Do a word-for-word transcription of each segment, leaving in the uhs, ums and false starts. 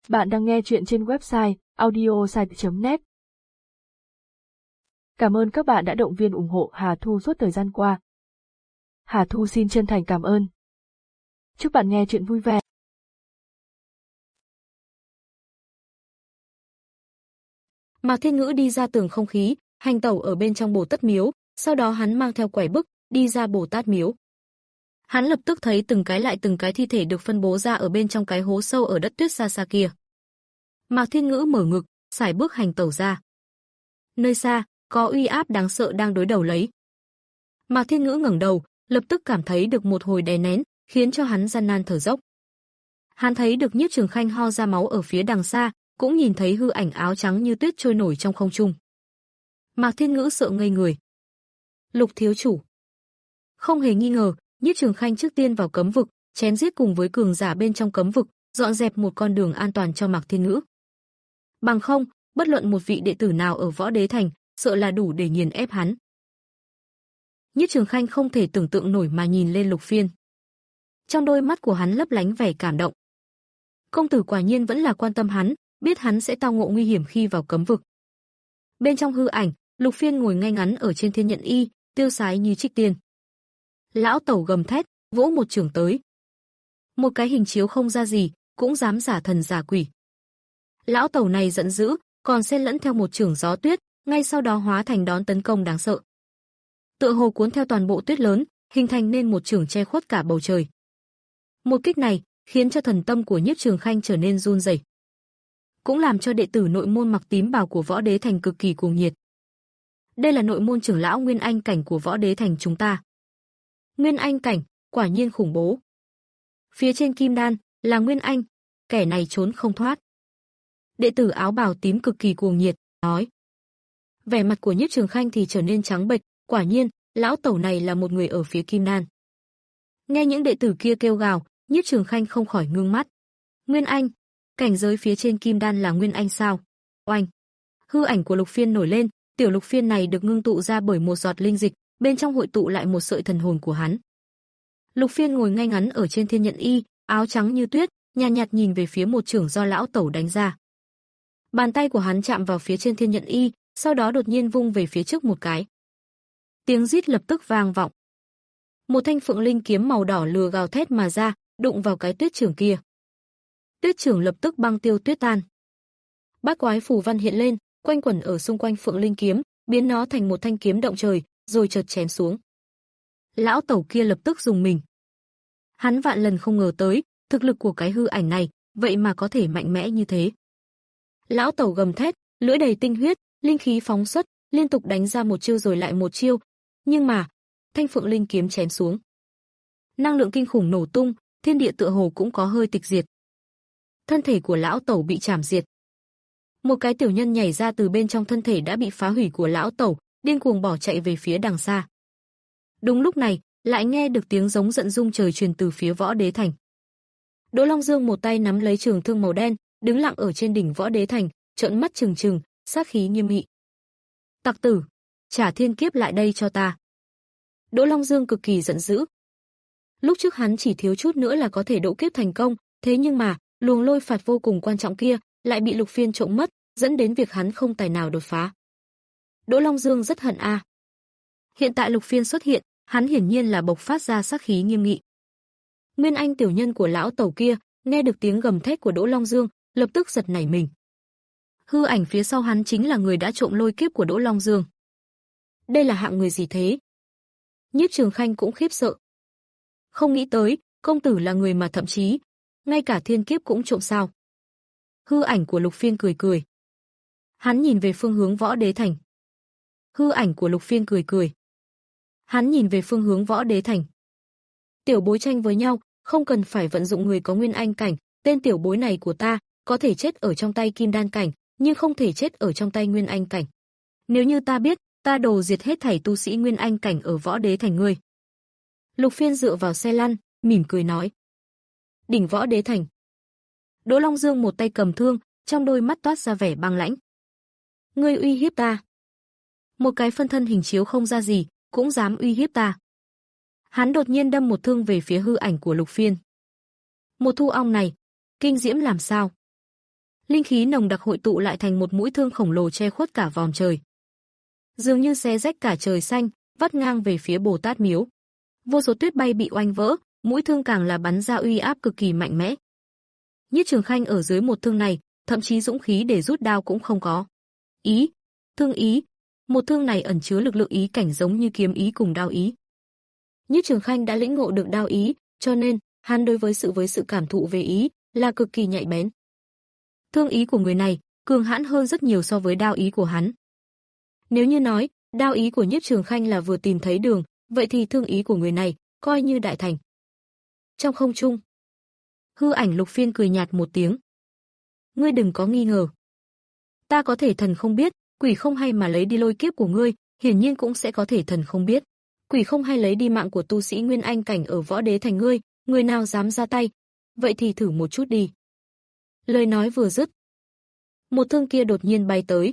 Bạn đang nghe chuyện trên website audiosite chấm net. Cảm ơn các bạn đã động viên ủng hộ Hà Thu suốt thời gian qua. Hà Thu xin chân thành cảm ơn. Chúc bạn nghe chuyện vui vẻ. Mạc Thiên Ngữ đi ra tường không khí, hành tẩu ở bên trong Bồ Tát miếu, sau đó hắn mang theo quẻ bức, đi ra Bồ Tát miếu. Hắn lập tức thấy từng cái lại từng cái thi thể được phân bố ra ở bên trong cái hố sâu ở đất tuyết xa xa kia. Mạc Thiên Ngữ mở ngực, sải bước hành tẩu ra. Nơi xa, có uy áp đáng sợ đang đối đầu lấy. Mạc Thiên Ngữ ngẩng đầu, lập tức cảm thấy được một hồi đè nén, khiến cho hắn gian nan thở dốc. Hắn thấy được Nhiếp Trường Khanh ho ra máu ở phía đằng xa, cũng nhìn thấy hư ảnh áo trắng như tuyết trôi nổi trong không trung. Mạc Thiên Ngữ sợ ngây người. Lục thiếu chủ. Không hề nghi ngờ, Nhiếp Trường Khanh trước tiên vào cấm vực, chém giết cùng với cường giả bên trong cấm vực, dọn dẹp một con đường an toàn cho Mạc Thiên Ngữ. Bằng không, bất luận một vị đệ tử nào ở Võ Đế Thành, sợ là đủ để nghiền ép hắn. Nhiếp Trường Khanh không thể tưởng tượng nổi mà nhìn lên Lục Phiên. Trong đôi mắt của hắn lấp lánh vẻ cảm động. Công tử quả nhiên vẫn là quan tâm hắn, biết hắn sẽ tao ngộ nguy hiểm khi vào cấm vực. Bên trong hư ảnh, Lục Phiên ngồi ngay ngắn ở trên thiên nhận y, tiêu sái như trích tiên. Lão tẩu gầm thét, vỗ một chưởng tới. Một cái hình chiếu không ra gì, cũng dám giả thần giả quỷ. Lão tẩu này giận dữ, còn xen lẫn theo một chưởng gió tuyết, ngay sau đó hóa thành đón tấn công đáng sợ. Tựa hồ cuốn theo toàn bộ tuyết lớn, hình thành nên một chưởng che khuất cả bầu trời. Một kích này khiến cho thần tâm của Nhiếp Trường Khanh trở nên run rẩy, cũng làm cho đệ tử nội môn mặc tím bào của Võ Đế Thành cực kỳ cuồng nhiệt. Đây là nội môn trưởng lão Nguyên Anh cảnh của Võ Đế Thành chúng ta. Nguyên Anh cảnh, quả nhiên khủng bố. Phía trên kim đan là Nguyên Anh, kẻ này trốn không thoát. Đệ tử áo bào tím cực kỳ cuồng nhiệt, nói. Vẻ mặt của Nhiếp Trường Khanh thì trở nên trắng bệch, quả nhiên, lão tẩu này là một người ở phía kim đan. Nghe những đệ tử kia kêu gào, Nhiếp Trường Khanh không khỏi ngưng mắt. Nguyên Anh, cảnh giới phía trên kim đan là Nguyên Anh sao? Oanh! Hư ảnh của Lục Phiên nổi lên, tiểu Lục Phiên này được ngưng tụ ra bởi một giọt linh dịch, bên trong hội tụ lại một sợi thần hồn của hắn. Lục Phiên ngồi ngay ngắn ở trên thiên nhận y, áo trắng như tuyết, nhàn nhạt, nhạt nhìn về phía một chưởng do lão tẩu đánh ra. Bàn tay của hắn chạm vào phía trên thiên nhận y, sau đó đột nhiên vung về phía trước một cái. Tiếng rít lập tức vang vọng. Một thanh phượng linh kiếm màu đỏ lừa gào thét mà ra, đụng vào cái tuyết chưởng kia. Tuyết chưởng lập tức băng tiêu tuyết tan. Bát quái phù văn hiện lên, quanh quẩn ở xung quanh phượng linh kiếm, biến nó thành một thanh kiếm động trời, rồi chợt chém xuống. Lão tẩu kia lập tức rùng mình. Hắn vạn lần không ngờ tới, thực lực của cái hư ảnh này, vậy mà có thể mạnh mẽ như thế. Lão tẩu gầm thét, lưỡi đầy tinh huyết, linh khí phóng xuất, liên tục đánh ra một chiêu rồi lại một chiêu, nhưng mà, thanh phượng linh kiếm chém xuống. Năng lượng kinh khủng nổ tung, thiên địa tựa hồ cũng có hơi tịch diệt. Thân thể của lão tẩu bị chảm diệt. Một cái tiểu nhân nhảy ra từ bên trong thân thể đã bị phá hủy của lão tẩu, điên cuồng bỏ chạy về phía đằng xa. Đúng lúc này, lại nghe được tiếng giống giận rung trời truyền từ phía Võ Đế Thành. Đỗ Long Dương một tay nắm lấy trường thương màu đen, đứng lặng ở trên đỉnh Võ Đế Thành, trợn mắt trừng trừng, sát khí nghiêm nghị. Tặc tử, trả thiên kiếp lại đây cho ta. Đỗ Long Dương cực kỳ giận dữ. Lúc trước hắn chỉ thiếu chút nữa là có thể độ kiếp thành công, thế nhưng mà, luồng lôi phạt vô cùng quan trọng kia, lại bị Lục Phiên trộm mất, dẫn đến việc hắn không tài nào đột phá. Đỗ Long Dương rất hận a. Hiện tại Lục Phiên xuất hiện, hắn hiển nhiên là bộc phát ra sát khí nghiêm nghị. Nguyên Anh tiểu nhân của lão tẩu kia, nghe được tiếng gầm thét của Đỗ Long Dương, lập tức giật nảy mình. Hư ảnh phía sau hắn chính là người đã trộm lôi kiếp của Đỗ Long Dương. Đây là hạng người gì thế? Nhiếp Trường Khanh cũng khiếp sợ. Không nghĩ tới, công tử là người mà thậm chí, ngay cả thiên kiếp cũng trộm sao? Hư ảnh của Lục Phiên cười cười. Hắn nhìn về phương hướng Võ Đế Thành. Hư ảnh của Lục Phiên cười cười. Hắn nhìn về phương hướng Võ Đế Thành. Tiểu bối tranh với nhau, không cần phải vận dụng người có Nguyên Anh cảnh, tên tiểu bối này của ta, có thể chết ở trong tay Kim Đan cảnh, nhưng không thể chết ở trong tay Nguyên Anh cảnh. Nếu như ta biết, ta đồ diệt hết thảy tu sĩ Nguyên Anh cảnh ở Võ Đế Thành ngươi. Lục Phiên dựa vào xe lăn, mỉm cười nói. Đỉnh Võ Đế Thành. Đỗ Long Dương một tay cầm thương, trong đôi mắt toát ra vẻ băng lãnh. Ngươi uy hiếp ta. Một cái phân thân hình chiếu không ra gì, cũng dám uy hiếp ta. Hắn đột nhiên đâm một thương về phía hư ảnh của Lục Phiên. Một thu ong này, kinh diễm làm sao? Linh khí nồng đặc hội tụ lại thành một mũi thương khổng lồ che khuất cả vòm trời. Dường như xé rách cả trời xanh, vắt ngang về phía Bồ Tát miếu. Vô số tuyết bay bị oanh vỡ, mũi thương càng là bắn ra uy áp cực kỳ mạnh mẽ. Nhiếp Trường Khanh ở dưới một thương này, thậm chí dũng khí để rút đao cũng không có. Ý, thương ý, một thương này ẩn chứa lực lượng ý cảnh giống như kiếm ý cùng đao ý. Nhiếp Trường Khanh đã lĩnh ngộ được đao ý, cho nên hắn đối với sự với sự cảm thụ về ý là cực kỳ nhạy bén. Thương ý của người này cường hãn hơn rất nhiều so với đao ý của hắn. Nếu như nói, đao ý của Nhiếp Trường Khanh là vừa tìm thấy đường, vậy thì thương ý của người này coi như đại thành. Trong không trung, hư ảnh Lục Phiên cười nhạt một tiếng. Ngươi đừng có nghi ngờ. Ta có thể thần không biết, quỷ không hay mà lấy đi lôi kiếp của ngươi, hiển nhiên cũng sẽ có thể thần không biết. Quỷ không hay lấy đi mạng của tu sĩ Nguyên Anh cảnh ở Võ Đế Thành ngươi, người nào dám ra tay, vậy thì thử một chút đi. Lời nói vừa dứt, một thương kia đột nhiên bay tới.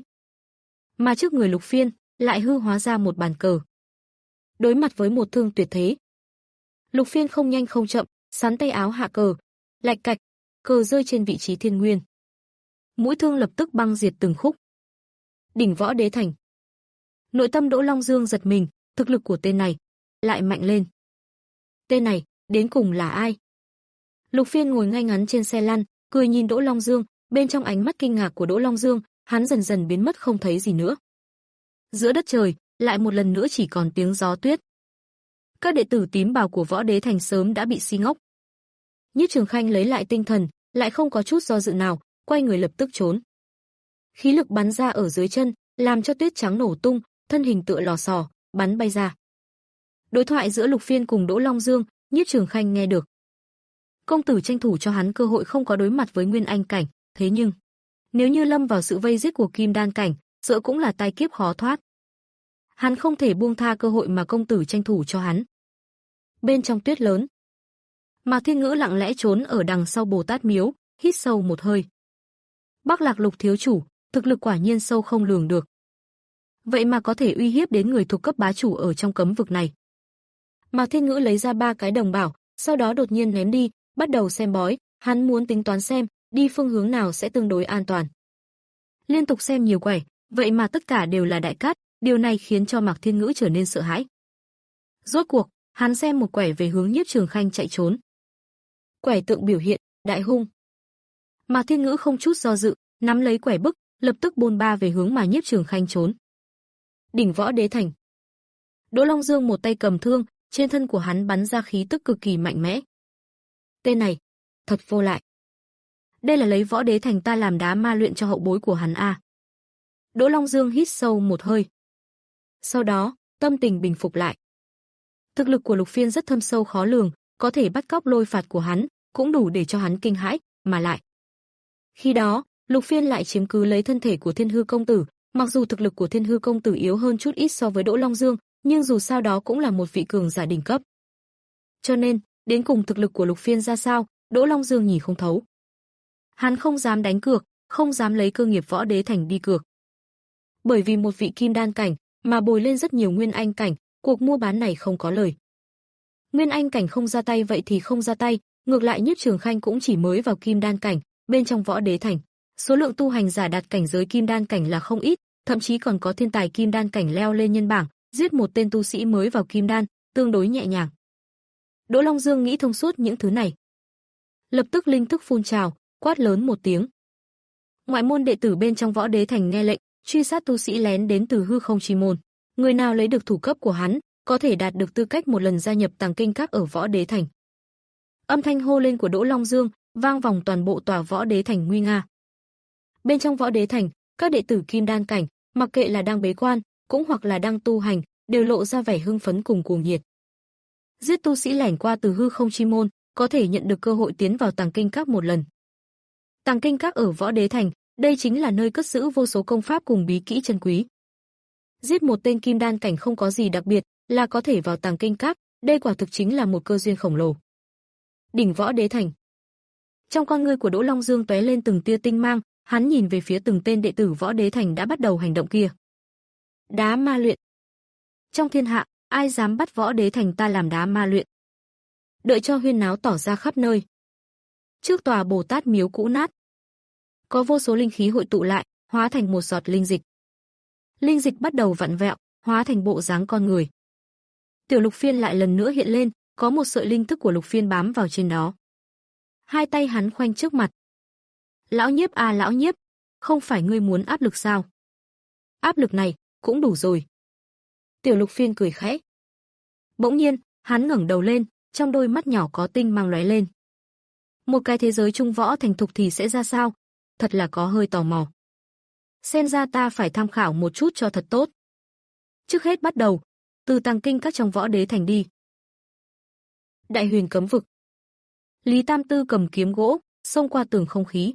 Mà trước người Lục Phiên, lại hư hóa ra một bàn cờ. Đối mặt với một thương tuyệt thế, Lục Phiên không nhanh không chậm, sắn tay áo hạ cờ, lạch cạch, cờ rơi trên vị trí thiên nguyên. Mũi thương lập tức băng diệt từng khúc. Đỉnh Võ Đế Thành. Nội tâm Đỗ Long Dương giật mình, thực lực của tên này lại mạnh lên. Tên này, đến cùng là ai? Lục Phiên ngồi ngay ngắn trên xe lăn, cười nhìn Đỗ Long Dương, bên trong ánh mắt kinh ngạc của Đỗ Long Dương, hắn dần dần biến mất không thấy gì nữa. Giữa đất trời, lại một lần nữa chỉ còn tiếng gió tuyết. Các đệ tử tím bào của Võ Đế Thành sớm đã bị si ngốc. Nhiếp Trường Khanh lấy lại tinh thần, lại không có chút do dự nào, quay người lập tức trốn. Khí lực bắn ra ở dưới chân, làm cho tuyết trắng nổ tung, thân hình tựa lò xò, bắn bay ra. Đối thoại giữa Lục Phiên cùng Đỗ Long Dương, Nhiếp Trường Khanh nghe được. Công tử tranh thủ cho hắn cơ hội không có đối mặt với Nguyên Anh cảnh, thế nhưng nếu như lâm vào sự vây giết của Kim Đan cảnh, sợ cũng là tai kiếp khó thoát. Hắn không thể buông tha cơ hội mà công tử tranh thủ cho hắn. Bên trong tuyết lớn, Mạc Thiên Ngữ lặng lẽ trốn ở đằng sau Bồ Tát miếu, hít sâu một hơi. Bắc Lạc Lục thiếu chủ, thực lực quả nhiên sâu không lường được. Vậy mà có thể uy hiếp đến người thuộc cấp bá chủ ở trong cấm vực này. Mạc Thiên Ngữ lấy ra ba cái đồng bảo, sau đó đột nhiên ném đi, bắt đầu xem bói, hắn muốn tính toán xem đi phương hướng nào sẽ tương đối an toàn. Liên tục xem nhiều quẻ, vậy mà tất cả đều là đại cát, điều này khiến cho Mạc Thiên Ngữ trở nên sợ hãi. Rốt cuộc, hắn xem một quẻ về hướng Nhiếp Trường Khanh chạy trốn. Quẻ tượng biểu hiện, đại hung. Mạc Thiên Ngữ không chút do dự, nắm lấy quẻ bức, lập tức bôn ba về hướng mà Nhiếp Trường Khanh trốn. Đỉnh Võ Đế Thành. Đỗ Long Dương một tay cầm thương, trên thân của hắn bắn ra khí tức cực kỳ mạnh mẽ. Tên này, thật vô lại. Đây là lấy Võ Đế Thành ta làm đá ma luyện cho hậu bối của hắn a. Đỗ Long Dương hít sâu một hơi. Sau đó, tâm tình bình phục lại. Thực lực của Lục Phiên rất thâm sâu khó lường, có thể bắt cóc lôi phạt của hắn, cũng đủ để cho hắn kinh hãi, mà lại. Khi đó, Lục Phiên lại chiếm cứ lấy thân thể của Thiên Hư công tử, mặc dù thực lực của Thiên Hư công tử yếu hơn chút ít so với Đỗ Long Dương, nhưng dù sao đó cũng là một vị cường giả đỉnh cấp. Cho nên, đến cùng thực lực của Lục Phiên ra sao, Đỗ Long Dương nhìn không thấu. Hắn không dám đánh cược, không dám lấy cơ nghiệp Võ Đế Thành đi cược. Bởi vì một vị Kim Đan cảnh mà bồi lên rất nhiều Nguyên Anh cảnh, cuộc mua bán này không có lời. Nguyên Anh cảnh không ra tay vậy thì không ra tay, ngược lại Nhiếp Trường Khanh cũng chỉ mới vào Kim Đan cảnh, bên trong Võ Đế Thành, số lượng tu hành giả đạt cảnh giới Kim Đan cảnh là không ít, thậm chí còn có thiên tài Kim Đan cảnh leo lên nhân bảng, giết một tên tu sĩ mới vào Kim Đan, tương đối nhẹ nhàng. Đỗ Long Dương nghĩ thông suốt những thứ này. Lập tức linh thức phun trào, quát lớn một tiếng. Ngoại môn đệ tử bên trong Võ Đế Thành nghe lệnh, truy sát tu sĩ lén đến từ hư không chi môn. Người nào lấy được thủ cấp của hắn, có thể đạt được tư cách một lần gia nhập Tàng Kinh Các ở Võ Đế Thành. Âm thanh hô lên của Đỗ Long Dương vang vòng toàn bộ tòa Võ Đế Thành nguy nga. Bên trong Võ Đế Thành, các đệ tử Kim Đan cảnh, mặc kệ là đang bế quan, cũng hoặc là đang tu hành, đều lộ ra vẻ hưng phấn cùng cuồng nhiệt. Giết tu sĩ lẻn qua từ hư không chi môn, có thể nhận được cơ hội tiến vào Tàng Kinh Các một lần. Tàng Kinh Các ở Võ Đế Thành, đây chính là nơi cất giữ vô số công pháp cùng bí kỹ chân quý. Giết một tên Kim Đan cảnh không có gì đặc biệt, là có thể vào Tàng Kinh Các, đây quả thực chính là một cơ duyên khổng lồ. Đỉnh Võ Đế Thành. Trong con ngươi của Đỗ Long Dương tóe lên từng tia tinh mang, hắn nhìn về phía từng tên đệ tử Võ Đế Thành đã bắt đầu hành động kia. Đá ma luyện. Trong thiên hạ, ai dám bắt Võ Đế Thành ta làm đá ma luyện? Đợi cho huyên náo tỏ ra khắp nơi. Trước tòa Bồ Tát miếu cũ nát, Có vô số linh khí hội tụ lại, hóa thành một giọt linh dịch. Linh dịch bắt đầu vặn vẹo, hóa thành bộ dáng con người. Tiểu Lục Phiên lại lần nữa hiện lên, có một sợi linh thức của Lục Phiên bám vào trên đó. Hai tay hắn khoanh trước mặt. Lão Nhiếp à lão Nhiếp, không phải ngươi muốn áp lực sao? Áp lực này cũng đủ rồi. Tiểu Lục Phiên cười khẽ. Bỗng nhiên, hắn ngẩng đầu lên, trong đôi mắt nhỏ có tinh mang lóe lên. Một cái thế giới trung võ thành thục thì sẽ ra sao? Thật là có hơi tò mò. Xem ra ta phải tham khảo một chút cho thật tốt. Trước hết bắt đầu, từ tàng kinh các trong võ đế thành đi. Đại Huyền cấm vực. Lý Tam Tư cầm kiếm gỗ, xông qua tường không khí.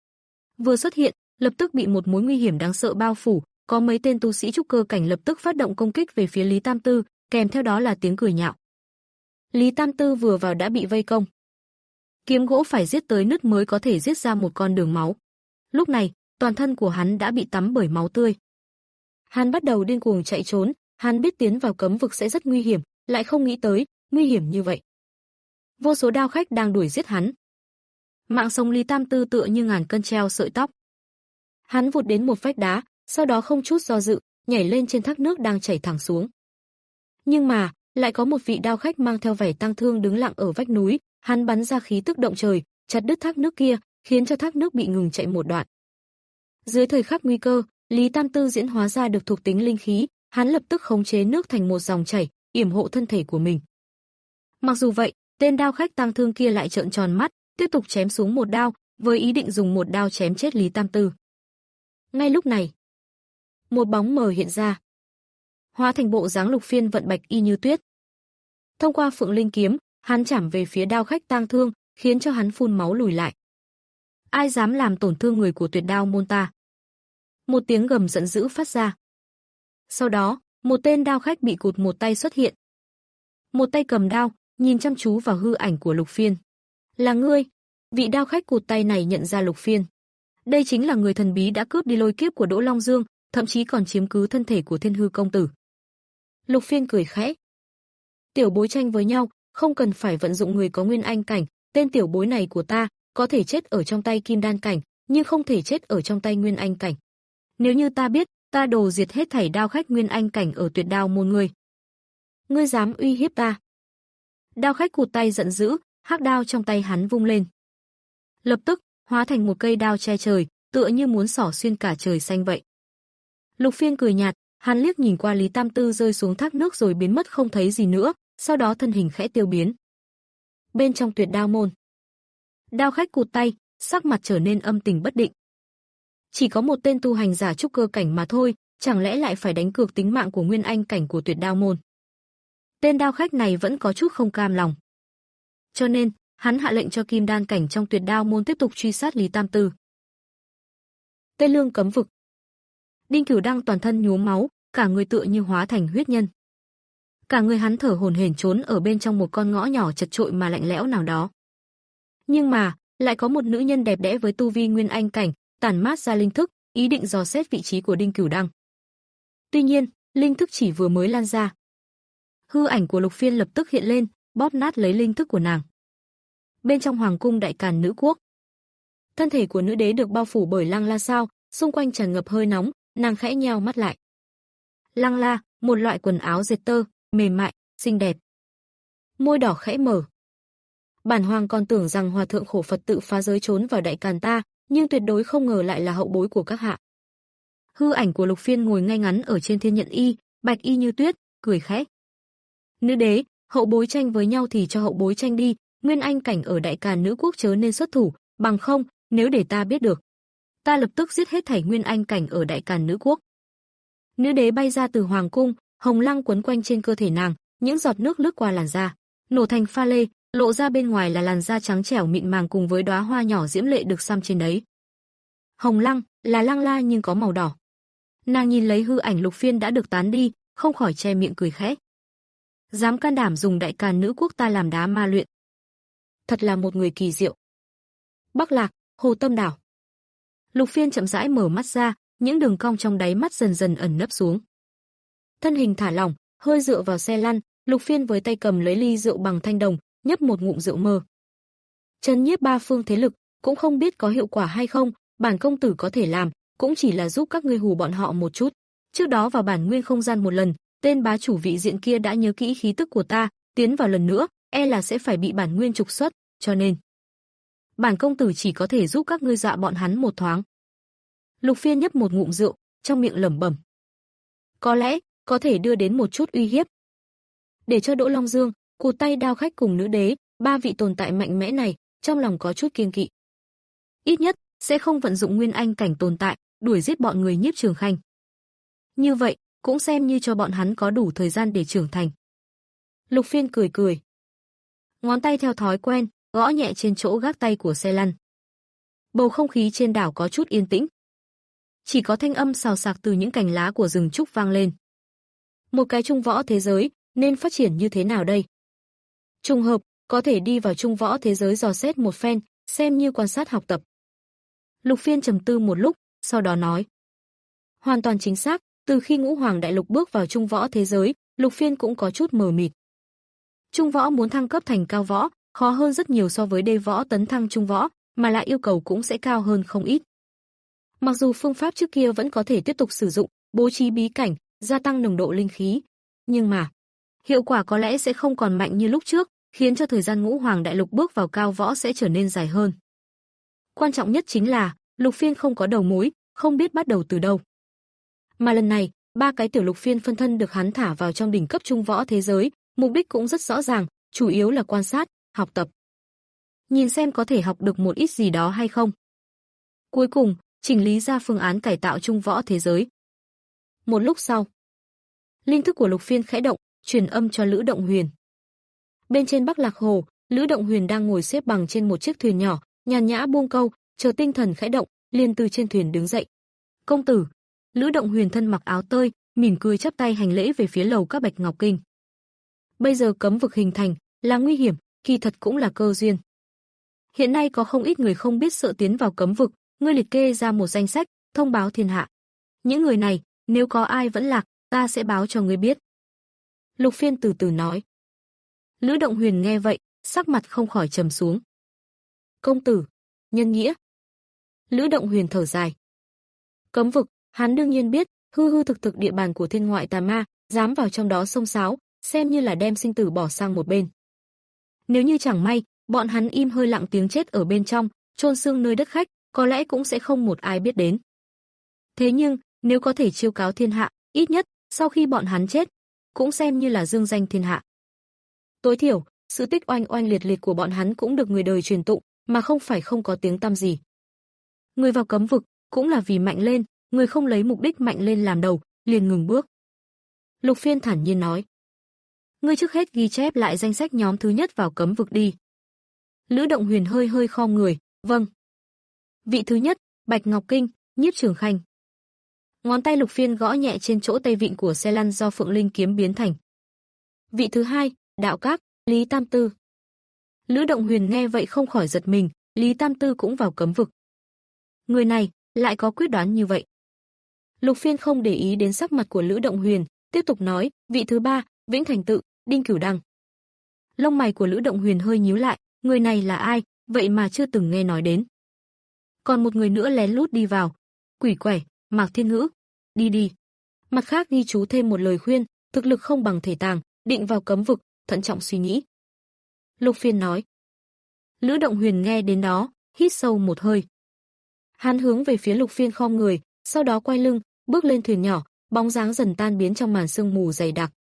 Vừa xuất hiện, lập tức bị một mối nguy hiểm đáng sợ bao phủ, có mấy tên tu sĩ trúc cơ cảnh lập tức phát động công kích về phía Lý Tam Tư, kèm theo đó là tiếng cười nhạo. Lý Tam Tư vừa vào đã bị vây công. Kiếm gỗ phải giết tới nứt mới có thể giết ra một con đường máu. Lúc này, toàn thân của hắn đã bị tắm bởi máu tươi. Hắn bắt đầu điên cuồng chạy trốn, hắn biết tiến vào cấm vực sẽ rất nguy hiểm, lại không nghĩ tới, nguy hiểm như vậy. Vô số đao khách đang đuổi giết hắn. Mạng sống Lý Tam Tư tựa như ngàn cân treo sợi tóc. Hắn vụt đến một vách đá, sau đó không chút do dự, nhảy lên trên thác nước đang chảy thẳng xuống. Nhưng mà, lại có một vị đao khách mang theo vẻ tang thương đứng lặng ở vách núi, hắn bắn ra khí tức động trời, chặt đứt thác nước kia, khiến cho thác nước bị ngừng chạy một đoạn. Dưới thời khắc nguy cơ, Lý Tam Tư diễn hóa ra được thuộc tính linh khí, hắn lập tức khống chế nước thành một dòng chảy, yểm hộ thân thể của mình. Mặc dù vậy, tên đao khách tang thương kia lại trợn tròn mắt, tiếp tục chém xuống một đao, với ý định dùng một đao chém chết Lý Tam Tư. Ngay lúc này, một bóng mờ hiện ra, hóa thành bộ dáng Lục Phiên vận bạch y như tuyết. Thông qua Phượng Linh kiếm, hắn chảm về phía đao khách tang thương, khiến cho hắn phun máu lùi lại. Ai dám làm tổn thương người của Tuyệt Đao môn ta? Một tiếng gầm giận dữ phát ra. Sau đó, một tên đao khách bị cụt một tay xuất hiện. Một tay cầm đao, nhìn chăm chú vào hư ảnh của Lục Phiên. Là ngươi? Vị đao khách cụt tay này nhận ra Lục Phiên. Đây chính là người thần bí đã cướp đi lôi kiếp của Đỗ Long Dương, thậm chí còn chiếm cứ thân thể của Thiên Hư công tử. Lục Phiên cười khẽ. Tiểu bối tranh với nhau, không cần phải vận dụng người có nguyên anh cảnh, tên tiểu bối này của ta, có thể chết ở trong tay kim đan cảnh, nhưng không thể chết ở trong tay nguyên anh cảnh. Nếu như ta biết, ta đồ diệt hết thảy đao khách nguyên anh cảnh ở Tuyệt Đao môn ngươi. Ngươi dám uy hiếp ta? Đao khách cụt tay giận dữ, hắc đao trong tay hắn vung lên. Lập tức, hóa thành một cây đao che trời, tựa như muốn xỏ xuyên cả trời xanh vậy. Lục Phiên cười nhạt, hắn liếc nhìn qua Lý Tam Tư rơi xuống thác nước rồi biến mất không thấy gì nữa, sau đó thân hình khẽ tiêu biến. Bên trong Tuyệt Đao môn, đao khách cụt tay, sắc mặt trở nên âm tình bất định. Chỉ có một tên tu hành giả trúc cơ cảnh mà thôi, chẳng lẽ lại phải đánh cược tính mạng của nguyên anh cảnh của Tuyệt Đao môn? Tên đao khách này vẫn có chút không cam lòng. Cho nên, hắn hạ lệnh cho kim đan cảnh trong Tuyệt Đao môn tiếp tục truy sát Lý Tam Tư. Tây Lương cấm vực. Đinh Cửu Đăng toàn thân nhuốm máu, cả người tựa như hóa thành huyết nhân. Cả người hắn thở hổn hển trốn ở bên trong một con ngõ nhỏ chật chội mà lạnh lẽo nào đó. Nhưng mà, lại có một nữ nhân đẹp đẽ với tu vi nguyên anh cảnh, tản mát ra linh thức, ý định dò xét vị trí của Đinh Cửu Đăng. Tuy nhiên, linh thức chỉ vừa mới lan ra, hư ảnh của Lục Phiên lập tức hiện lên, bóp nát lấy linh thức của nàng. Bên trong hoàng cung Đại Càn Nữ Quốc, thân thể của nữ đế được bao phủ bởi lăng la sao, xung quanh tràn ngập hơi nóng, nàng khẽ nheo mắt lại. Lăng la, một loại quần áo dệt tơ, mềm mại, xinh đẹp. Môi đỏ khẽ mở. Bản hoàng còn tưởng rằng hòa thượng khổ Phật tự phá giới trốn vào Đại Càn ta, nhưng tuyệt đối không ngờ lại là hậu bối của các hạ. Hư ảnh của Lục Phiên ngồi ngay ngắn ở trên thiên nhận y, bạch y như tuyết, cười khẽ. Nữ đế, hậu bối tranh với nhau thì cho hậu bối tranh đi, nguyên anh cảnh ở Đại Càn Nữ Quốc chớ nên xuất thủ, bằng không, nếu để ta biết được, ta lập tức giết hết thảy nguyên anh cảnh ở Đại Càn Nữ Quốc. Nữ đế bay ra từ hoàng cung, hồng lăng quấn quanh trên cơ thể nàng, những giọt nước lướt qua làn da, nổ thành pha lê, lộ ra bên ngoài là làn da trắng trẻo mịn màng cùng với đóa hoa nhỏ diễm lệ được xăm trên đấy. Hồng lăng là lăng la nhưng có màu đỏ. Nàng nhìn lấy hư ảnh Lục Phiên đã được tán đi, không khỏi che miệng cười khẽ. Dám can đảm dùng Đại Càn Nữ Quốc ta làm đá ma luyện, thật là một người kỳ diệu. Bắc Lạc, Hồ Tâm Đảo. Lục Phiên chậm rãi mở mắt ra, những đường cong trong đáy mắt dần dần ẩn nấp xuống. Thân hình thả lỏng, hơi dựa vào xe lăn, Lục Phiên với tay cầm lấy ly rượu bằng thanh đồng, nhấp một ngụm rượu mơ. Trấn nhiếp ba phương thế lực, cũng không biết có hiệu quả hay không, bản công tử có thể làm, cũng chỉ là giúp các ngươi hù bọn họ một chút. Trước đó vào bản nguyên không gian một lần, tên bá chủ vị diện kia đã nhớ kỹ khí tức của ta, tiến vào lần nữa, e là sẽ phải bị bản nguyên trục xuất, cho nên bản công tử chỉ có thể giúp các ngươi dọa bọn hắn một thoáng. Lục Phiên nhấp một ngụm rượu, trong miệng lẩm bẩm. Có lẽ, có thể đưa đến một chút uy hiếp. Để cho Đỗ Long Dương, Cụt Tay Đao Khách cùng Nữ Đế, ba vị tồn tại mạnh mẽ này, trong lòng có chút kiêng kỵ. Ít nhất, sẽ không vận dụng nguyên anh cảnh tồn tại, đuổi giết bọn người Nhiếp Trường Khanh. Như vậy, cũng xem như cho bọn hắn có đủ thời gian để trưởng thành. Lục Phiên cười cười. Ngón tay theo thói quen, gõ nhẹ trên chỗ gác tay của xe lăn. Bầu không khí trên đảo có chút yên tĩnh. Chỉ có thanh âm xào xạc từ những cành lá của rừng trúc vang lên. Một cái trung võ thế giới, nên phát triển như thế nào đây? Trùng hợp, có thể đi vào trung võ thế giới dò xét một phen, xem như quan sát học tập. Lục Phiên trầm tư một lúc, sau đó nói. Hoàn toàn chính xác, từ khi Ngũ Hoàng Đại Lục bước vào trung võ thế giới, Lục Phiên cũng có chút mờ mịt. Trung võ muốn thăng cấp thành cao võ, khó hơn rất nhiều so với đê võ tấn thăng trung võ, mà lại yêu cầu cũng sẽ cao hơn không ít. Mặc dù phương pháp trước kia vẫn có thể tiếp tục sử dụng, bố trí bí cảnh, gia tăng nồng độ linh khí, nhưng mà hiệu quả có lẽ sẽ không còn mạnh như lúc trước, khiến cho thời gian Ngũ Hoàng Đại Lục bước vào cao võ sẽ trở nên dài hơn. Quan trọng nhất chính là, Lục Phiên không có đầu mối, không biết bắt đầu từ đâu. Mà lần này, ba cái tiểu Lục Phiên phân thân được hắn thả vào trong đỉnh cấp trung võ thế giới, mục đích cũng rất rõ ràng, chủ yếu là quan sát, học tập. Nhìn xem có thể học được một ít gì đó hay không. Cuối cùng, chỉnh lý ra phương án cải tạo trung võ thế giới. Một lúc sau, linh thức của Lục Phiên khẽ động, truyền âm cho Lữ Động Huyền. Bên trên Bắc Lạc Hồ, Lữ Động Huyền đang ngồi xếp bằng trên một chiếc thuyền nhỏ, nhàn nhã buông câu, chờ tinh thần khẽ động, liền từ trên thuyền đứng dậy. Công tử. Lữ Động Huyền thân mặc áo tơi, mỉm cười chắp tay hành lễ về phía lầu các Bạch Ngọc Kinh. Bây giờ cấm vực hình thành, là nguy hiểm, kỳ thật cũng là cơ duyên. Hiện nay có không ít người không biết sợ tiến vào cấm vực, ngươi liệt kê ra một danh sách, thông báo thiên hạ. Những người này, nếu có ai vẫn lạc, ta sẽ báo cho ngươi biết. Lục Phiên từ từ nói. Lữ Động Huyền nghe vậy, sắc mặt không khỏi trầm xuống. Công tử, nhân nghĩa. Lữ Động Huyền thở dài. Cấm vực, hắn đương nhiên biết, hư hư thực thực địa bàn của thiên ngoại tà ma, dám vào trong đó xông xáo, xem như là đem sinh tử bỏ sang một bên. Nếu như chẳng may, bọn hắn im hơi lặng tiếng chết ở bên trong, chôn xương nơi đất khách, có lẽ cũng sẽ không một ai biết đến. Thế nhưng, nếu có thể chiêu cáo thiên hạ, ít nhất, sau khi bọn hắn chết, cũng xem như là dương danh thiên hạ. Tối thiểu, sự tích oanh oanh liệt liệt của bọn hắn cũng được người đời truyền tụng, mà không phải không có tiếng tăm gì. Người vào cấm vực, cũng là vì mạnh lên, người không lấy mục đích mạnh lên làm đầu, liền ngừng bước. Lục Phiên thản nhiên nói. Ngươi trước hết ghi chép lại danh sách nhóm thứ nhất vào cấm vực đi. Lữ Động Huyền hơi hơi khom người, vâng. Vị thứ nhất, Bạch Ngọc Kinh, Nhiếp Trường Khanh. Ngón tay Lục Phiên gõ nhẹ trên chỗ tay vịn của xe lăn do Phượng Linh kiếm biến thành. Vị thứ hai, Đạo Các, Lý Tam Tư. Lữ Động Huyền nghe vậy không khỏi giật mình, Lý Tam Tư cũng vào cấm vực. Người này, lại có quyết đoán như vậy. Lục Phiên không để ý đến sắc mặt của Lữ Động Huyền, tiếp tục nói, vị thứ ba, Vĩnh Thành Tự, Đinh Cửu Đăng. Lông mày của Lữ Động Huyền hơi nhíu lại, người này là ai, vậy mà chưa từng nghe nói đến. Còn một người nữa lén lút đi vào, Quỷ Quẻ, Mạc Thiên Ngữ, đi đi. Mặt khác ghi chú thêm một lời khuyên, thực lực không bằng thể tàng, định vào cấm vực, thận trọng suy nghĩ. Lục Phiên nói. Lữ Động Huyền nghe đến đó, hít sâu một hơi. Hắn hướng về phía Lục Phiên khom người, sau đó quay lưng, bước lên thuyền nhỏ, bóng dáng dần tan biến trong màn sương mù dày đặc.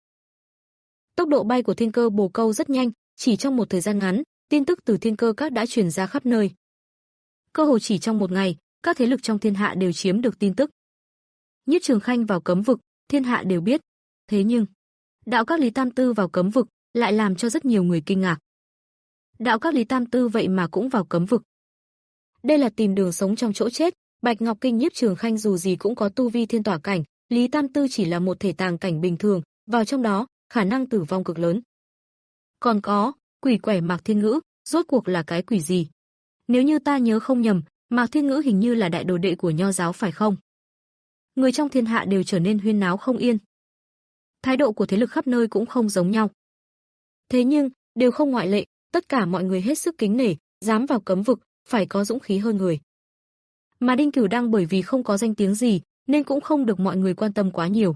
Tốc độ bay của Thiên Cơ Bồ Câu rất nhanh, chỉ trong một thời gian ngắn, tin tức từ Thiên Cơ Các đã truyền ra khắp nơi. Cơ hồ chỉ trong một ngày, các thế lực trong thiên hạ đều chiếm được tin tức. Nhiếp Trường Khanh vào cấm vực, thiên hạ đều biết. Thế nhưng, Đạo Các Lý Tam Tư vào cấm vực, lại làm cho rất nhiều người kinh ngạc. Đạo Các Lý Tam Tư vậy mà cũng vào cấm vực. Đây là tìm đường sống trong chỗ chết, Bạch Ngọc Kinh Nhiếp Trường Khanh dù gì cũng có tu vi thiên tỏa cảnh, Lý Tam Tư chỉ là một thể tàng cảnh bình thường, vào trong đó, khả năng tử vong cực lớn. Còn có, Quỷ Quẻ Mạc Thiên Ngữ, rốt cuộc là cái quỷ gì? Nếu như ta nhớ không nhầm, Mạc Thiên Ngữ hình như là đại đồ đệ của Nho giáo phải không? Người trong thiên hạ đều trở nên huyên náo không yên. Thái độ của thế lực khắp nơi cũng không giống nhau. Thế nhưng, đều không ngoại lệ, tất cả mọi người hết sức kính nể, dám vào cấm vực, phải có dũng khí hơn người. Mà Đinh Cửu đang bởi vì không có danh tiếng gì, nên cũng không được mọi người quan tâm quá nhiều.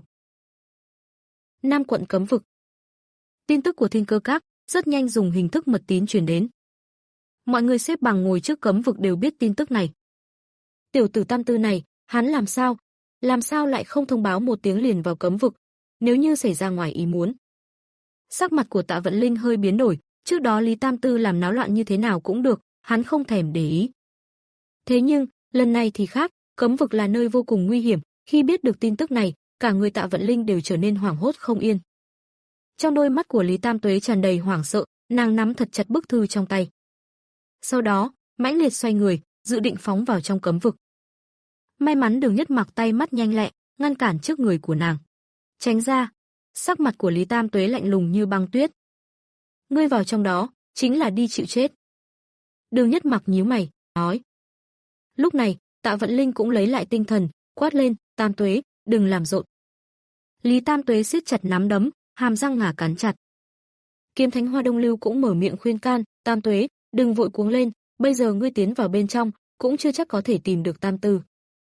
Nam quận cấm vực. Tin tức của Thiên Cơ Các rất nhanh dùng hình thức mật tín truyền đến. Mọi người xếp bằng ngồi trước cấm vực đều biết tin tức này. Tiểu tử Tam Tư này, hắn làm sao? Làm sao lại không thông báo một tiếng liền vào cấm vực, nếu như xảy ra ngoài ý muốn. Sắc mặt của Tạ Vận Linh hơi biến đổi, trước đó Lý Tam Tư làm náo loạn như thế nào cũng được, hắn không thèm để ý. Thế nhưng, lần này thì khác, cấm vực là nơi vô cùng nguy hiểm, khi biết được tin tức này, cả người Tạ Vận Linh đều trở nên hoảng hốt không yên. Trong đôi mắt của Lý Tam Tuế tràn đầy hoảng sợ, nàng nắm thật chặt bức thư trong tay. Sau đó, mãnh liệt xoay người, dự định phóng vào trong cấm vực. May mắn Đường Nhất Mặc tay mắt nhanh lẹ, ngăn cản trước người của nàng. Tránh ra. Sắc mặt của Lý Tam Tuế lạnh lùng như băng tuyết. Ngươi vào trong đó, chính là đi chịu chết. Đường Nhất Mặc nhíu mày, nói. Lúc này, Tạ Vận Linh cũng lấy lại tinh thần, quát lên, Tam Tuế, đừng làm rộn. Lý Tam Tuế siết chặt nắm đấm, hàm răng ngà cắn chặt. Kiếm Thánh Hoa Đông Lưu cũng mở miệng khuyên can, Tam Tuế, đừng vội cuống lên, bây giờ ngươi tiến vào bên trong, cũng chưa chắc có thể tìm được Tam Tư.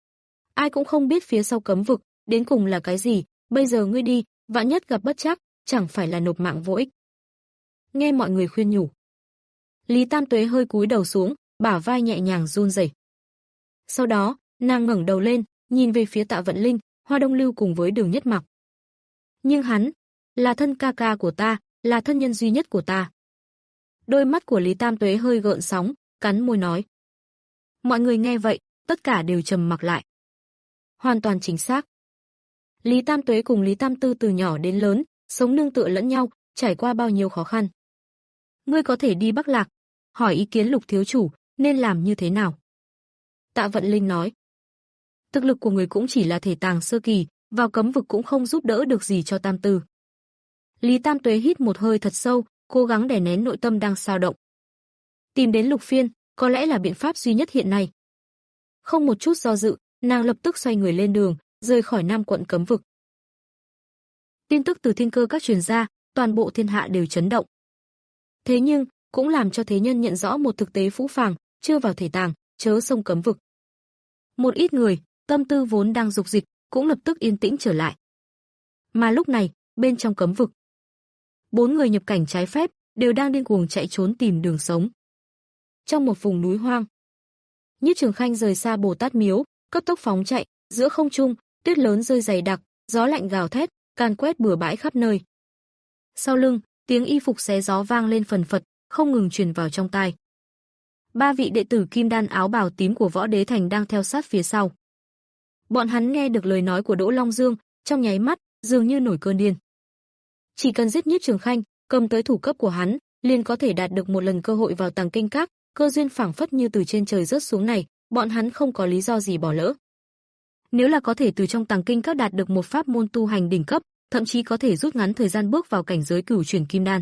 Ai cũng không biết phía sau cấm vực, đến cùng là cái gì, bây giờ ngươi đi, vạn nhất gặp bất trắc, chẳng phải là nộp mạng vô ích. Nghe mọi người khuyên nhủ. Lý Tam Tuế hơi cúi đầu xuống, bả vai nhẹ nhàng run rẩy. Sau đó, nàng ngẩng đầu lên, nhìn về phía Tạ Vận Linh, Hoa Đông Lưu cùng với Đường Nhất Mặc. Nhưng hắn, là thân ca ca của ta, là thân nhân duy nhất của ta. Đôi mắt của Lý Tam Tuế hơi gợn sóng, cắn môi nói. Mọi người nghe vậy, tất cả đều trầm mặc lại. Hoàn toàn chính xác. Lý Tam Tuế cùng Lý Tam Tư từ nhỏ đến lớn, sống nương tựa lẫn nhau, trải qua bao nhiêu khó khăn. Ngươi có thể đi Bắc Lạc, hỏi ý kiến Lục thiếu chủ, nên làm như thế nào? Tạ Vận Linh nói. Thực lực của người cũng chỉ là thể tàng sơ kỳ, vào cấm vực cũng không giúp đỡ được gì cho Tam Tư. Lý Tam Tuế hít một hơi thật sâu, cố gắng đè nén nội tâm đang xao động. Tìm đến Lục Phiên, có lẽ là biện pháp duy nhất hiện nay. Không một chút do dự, nàng lập tức xoay người lên đường, rời khỏi Nam quận cấm vực. Tin tức từ Thiên Cơ Các truyền ra, toàn bộ thiên hạ đều chấn động. Thế nhưng, cũng làm cho thế nhân nhận rõ một thực tế phũ phàng, chưa vào thể tàng, chớ xông cấm vực. Một ít người, tâm tư vốn đang dục dịch, cũng lập tức yên tĩnh trở lại. Mà lúc này, bên trong cấm vực, bốn người nhập cảnh trái phép, đều đang điên cuồng chạy trốn tìm đường sống. Trong một vùng núi hoang, Nhiếp Trường Khanh rời xa Bồ Tát Miếu, cấp tốc phóng chạy, giữa không trung, tuyết lớn rơi dày đặc, gió lạnh gào thét, càn quét bừa bãi khắp nơi. Sau lưng, tiếng y phục xé gió vang lên phần phật, không ngừng truyền vào trong tai. Ba vị đệ tử kim đan áo bào tím của Võ Đế Thành đang theo sát phía sau. Bọn hắn nghe được lời nói của Đỗ Long Dương, trong nháy mắt, dường như nổi cơn điên. Chỉ cần giết Nhiếp Trường Khanh, cầm tới thủ cấp của hắn, liền có thể đạt được một lần cơ hội vào Tàng Kinh Các, cơ duyên phảng phất như từ trên trời rớt xuống này, bọn hắn không có lý do gì bỏ lỡ. Nếu là có thể từ trong Tàng Kinh Các đạt được một pháp môn tu hành đỉnh cấp, thậm chí có thể rút ngắn thời gian bước vào cảnh giới cửu chuyển kim đan.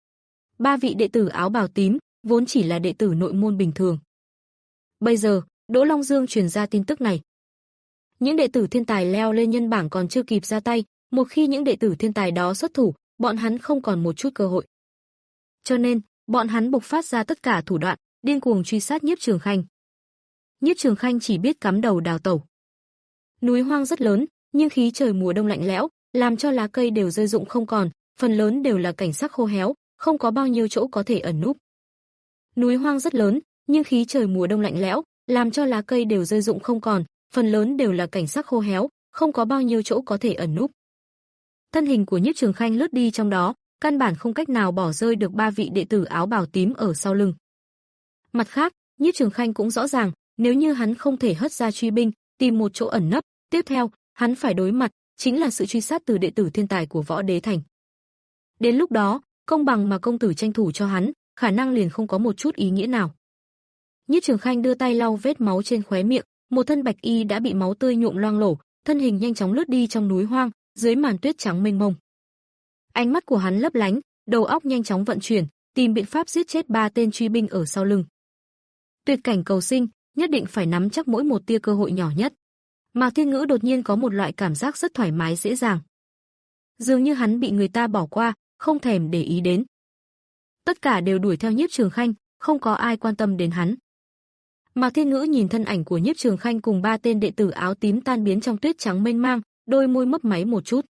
Ba vị đệ tử áo bào tím vốn chỉ là đệ tử nội môn bình thường. Bây giờ, Đỗ Long Dương truyền ra tin tức này. Những đệ tử thiên tài leo lên nhân bảng còn chưa kịp ra tay, một khi những đệ tử thiên tài đó xuất thủ, bọn hắn không còn một chút cơ hội. Cho nên, bọn hắn bộc phát ra tất cả thủ đoạn, điên cuồng truy sát Nhiếp Trường Khanh. Nhiếp Trường Khanh chỉ biết cắm đầu đào tẩu. Núi hoang rất lớn, nhưng khí trời mùa đông lạnh lẽo, làm cho lá cây đều rơi rụng không còn, phần lớn đều là cảnh sắc khô héo, không có bao nhiêu chỗ có thể ẩn núp. Núi hoang rất lớn, nhưng khí trời mùa đông lạnh lẽo, làm cho lá cây đều rơi rụng không còn, phần lớn đều là cảnh sắc khô héo, không có bao nhiêu chỗ có thể ẩn núp. Thân hình của Nhiếp Trường Khanh lướt đi trong đó, căn bản không cách nào bỏ rơi được ba vị đệ tử áo bào tím ở sau lưng. Mặt khác, Nhiếp Trường Khanh cũng rõ ràng, nếu như hắn không thể hất ra truy binh, tìm một chỗ ẩn nấp, tiếp theo, hắn phải đối mặt chính là sự truy sát từ đệ tử thiên tài của Võ Đế Thành. Đến lúc đó, công bằng mà công tử tranh thủ cho hắn, khả năng liền không có một chút ý nghĩa nào. Nhiếp Trường Khanh đưa tay lau vết máu trên khóe miệng, một thân bạch y đã bị máu tươi nhuộm loang lổ, thân hình nhanh chóng lướt đi trong núi hoang, dưới màn tuyết trắng mênh mông. Ánh mắt của hắn lấp lánh, đầu óc nhanh chóng vận chuyển, tìm biện pháp giết chết ba tên truy binh ở sau lưng. Tuyệt cảnh cầu sinh, nhất định phải nắm chắc mỗi một tia cơ hội nhỏ nhất. Mạc Thiên Ngữ đột nhiên có một loại cảm giác rất thoải mái dễ dàng. Dường như hắn bị người ta bỏ qua, không thèm để ý đến. Tất cả đều đuổi theo Nhiếp Trường Khanh, không có ai quan tâm đến hắn. Mạc Thiên Ngữ nhìn thân ảnh của Nhiếp Trường Khanh cùng ba tên đệ tử áo tím tan biến trong tuyết trắng mênh mang, đôi môi mấp máy một chút.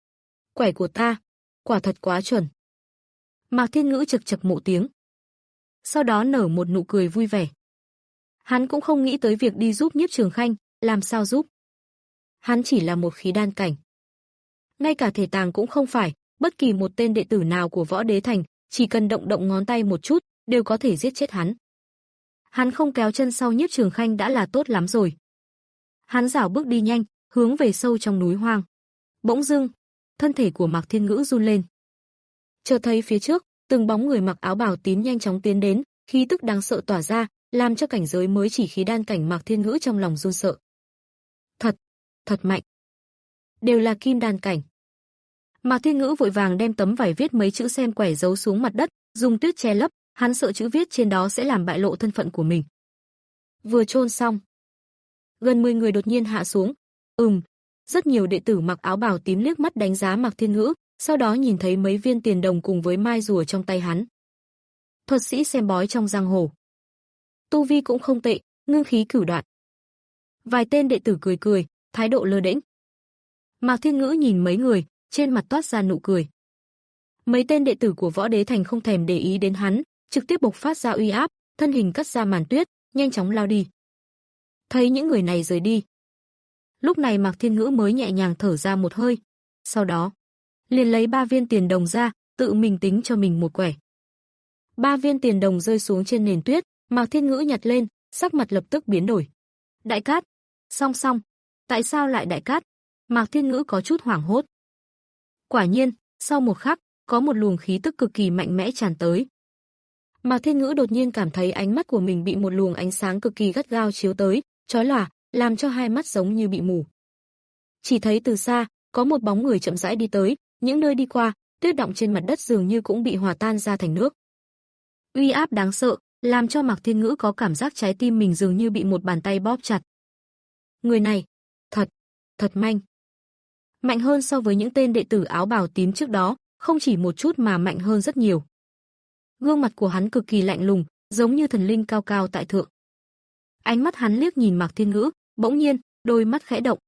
Quẻ của ta, quả thật quá chuẩn. Mạc Thiên Ngữ chực chực một tiếng. Sau đó nở một nụ cười vui vẻ. Hắn cũng không nghĩ tới việc đi giúp Nhiếp Trường Khanh, làm sao giúp. Hắn chỉ là một khí đan cảnh. Ngay cả thể tàng cũng không phải, bất kỳ một tên đệ tử nào của Võ Đế Thành, chỉ cần động động ngón tay một chút, đều có thể giết chết hắn. Hắn không kéo chân sau Nhiếp Trường Khanh đã là tốt lắm rồi. Hắn rảo bước đi nhanh, hướng về sâu trong núi hoang. Bỗng dưng, thân thể của Mạc Thiên Ngữ run lên. Chợt thấy phía trước, từng bóng người mặc áo bào tím nhanh chóng tiến đến, khí tức đáng sợ tỏa ra, làm cho cảnh giới mới chỉ khí đan cảnh Mạc Thiên Ngữ trong lòng run sợ. Thật, thật mạnh. Đều là kim đan cảnh. Mạc Thiên Ngữ vội vàng đem tấm vải viết mấy chữ xem quẻ giấu xuống mặt đất, dùng tuyết che lấp, hắn sợ chữ viết trên đó sẽ làm bại lộ thân phận của mình. Vừa chôn xong, gần mười người đột nhiên hạ xuống. Ừm, rất nhiều đệ tử mặc áo bào tím liếc mắt đánh giá Mạc Thiên Ngữ, sau đó nhìn thấy mấy viên tiền đồng cùng với mai rùa trong tay hắn. Thuật sĩ xem bói trong giang hồ. Tu vi cũng không tệ, ngưng khí cửu đoạn. Vài tên đệ tử cười cười, thái độ lơ đễnh. Mạc Thiên Ngữ nhìn mấy người, trên mặt toát ra nụ cười. Mấy tên đệ tử của Võ Đế Thành không thèm để ý đến hắn, trực tiếp bộc phát ra uy áp, thân hình cắt ra màn tuyết, nhanh chóng lao đi. Thấy những người này rời đi, lúc này Mạc Thiên Ngữ mới nhẹ nhàng thở ra một hơi, sau đó liền lấy ba viên tiền đồng ra, tự mình tính cho mình một quẻ. Ba viên tiền đồng rơi xuống trên nền tuyết, Mạc Thiên Ngữ nhặt lên, sắc mặt lập tức biến đổi. Đại cát, song song, tại sao lại đại cát? Mạc Thiên Ngữ có chút hoảng hốt. Quả nhiên, sau một khắc, có một luồng khí tức cực kỳ mạnh mẽ tràn tới. Mạc Thiên Ngữ đột nhiên cảm thấy ánh mắt của mình bị một luồng ánh sáng cực kỳ gắt gao chiếu tới, chói lòa, làm cho hai mắt giống như bị mù. Chỉ thấy từ xa, có một bóng người chậm rãi đi tới, những nơi đi qua, tuyết đọng trên mặt đất dường như cũng bị hòa tan ra thành nước. Uy áp đáng sợ, làm cho Mạc Thiên Ngữ có cảm giác trái tim mình dường như bị một bàn tay bóp chặt. Người này, thật, thật manh. Mạnh hơn so với những tên đệ tử áo bào tím trước đó, không chỉ một chút mà mạnh hơn rất nhiều. Gương mặt của hắn cực kỳ lạnh lùng, giống như thần linh cao cao tại thượng. Ánh mắt hắn liếc nhìn Mạc Thiên Ngữ, bỗng nhiên, đôi mắt khẽ động.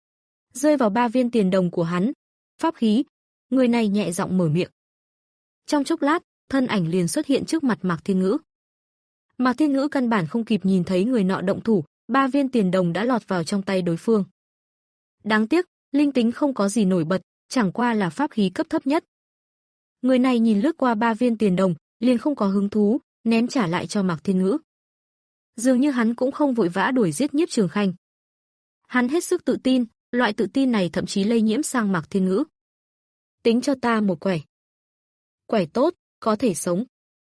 Rơi vào ba viên tiền đồng của hắn. Pháp khí, người này nhẹ giọng mở miệng. Trong chốc lát, thân ảnh liền xuất hiện trước mặt Mạc Thiên Ngữ. Mạc Thiên Ngữ căn bản không kịp nhìn thấy người nọ động thủ, ba viên tiền đồng đã lọt vào trong tay đối phương. Đáng tiếc, linh tính không có gì nổi bật, chẳng qua là pháp khí cấp thấp nhất. Người này nhìn lướt qua ba viên tiền đồng, liền không có hứng thú, ném trả lại cho Mạc Thiên Ngữ. Dường như hắn cũng không vội vã đuổi giết Nhiếp Trường Khanh. Hắn hết sức tự tin, loại tự tin này thậm chí lây nhiễm sang Mạc Thiên Ngữ. Tính cho ta một quẻ. Quẻ tốt, có thể sống.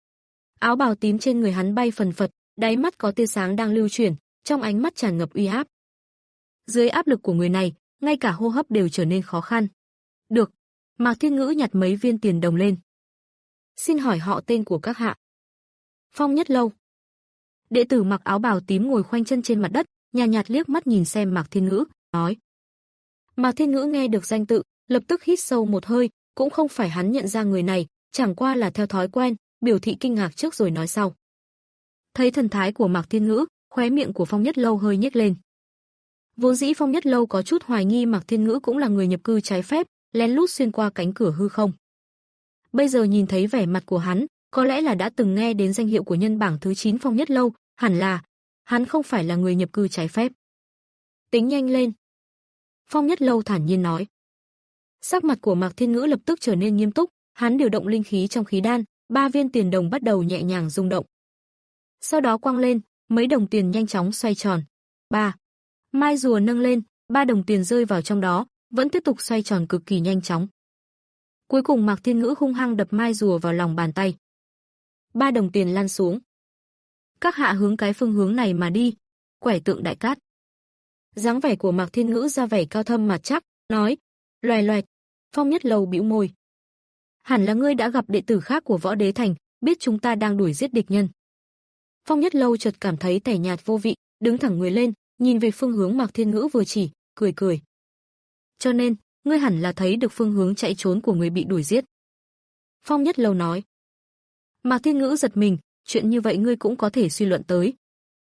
Áo bào tím trên người hắn bay phần phật, đáy mắt có tia sáng đang lưu chuyển, trong ánh mắt tràn ngập uy áp. Dưới áp lực của người này, ngay cả hô hấp đều trở nên khó khăn. Được, Mạc Thiên Ngữ nhặt mấy viên tiền đồng lên. Xin hỏi họ tên của các hạ. Phong Nhất Lâu. Đệ tử mặc áo bào tím ngồi khoanh chân trên mặt đất, nhàn nhạt, nhạt liếc mắt nhìn xem Mạc Thiên Ngữ, nói. Mạc Thiên Ngữ nghe được danh tự, lập tức hít sâu một hơi, cũng không phải hắn nhận ra người này, chẳng qua là theo thói quen, biểu thị kinh ngạc trước rồi nói sau. Thấy thần thái của Mạc Thiên Ngữ, khóe miệng của Phong Nhất Lâu hơi nhếch lên. Vốn dĩ Phong Nhất Lâu có chút hoài nghi Mạc Thiên Ngữ cũng là người nhập cư trái phép, lén lút xuyên qua cánh cửa hư không. Bây giờ nhìn thấy vẻ mặt của hắn, có lẽ là đã từng nghe đến danh hiệu của nhân bảng thứ chín Phong Nhất Lâu, hẳn là hắn không phải là người nhập cư trái phép. Tính nhanh lên. Phong Nhất Lâu thản nhiên nói. Sắc mặt của Mạc Thiên Ngữ lập tức trở nên nghiêm túc, hắn điều động linh khí trong khí đan, ba viên tiền đồng bắt đầu nhẹ nhàng rung động. Sau đó quăng lên, mấy đồng tiền nhanh chóng xoay tròn. Ba. Mai rùa nâng lên, ba đồng tiền rơi vào trong đó, vẫn tiếp tục xoay tròn cực kỳ nhanh chóng. Cuối cùng Mạc Thiên Ngữ hung hăng đập mai rùa vào lòng bàn tay. Ba đồng tiền lăn xuống. Các hạ hướng cái phương hướng này mà đi, quẻ tượng đại cát. Dáng vẻ của Mạc Thiên Ngữ ra vẻ cao thâm mà chắc, nói, loè loẹt. Phong Nhất Lâu bĩu môi. Hẳn là ngươi đã gặp đệ tử khác của Võ Đế Thành, biết chúng ta đang đuổi giết địch nhân. Phong Nhất Lâu chợt cảm thấy tẻ nhạt vô vị, đứng thẳng người lên, nhìn về phương hướng Mạc Thiên Ngữ vừa chỉ, cười cười. Cho nên, ngươi hẳn là thấy được phương hướng chạy trốn của người bị đuổi giết. Phong Nhất Lâu nói. Mạc Thiên Ngữ giật mình, chuyện như vậy ngươi cũng có thể suy luận tới.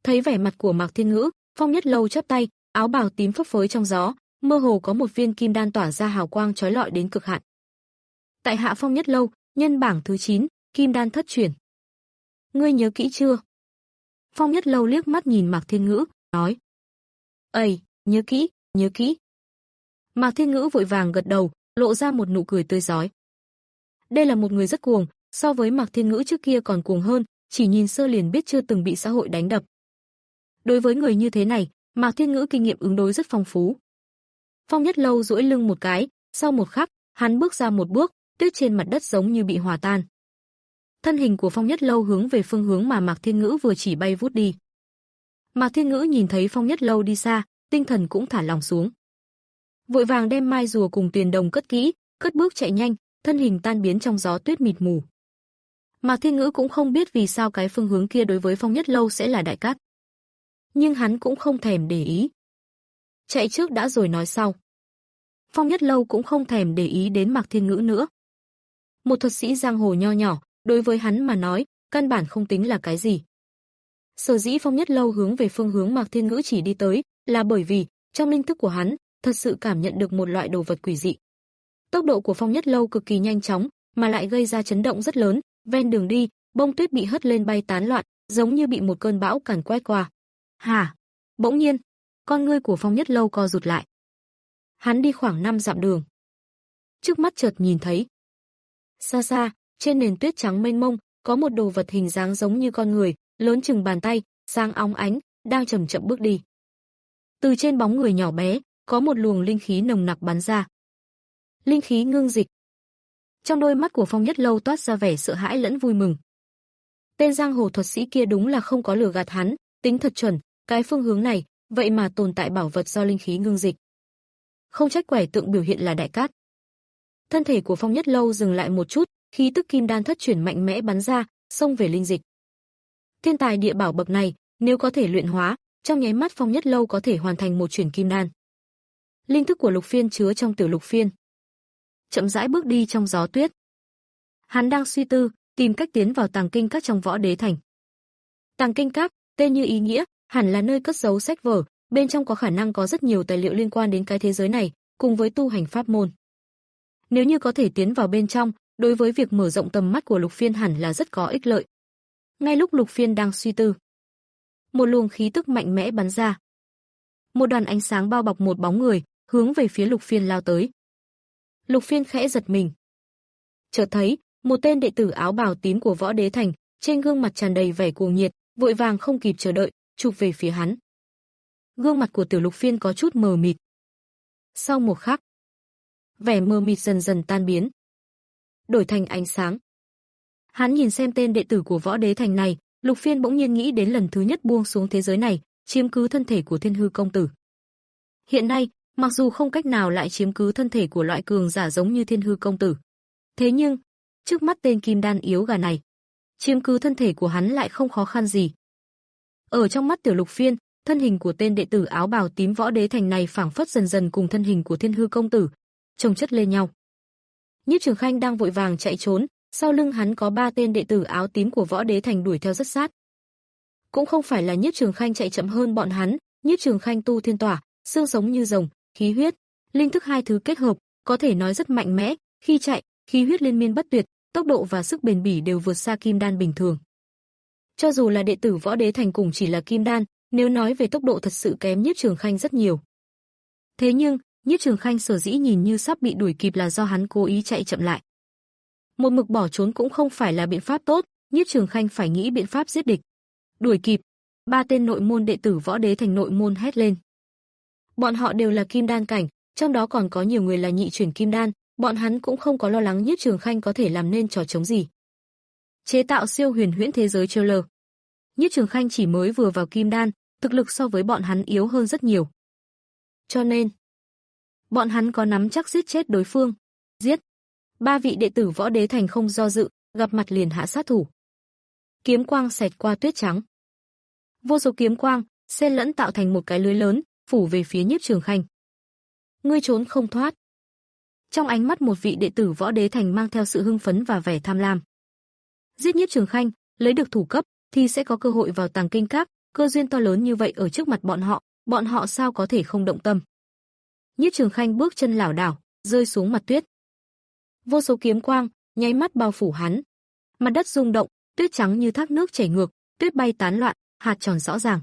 Thấy vẻ mặt của Mạc Thiên Ngữ, Phong Nhất Lâu chắp tay, áo bào tím phấp phới trong gió, mơ hồ có một viên kim đan tỏa ra hào quang chói lọi đến cực hạn. Tại hạ Phong Nhất Lâu, nhân bảng thứ chín, kim đan thất truyền. Ngươi nhớ kỹ chưa? Phong Nhất Lâu liếc mắt nhìn Mạc Thiên Ngữ, nói. Ây, nhớ kỹ, nhớ kỹ. Mạc Thiên Ngữ vội vàng gật đầu, lộ ra một nụ cười tươi rói. Đây là một người rất cuồng, so với Mạc Thiên Ngữ trước kia còn cuồng hơn, chỉ nhìn sơ liền biết chưa từng bị xã hội đánh đập. Đối với người như thế này, Mạc Thiên Ngữ kinh nghiệm ứng đối rất phong phú. Phong Nhất Lâu duỗi lưng một cái, sau một khắc, hắn bước ra một bước, tuyết trên mặt đất giống như bị hòa tan. Thân hình của Phong Nhất Lâu hướng về phương hướng mà Mạc Thiên Ngữ vừa chỉ bay vút đi. Mạc Thiên Ngữ nhìn thấy Phong Nhất Lâu đi xa, tinh thần cũng thả lỏng xuống. Vội vàng đem mai rùa cùng tuyền đồng cất kỹ, cất bước chạy nhanh, thân hình tan biến trong gió tuyết mịt mù. Mạc Thiên Ngữ cũng không biết vì sao cái phương hướng kia đối với Phong Nhất Lâu sẽ là đại cát. Nhưng hắn cũng không thèm để ý. Chạy trước đã rồi nói sau. Phong Nhất Lâu cũng không thèm để ý đến Mạc Thiên Ngữ nữa. Một thuật sĩ giang hồ nho nhỏ, đối với hắn mà nói, căn bản không tính là cái gì. Sở dĩ Phong Nhất Lâu hướng về phương hướng Mạc Thiên Ngữ chỉ đi tới, là bởi vì, trong linh thức của hắn, thật sự cảm nhận được một loại đồ vật quỷ dị. Tốc độ của Phong Nhất Lâu cực kỳ nhanh chóng, mà lại gây ra chấn động rất lớn, ven đường đi, bông tuyết bị hất lên bay tán loạn, giống như bị một cơn bão càn quét qua. Hả? Bỗng nhiên, con ngươi của Phong Nhất Lâu co rụt lại. Hắn đi khoảng năm dặm đường. Trước mắt chợt nhìn thấy. Xa xa, trên nền tuyết trắng mênh mông, có một đồ vật hình dáng giống như con người, lớn chừng bàn tay, sáng óng ánh, đang chậm chậm bước đi. Từ trên bóng người nhỏ bé, có một luồng linh khí nồng nặc bắn ra. Linh khí ngưng dịch. Trong đôi mắt của Phong Nhất Lâu toát ra vẻ sợ hãi lẫn vui mừng. Tên giang hồ thuật sĩ kia đúng là không có lừa gạt hắn, tính thật chuẩn, cái phương hướng này, vậy mà tồn tại bảo vật do linh khí ngưng dịch. Không trách quẻ tượng biểu hiện là đại cát. Thân thể của Phong Nhất Lâu dừng lại một chút, khí tức kim đan thất chuyển mạnh mẽ bắn ra, xông về linh dịch. Thiên tài địa bảo bậc này, nếu có thể luyện hóa, trong nháy mắt Phong Nhất Lâu có thể hoàn thành một chuyển kim đan. Linh thức của Lục Phiên chứa trong tiểu Lục Phiên, chậm rãi bước đi trong gió tuyết. Hắn đang suy tư, tìm cách tiến vào Tàng Kinh Các trong Võ Đế Thành. Tàng Kinh Các, tên như ý nghĩa, hẳn là nơi cất giấu sách vở, bên trong có khả năng có rất nhiều tài liệu liên quan đến cái thế giới này, cùng với tu hành pháp môn. Nếu như có thể tiến vào bên trong, đối với việc mở rộng tầm mắt của Lục Phiên hẳn là rất có ích lợi. Ngay lúc Lục Phiên đang suy tư, một luồng khí tức mạnh mẽ bắn ra. Một đoàn ánh sáng bao bọc một bóng người, hướng về phía Lục Phiên lao tới. Lục Phiên khẽ giật mình. Chợt thấy, một tên đệ tử áo bào tím của Võ Đế Thành, trên gương mặt tràn đầy vẻ cuồng nhiệt, vội vàng không kịp chờ đợi, chụp về phía hắn. Gương mặt của tiểu Lục Phiên có chút mờ mịt. Sau một khắc, vẻ mờ mịt dần dần tan biến, đổi thành ánh sáng. Hắn nhìn xem tên đệ tử của Võ Đế Thành này, Lục Phiên bỗng nhiên nghĩ đến lần thứ nhất buông xuống thế giới này, chiếm cứ thân thể của Thiên Hư công tử. Hiện nay, mặc dù không cách nào lại chiếm cứ thân thể của loại cường giả giống như Thiên Hư công tử, thế nhưng, trước mắt tên kim đan yếu gà này, chiếm cứ thân thể của hắn lại không khó khăn gì. Ở trong mắt tiểu Lục Phiên, thân hình của tên đệ tử áo bào tím Võ Đế Thành này phảng phất dần dần cùng thân hình của Thiên Hư công tử chồng chất lên nhau. Nhiếp Trường Khanh đang vội vàng chạy trốn, sau lưng hắn có ba tên đệ tử áo tím của Võ Đế Thành đuổi theo rất sát. Cũng không phải là Nhiếp Trường Khanh chạy chậm hơn bọn hắn, Nhiếp Trường Khanh tu thiên tỏa, xương sống như rồng, khí huyết, linh thức hai thứ kết hợp, có thể nói rất mạnh mẽ, khi chạy, khí huyết liên miên bất tuyệt, tốc độ và sức bền bỉ đều vượt xa kim đan bình thường. Cho dù là đệ tử Võ Đế Thành cùng chỉ là kim đan, nếu nói về tốc độ thật sự kém Nhiếp Trường Khanh rất nhiều. Thế nhưng, Nhiếp Trường Khanh sở dĩ nhìn như sắp bị đuổi kịp là do hắn cố ý chạy chậm lại. Một mực bỏ trốn cũng không phải là biện pháp tốt, Nhiếp Trường Khanh phải nghĩ biện pháp giết địch. Đuổi kịp, ba tên nội môn đệ tử Võ Đế Thành nội môn hét lên. Bọn họ đều là kim đan cảnh, trong đó còn có nhiều người là nhị chuyển kim đan, bọn hắn cũng không có lo lắng Nhiếp Trường Khanh có thể làm nên trò chống gì. Chế tạo siêu huyền huyễn thế giới trailer. Nhiếp Trường Khanh chỉ mới vừa vào kim đan, thực lực so với bọn hắn yếu hơn rất nhiều. Cho nên, bọn hắn có nắm chắc giết chết đối phương. Giết. Ba vị đệ tử Võ Đế Thành không do dự, gặp mặt liền hạ sát thủ. Kiếm quang xẹt qua tuyết trắng. Vô số kiếm quang xen lẫn tạo thành một cái lưới lớn, phủ về phía Nhiếp Trường Khanh. Ngươi trốn không thoát. Trong ánh mắt một vị đệ tử Võ Đế Thành mang theo sự hưng phấn và vẻ tham lam. Giết Nhiếp Trường Khanh, lấy được thủ cấp thì sẽ có cơ hội vào Tàng Kinh Các, cơ duyên to lớn như vậy ở trước mặt bọn họ, bọn họ sao có thể không động tâm. Nhiếp Trường Khanh bước chân lảo đảo, rơi xuống mặt tuyết. Vô số kiếm quang nháy mắt bao phủ hắn. Mặt đất rung động, tuyết trắng như thác nước chảy ngược, tuyết bay tán loạn, hạt tròn rõ ràng.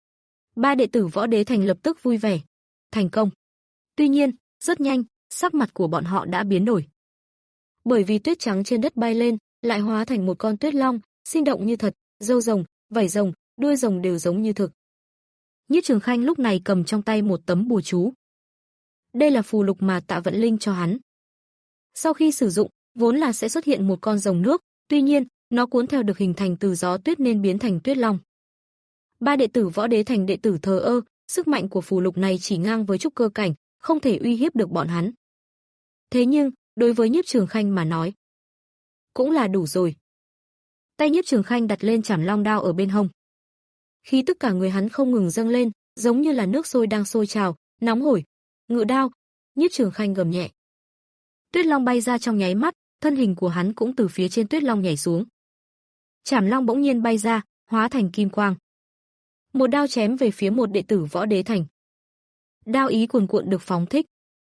Ba đệ tử Võ Đế Thành lập tức vui vẻ. Thành công. Tuy nhiên, rất nhanh, sắc mặt của bọn họ đã biến đổi. Bởi vì tuyết trắng trên đất bay lên, lại hóa thành một con tuyết long, sinh động như thật, râu rồng, vảy rồng, đuôi rồng đều giống như thực. Nhiếp Trường Khanh lúc này cầm trong tay một tấm bùa chú. Đây là phù lục mà Tạ Vận Linh cho hắn. Sau khi sử dụng, vốn là sẽ xuất hiện một con rồng nước, tuy nhiên, nó cuốn theo được hình thành từ gió tuyết nên biến thành tuyết long. Ba đệ tử Võ Đế Thành đệ tử thờ ơ, sức mạnh của phù lục này chỉ ngang với trúc cơ cảnh, không thể uy hiếp được bọn hắn. Thế nhưng, đối với Nhiếp Trường Khanh mà nói, cũng là đủ rồi. Tay Nhiếp Trường Khanh đặt lên chảm long đao ở bên hông. Khi tất cả người hắn không ngừng dâng lên, giống như là nước sôi đang sôi trào, nóng hổi. Ngự đao, Nhiếp Trường Khanh gầm nhẹ. Tuyết long bay ra trong nháy mắt, thân hình của hắn cũng từ phía trên tuyết long nhảy xuống. Chảm long bỗng nhiên bay ra, hóa thành kim quang. Một đao chém về phía một đệ tử Võ Đế Thành. Đao ý cuồn cuộn được phóng thích.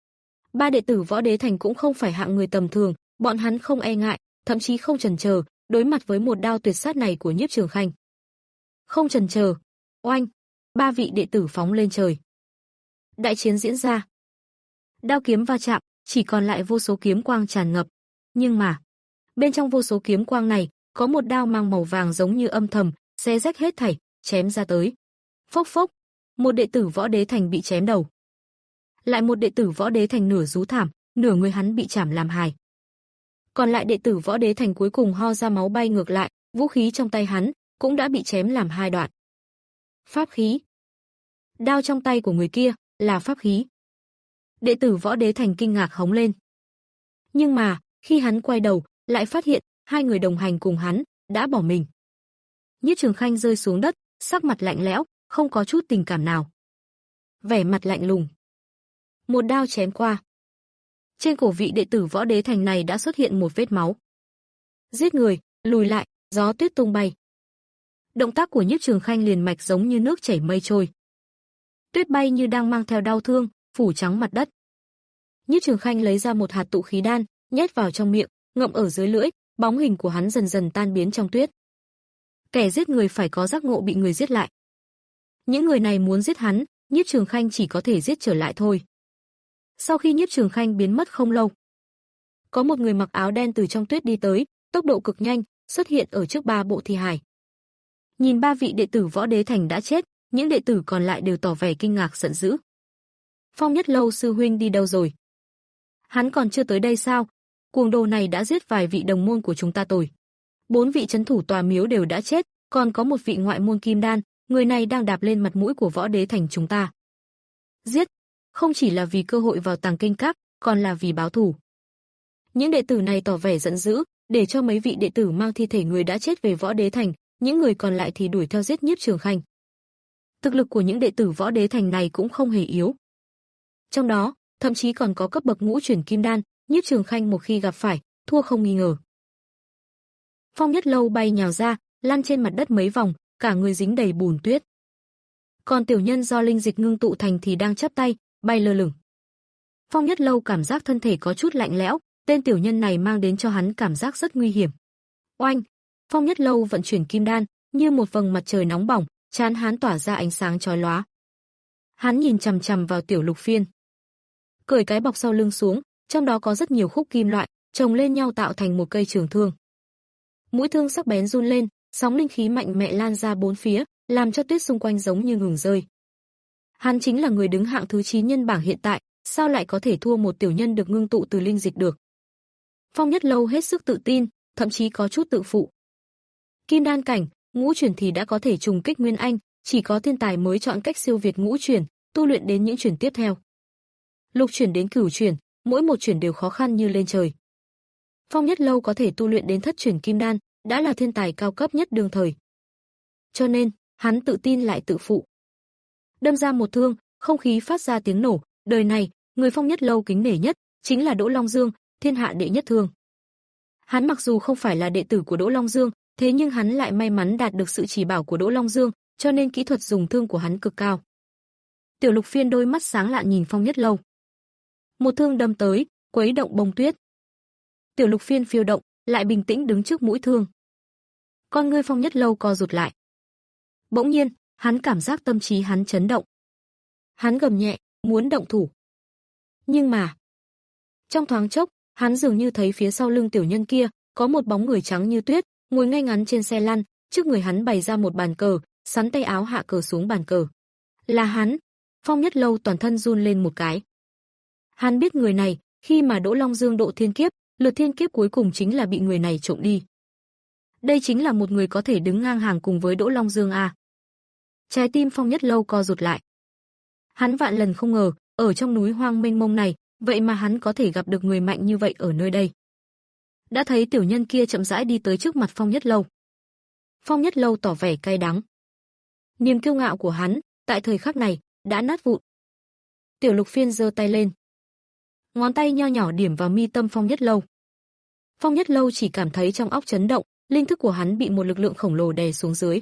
Ba đệ tử Võ Đế Thành cũng không phải hạng người tầm thường, bọn hắn không e ngại, thậm chí không chần chờ, đối mặt với một đao tuyệt sát này của Nhiếp Trường Khanh. Không chần chờ, oanh, ba vị đệ tử phóng lên trời. Đại chiến diễn ra. Đao kiếm va chạm, chỉ còn lại vô số kiếm quang tràn ngập. Nhưng mà, bên trong vô số kiếm quang này, có một đao mang màu vàng giống như âm thầm, xé rách hết thảy, chém ra tới. Phốc phốc, một đệ tử Võ Đế Thành bị chém đầu. Lại một đệ tử Võ Đế Thành nửa rú thảm, nửa người hắn bị chảm làm hài. Còn lại đệ tử Võ Đế Thành cuối cùng ho ra máu bay ngược lại, vũ khí trong tay hắn cũng đã bị chém làm hai đoạn. Pháp khí. Đao trong tay của người kia là pháp khí. Đệ tử Võ Đế Thành kinh ngạc hống lên. Nhưng mà, khi hắn quay đầu, lại phát hiện hai người đồng hành cùng hắn đã bỏ mình. Nhiếp Trường Khanh rơi xuống đất, sắc mặt lạnh lẽo, không có chút tình cảm nào. Vẻ mặt lạnh lùng. Một đao chém qua. Trên cổ vị đệ tử Võ Đế Thành này đã xuất hiện một vết máu. Giết người, lùi lại, gió tuyết tung bay. Động tác của Nhiếp Trường Khanh liền mạch giống như nước chảy mây trôi. Tuyết bay như đang mang theo đau thương, phủ trắng mặt đất. Nhiếp Trường Khanh lấy ra một hạt tụ khí đan, nhét vào trong miệng, ngậm ở dưới lưỡi, bóng hình của hắn dần dần tan biến trong tuyết. Kẻ giết người phải có giác ngộ bị người giết lại. Những người này muốn giết hắn, Nhiếp Trường Khanh chỉ có thể giết trở lại thôi. Sau khi Nhiếp Trường Khanh biến mất không lâu, có một người mặc áo đen từ trong tuyết đi tới, tốc độ cực nhanh, xuất hiện ở trước ba bộ thi hài. Nhìn ba vị đệ tử Võ Đế Thành đã chết, những đệ tử còn lại đều tỏ vẻ kinh ngạc giận dữ. Phong Nhất Lâu sư huynh đi đâu rồi? Hắn còn chưa tới đây sao? Cuồng đồ này đã giết vài vị đồng môn của chúng ta rồi. Bốn vị trấn thủ tòa miếu đều đã chết, còn có một vị ngoại môn kim đan, người này đang đạp lên mặt mũi của Võ Đế Thành chúng ta. Giết, không chỉ là vì cơ hội vào Tàng Kinh Các, còn là vì báo thù. Những đệ tử này tỏ vẻ giận dữ, để cho mấy vị đệ tử mang thi thể người đã chết về Võ Đế Thành, những người còn lại thì đuổi theo giết Nhiếp Trường Khanh. Thực lực của những đệ tử Võ Đế Thành này cũng không hề yếu. Trong đó, thậm chí còn có cấp bậc ngũ chuyển kim đan, Nhiếp Trường Khanh một khi gặp phải, thua không nghi ngờ. Phong Nhất Lâu bay nhào ra, lăn trên mặt đất mấy vòng, cả người dính đầy bùn tuyết. Còn tiểu nhân do linh dịch ngưng tụ thành thì đang chắp tay, bay lơ lửng. Phong Nhất Lâu cảm giác thân thể có chút lạnh lẽo, tên tiểu nhân này mang đến cho hắn cảm giác rất nguy hiểm. Oanh! Phong Nhất Lâu vận chuyển kim đan, như một vầng mặt trời nóng bỏng, trán hắn tỏa ra ánh sáng chói lóa. Hắn nhìn chằm chằm vào Tiểu Lục Phiên. Cởi cái bọc sau lưng xuống, trong đó có rất nhiều khúc kim loại, chồng lên nhau tạo thành một cây trường thương. Mũi thương sắc bén run lên, sóng linh khí mạnh mẽ lan ra bốn phía, làm cho tuyết xung quanh giống như ngừng rơi. Hắn chính là người đứng hạng thứ chín nhân bảng hiện tại, sao lại có thể thua một tiểu nhân được ngưng tụ từ linh dịch được? Phong Nhất Lâu hết sức tự tin, thậm chí có chút tự phụ. Kim đan cảnh, ngũ chuyển thì đã có thể trùng kích nguyên anh, chỉ có thiên tài mới chọn cách siêu việt ngũ chuyển, tu luyện đến những chuyển tiếp theo. Lục chuyển đến cửu chuyển, mỗi một chuyển đều khó khăn như lên trời. Phong Nhất Lâu có thể tu luyện đến thất chuyển kim đan, đã là thiên tài cao cấp nhất đương thời. Cho nên, hắn tự tin lại tự phụ. Đâm ra một thương, không khí phát ra tiếng nổ, đời này, người Phong Nhất Lâu kính nể nhất chính là Đỗ Long Dương, thiên hạ đệ nhất thương. Hắn mặc dù không phải là đệ tử của Đỗ Long Dương, thế nhưng hắn lại may mắn đạt được sự chỉ bảo của Đỗ Long Dương, cho nên kỹ thuật dùng thương của hắn cực cao. Tiểu Lục Phiên đôi mắt sáng lạn nhìn Phong Nhất Lâu. Một thương đâm tới, quấy động bông tuyết. Tiểu Lục Phiên phiêu động, lại bình tĩnh đứng trước mũi thương. Con ngươi Phong Nhất Lâu co rụt lại. Bỗng nhiên, hắn cảm giác tâm trí hắn chấn động. Hắn gầm nhẹ, muốn động thủ. Nhưng mà, trong thoáng chốc, hắn dường như thấy phía sau lưng tiểu nhân kia có một bóng người trắng như tuyết, ngồi ngay ngắn trên xe lăn, trước người hắn bày ra một bàn cờ, sắn tay áo hạ cờ xuống bàn cờ. Là hắn. Phong Nhất Lâu toàn thân run lên một cái. Hắn biết người này, khi mà Đỗ Long Dương độ thiên kiếp, lượt thiên kiếp cuối cùng chính là bị người này trộm đi. Đây chính là một người có thể đứng ngang hàng cùng với Đỗ Long Dương à. Trái tim Phong Nhất Lâu co rụt lại. Hắn vạn lần không ngờ, ở trong núi hoang mênh mông này, vậy mà hắn có thể gặp được người mạnh như vậy ở nơi đây. Đã thấy tiểu nhân kia chậm rãi đi tới trước mặt Phong Nhất Lâu. Phong Nhất Lâu tỏ vẻ cay đắng. Niềm kiêu ngạo của hắn, tại thời khắc này, đã nát vụn. Tiểu Lục Phiên giơ tay lên. Ngón tay nho nhỏ điểm vào mi tâm Phong Nhất Lâu. Phong Nhất Lâu chỉ cảm thấy trong óc chấn động, linh thức của hắn bị một lực lượng khổng lồ đè xuống dưới.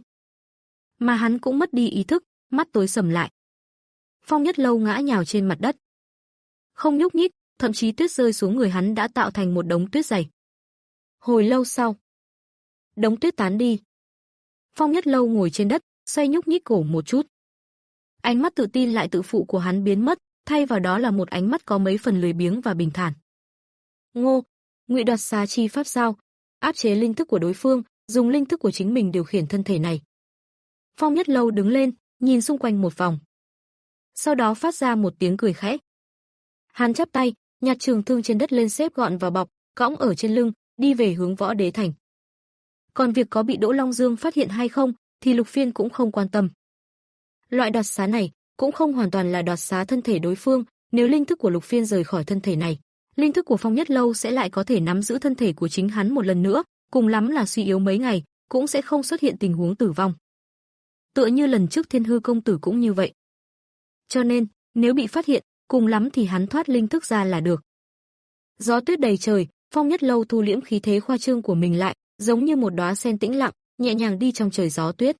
Mà hắn cũng mất đi ý thức, mắt tối sầm lại. Phong Nhất Lâu ngã nhào trên mặt đất. Không nhúc nhích, thậm chí tuyết rơi xuống người hắn đã tạo thành một đống tuyết dày. Hồi lâu sau, đống tuyết tán đi. Phong Nhất Lâu ngồi trên đất, xoay nhúc nhích cổ một chút. Ánh mắt tự tin lại tự phụ của hắn biến mất, thay vào đó là một ánh mắt có mấy phần lười biếng và bình thản. Ngô, Ngụy Đoạt Xá chi pháp sao? Áp chế linh thức của đối phương, dùng linh thức của chính mình điều khiển thân thể này. Phong Nhất Lâu đứng lên, nhìn xung quanh một vòng. Sau đó phát ra một tiếng cười khẽ. Hắn chắp tay, nhặt trường thương trên đất lên xếp gọn vào bọc, cõng ở trên lưng, đi về hướng Võ Đế Thành. Còn việc có bị Đỗ Long Dương phát hiện hay không, thì Lục Phiên cũng không quan tâm. Loại đoạt xá này cũng không hoàn toàn là đoạt xá thân thể đối phương, nếu linh thức của Lục Phiên rời khỏi thân thể này, linh thức của Phong Nhất Lâu sẽ lại có thể nắm giữ thân thể của chính hắn một lần nữa, cùng lắm là suy yếu mấy ngày, cũng sẽ không xuất hiện tình huống tử vong. Tựa như lần trước Thiên Hư công tử cũng như vậy. Cho nên, nếu bị phát hiện, cùng lắm thì hắn thoát linh thức ra là được. Gió tuyết đầy trời, Phong Nhất Lâu thu liễm khí thế khoa trương của mình lại, giống như một đóa sen tĩnh lặng, nhẹ nhàng đi trong trời gió tuyết.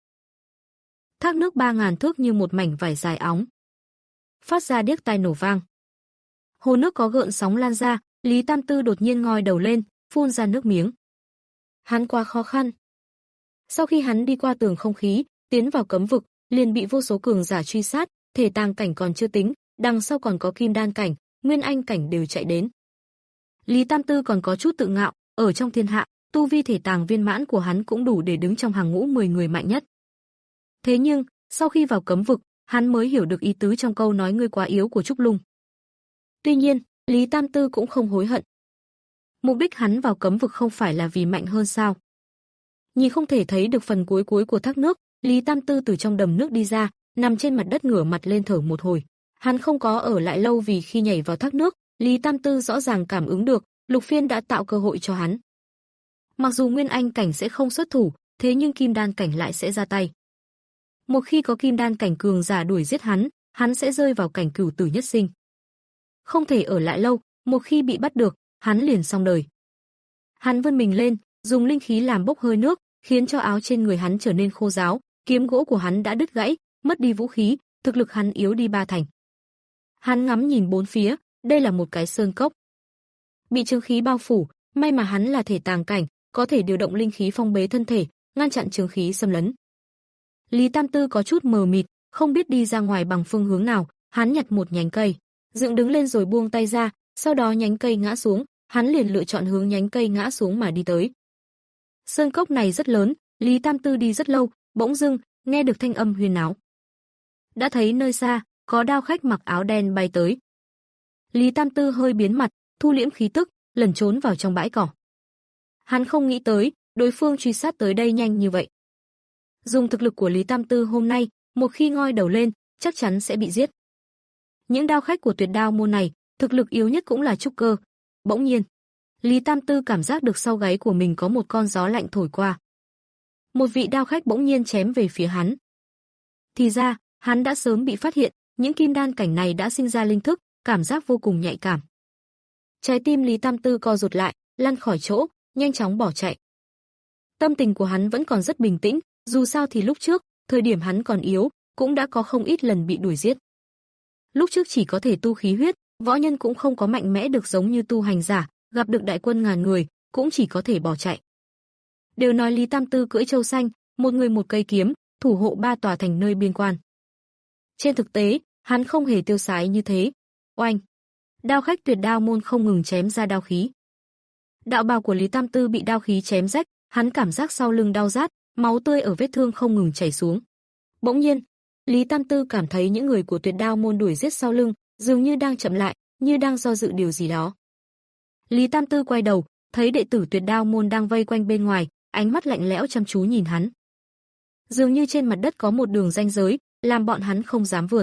Thác nước ba ngàn thước như một mảnh vải dài óng, phát ra điếc tai nổ vang. Hồ nước có gợn sóng lan ra, Lý Tam Tư đột nhiên ngoi đầu lên, phun ra nước miếng. Hắn quá khó khăn. Sau khi hắn đi qua tường không khí, tiến vào cấm vực, liền bị vô số cường giả truy sát, thể tàng cảnh còn chưa tính, đằng sau còn có kim đan cảnh, nguyên anh cảnh đều chạy đến. Lý Tam Tư còn có chút tự ngạo, ở trong thiên hạ, tu vi thể tàng viên mãn của hắn cũng đủ để đứng trong hàng ngũ mười người mạnh nhất. Thế nhưng, sau khi vào cấm vực, hắn mới hiểu được ý tứ trong câu nói ngươi quá yếu của Trúc Lung. Tuy nhiên, Lý Tam Tư cũng không hối hận. Mục đích hắn vào cấm vực không phải là vì mạnh hơn sao? Nhìn không thể thấy được phần cuối cuối của thác nước, Lý Tam Tư từ trong đầm nước đi ra, nằm trên mặt đất ngửa mặt lên thở một hồi. Hắn không có ở lại lâu vì khi nhảy vào thác nước, Lý Tam Tư rõ ràng cảm ứng được, Lục Phiên đã tạo cơ hội cho hắn. Mặc dù nguyên anh cảnh sẽ không xuất thủ, thế nhưng kim đan cảnh lại sẽ ra tay. Một khi có kim đan cảnh cường giả đuổi giết hắn, hắn sẽ rơi vào cảnh cửu tử nhất sinh. Không thể ở lại lâu, một khi bị bắt được, hắn liền xong đời. Hắn vươn mình lên, dùng linh khí làm bốc hơi nước, khiến cho áo trên người hắn trở nên khô ráo, kiếm gỗ của hắn đã đứt gãy, mất đi vũ khí, thực lực hắn yếu đi ba thành. Hắn ngắm nhìn bốn phía, đây là một cái sơn cốc. Bị chướng khí bao phủ, may mà hắn là thể tàng cảnh, có thể điều động linh khí phong bế thân thể, ngăn chặn chướng khí xâm lấn. Lý Tam Tư có chút mờ mịt, không biết đi ra ngoài bằng phương hướng nào, hắn nhặt một nhánh cây, dựng đứng lên rồi buông tay ra, sau đó nhánh cây ngã xuống, hắn liền lựa chọn hướng nhánh cây ngã xuống mà đi tới. Sơn cốc này rất lớn, Lý Tam Tư đi rất lâu, bỗng dưng nghe được thanh âm huyên náo. Đã thấy nơi xa có đao khách mặc áo đen bay tới. Lý Tam Tư hơi biến mặt, thu liễm khí tức, lẩn trốn vào trong bãi cỏ. Hắn không nghĩ tới, đối phương truy sát tới đây nhanh như vậy. Dùng thực lực của Lý Tam Tư hôm nay, một khi ngoi đầu lên, chắc chắn sẽ bị giết. Những đao khách của Tuyệt Đao môn này, thực lực yếu nhất cũng là trúc cơ. Bỗng nhiên, Lý Tam Tư cảm giác được sau gáy của mình có một con gió lạnh thổi qua. Một vị đao khách bỗng nhiên chém về phía hắn. Thì ra, hắn đã sớm bị phát hiện, những kim đan cảnh này đã sinh ra linh thức, cảm giác vô cùng nhạy cảm. Trái tim Lý Tam Tư co rụt lại, lăn khỏi chỗ, nhanh chóng bỏ chạy. Tâm tình của hắn vẫn còn rất bình tĩnh, dù sao thì lúc trước, thời điểm hắn còn yếu, cũng đã có không ít lần bị đuổi giết. Lúc trước chỉ có thể tu khí huyết, võ nhân cũng không có mạnh mẽ được giống như tu hành giả, gặp được đại quân ngàn người, cũng chỉ có thể bỏ chạy. Đều nói Lý Tam Tư cưỡi trâu xanh, một người một cây kiếm, thủ hộ ba tòa thành nơi biên quan. Trên thực tế, hắn không hề tiêu sái như thế. Oanh! Đao khách Tuyệt Đao môn không ngừng chém ra đao khí. Đạo bào của Lý Tam Tư bị đao khí chém rách, hắn cảm giác sau lưng đau rát, máu tươi ở vết thương không ngừng chảy xuống. Bỗng nhiên, Lý Tam Tư cảm thấy những người của Tuyệt Đao môn đuổi giết sau lưng, dường như đang chậm lại, như đang do dự điều gì đó. Lý Tam Tư quay đầu, thấy đệ tử Tuyệt Đao môn đang vây quanh bên ngoài, ánh mắt lạnh lẽo chăm chú nhìn hắn. Dường như trên mặt đất có một đường ranh giới, làm bọn hắn không dám vượt.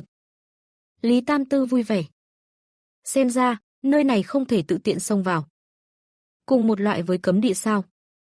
Lý Tam Tư vui vẻ. Xem ra, nơi này không thể tự tiện xông vào. Cùng một loại với cấm địa sao?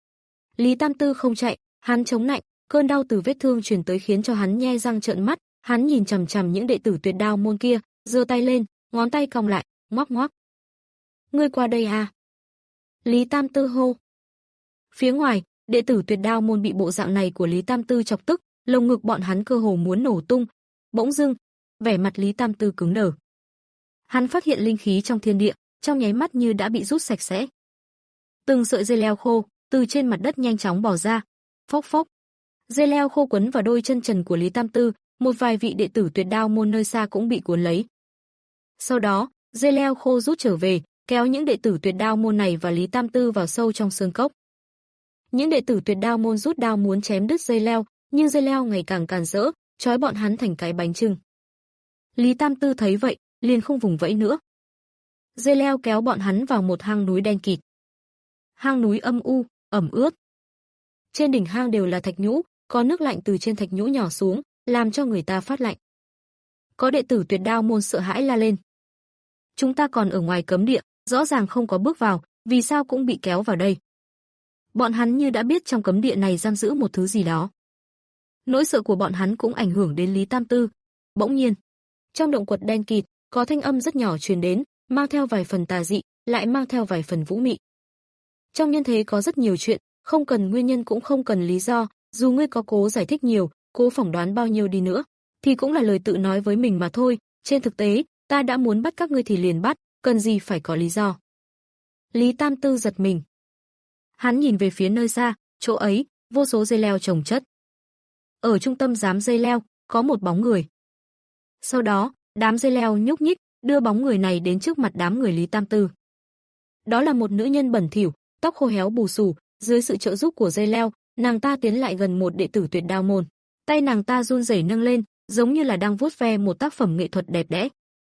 Lý Tam Tư không chạy, hắn chống nạnh, cơn đau từ vết thương truyền tới khiến cho hắn nhe răng trợn mắt, hắn nhìn chằm chằm những đệ tử Tuyệt Đao môn kia, giơ tay lên, ngón tay cong lại, ngoắc ngoắc. Ngươi qua đây à? Lý Tam Tư hô. Phía ngoài, đệ tử Tuyệt Đao môn bị bộ dạng này của Lý Tam Tư chọc tức, lồng ngực bọn hắn cơ hồ muốn nổ tung. Bỗng dưng, vẻ mặt Lý Tam Tư cứng đờ. Hắn phát hiện linh khí trong thiên địa, trong nháy mắt như đã bị rút sạch sẽ. Từng sợi dây leo khô từ trên mặt đất nhanh chóng bò ra. Phốc phốc. Dây leo khô quấn vào đôi chân trần của Lý Tam Tư, một vài vị đệ tử Tuyệt Đao môn nơi xa cũng bị cuốn lấy. Sau đó, dây leo khô rút trở về, kéo những đệ tử Tuyệt Đao môn này và Lý Tam Tư vào sâu trong sơn cốc. Những đệ tử Tuyệt Đao môn rút đao muốn chém đứt dây leo, nhưng dây leo ngày càng càn rỡ, trói bọn hắn thành cái bánh chưng. Lý Tam Tư thấy vậy, liền không vùng vẫy nữa. Dây leo kéo bọn hắn vào một hang núi đen kịt. Hang núi âm u, ẩm ướt. Trên đỉnh hang đều là thạch nhũ, có nước lạnh từ trên thạch nhũ nhỏ xuống, làm cho người ta phát lạnh. Có đệ tử Tuyệt Đao môn sợ hãi la lên. Chúng ta còn ở ngoài cấm địa, rõ ràng không có bước vào, vì sao cũng bị kéo vào đây? Bọn hắn như đã biết trong cấm địa này giam giữ một thứ gì đó. Nỗi sợ của bọn hắn cũng ảnh hưởng đến Lý Tam Tư. Bỗng nhiên, trong động quật đen kịt, có thanh âm rất nhỏ truyền đến, mang theo vài phần tà dị, lại mang theo vài phần vũ mị. Trong nhân thế có rất nhiều chuyện, không cần nguyên nhân cũng không cần lý do, dù ngươi có cố giải thích nhiều, cố phỏng đoán bao nhiêu đi nữa, thì cũng là lời tự nói với mình mà thôi, trên thực tế, ta đã muốn bắt các ngươi thì liền bắt, cần gì phải có lý do. Lý Tam Tư giật mình. Hắn nhìn về phía nơi xa, chỗ ấy, vô số dây leo chồng chất. Ở trung tâm đám dây leo, có một bóng người. Sau đó, đám dây leo nhúc nhích, đưa bóng người này đến trước mặt đám người Lý Tam Tư. Đó là một nữ nhân bẩn thỉu, tóc khô héo bù xù, dưới sự trợ giúp của dây leo, nàng ta tiến lại gần một đệ tử Tuyệt Đao môn. Tay nàng ta run rẩy nâng lên, giống như là đang vuốt ve một tác phẩm nghệ thuật đẹp đẽ.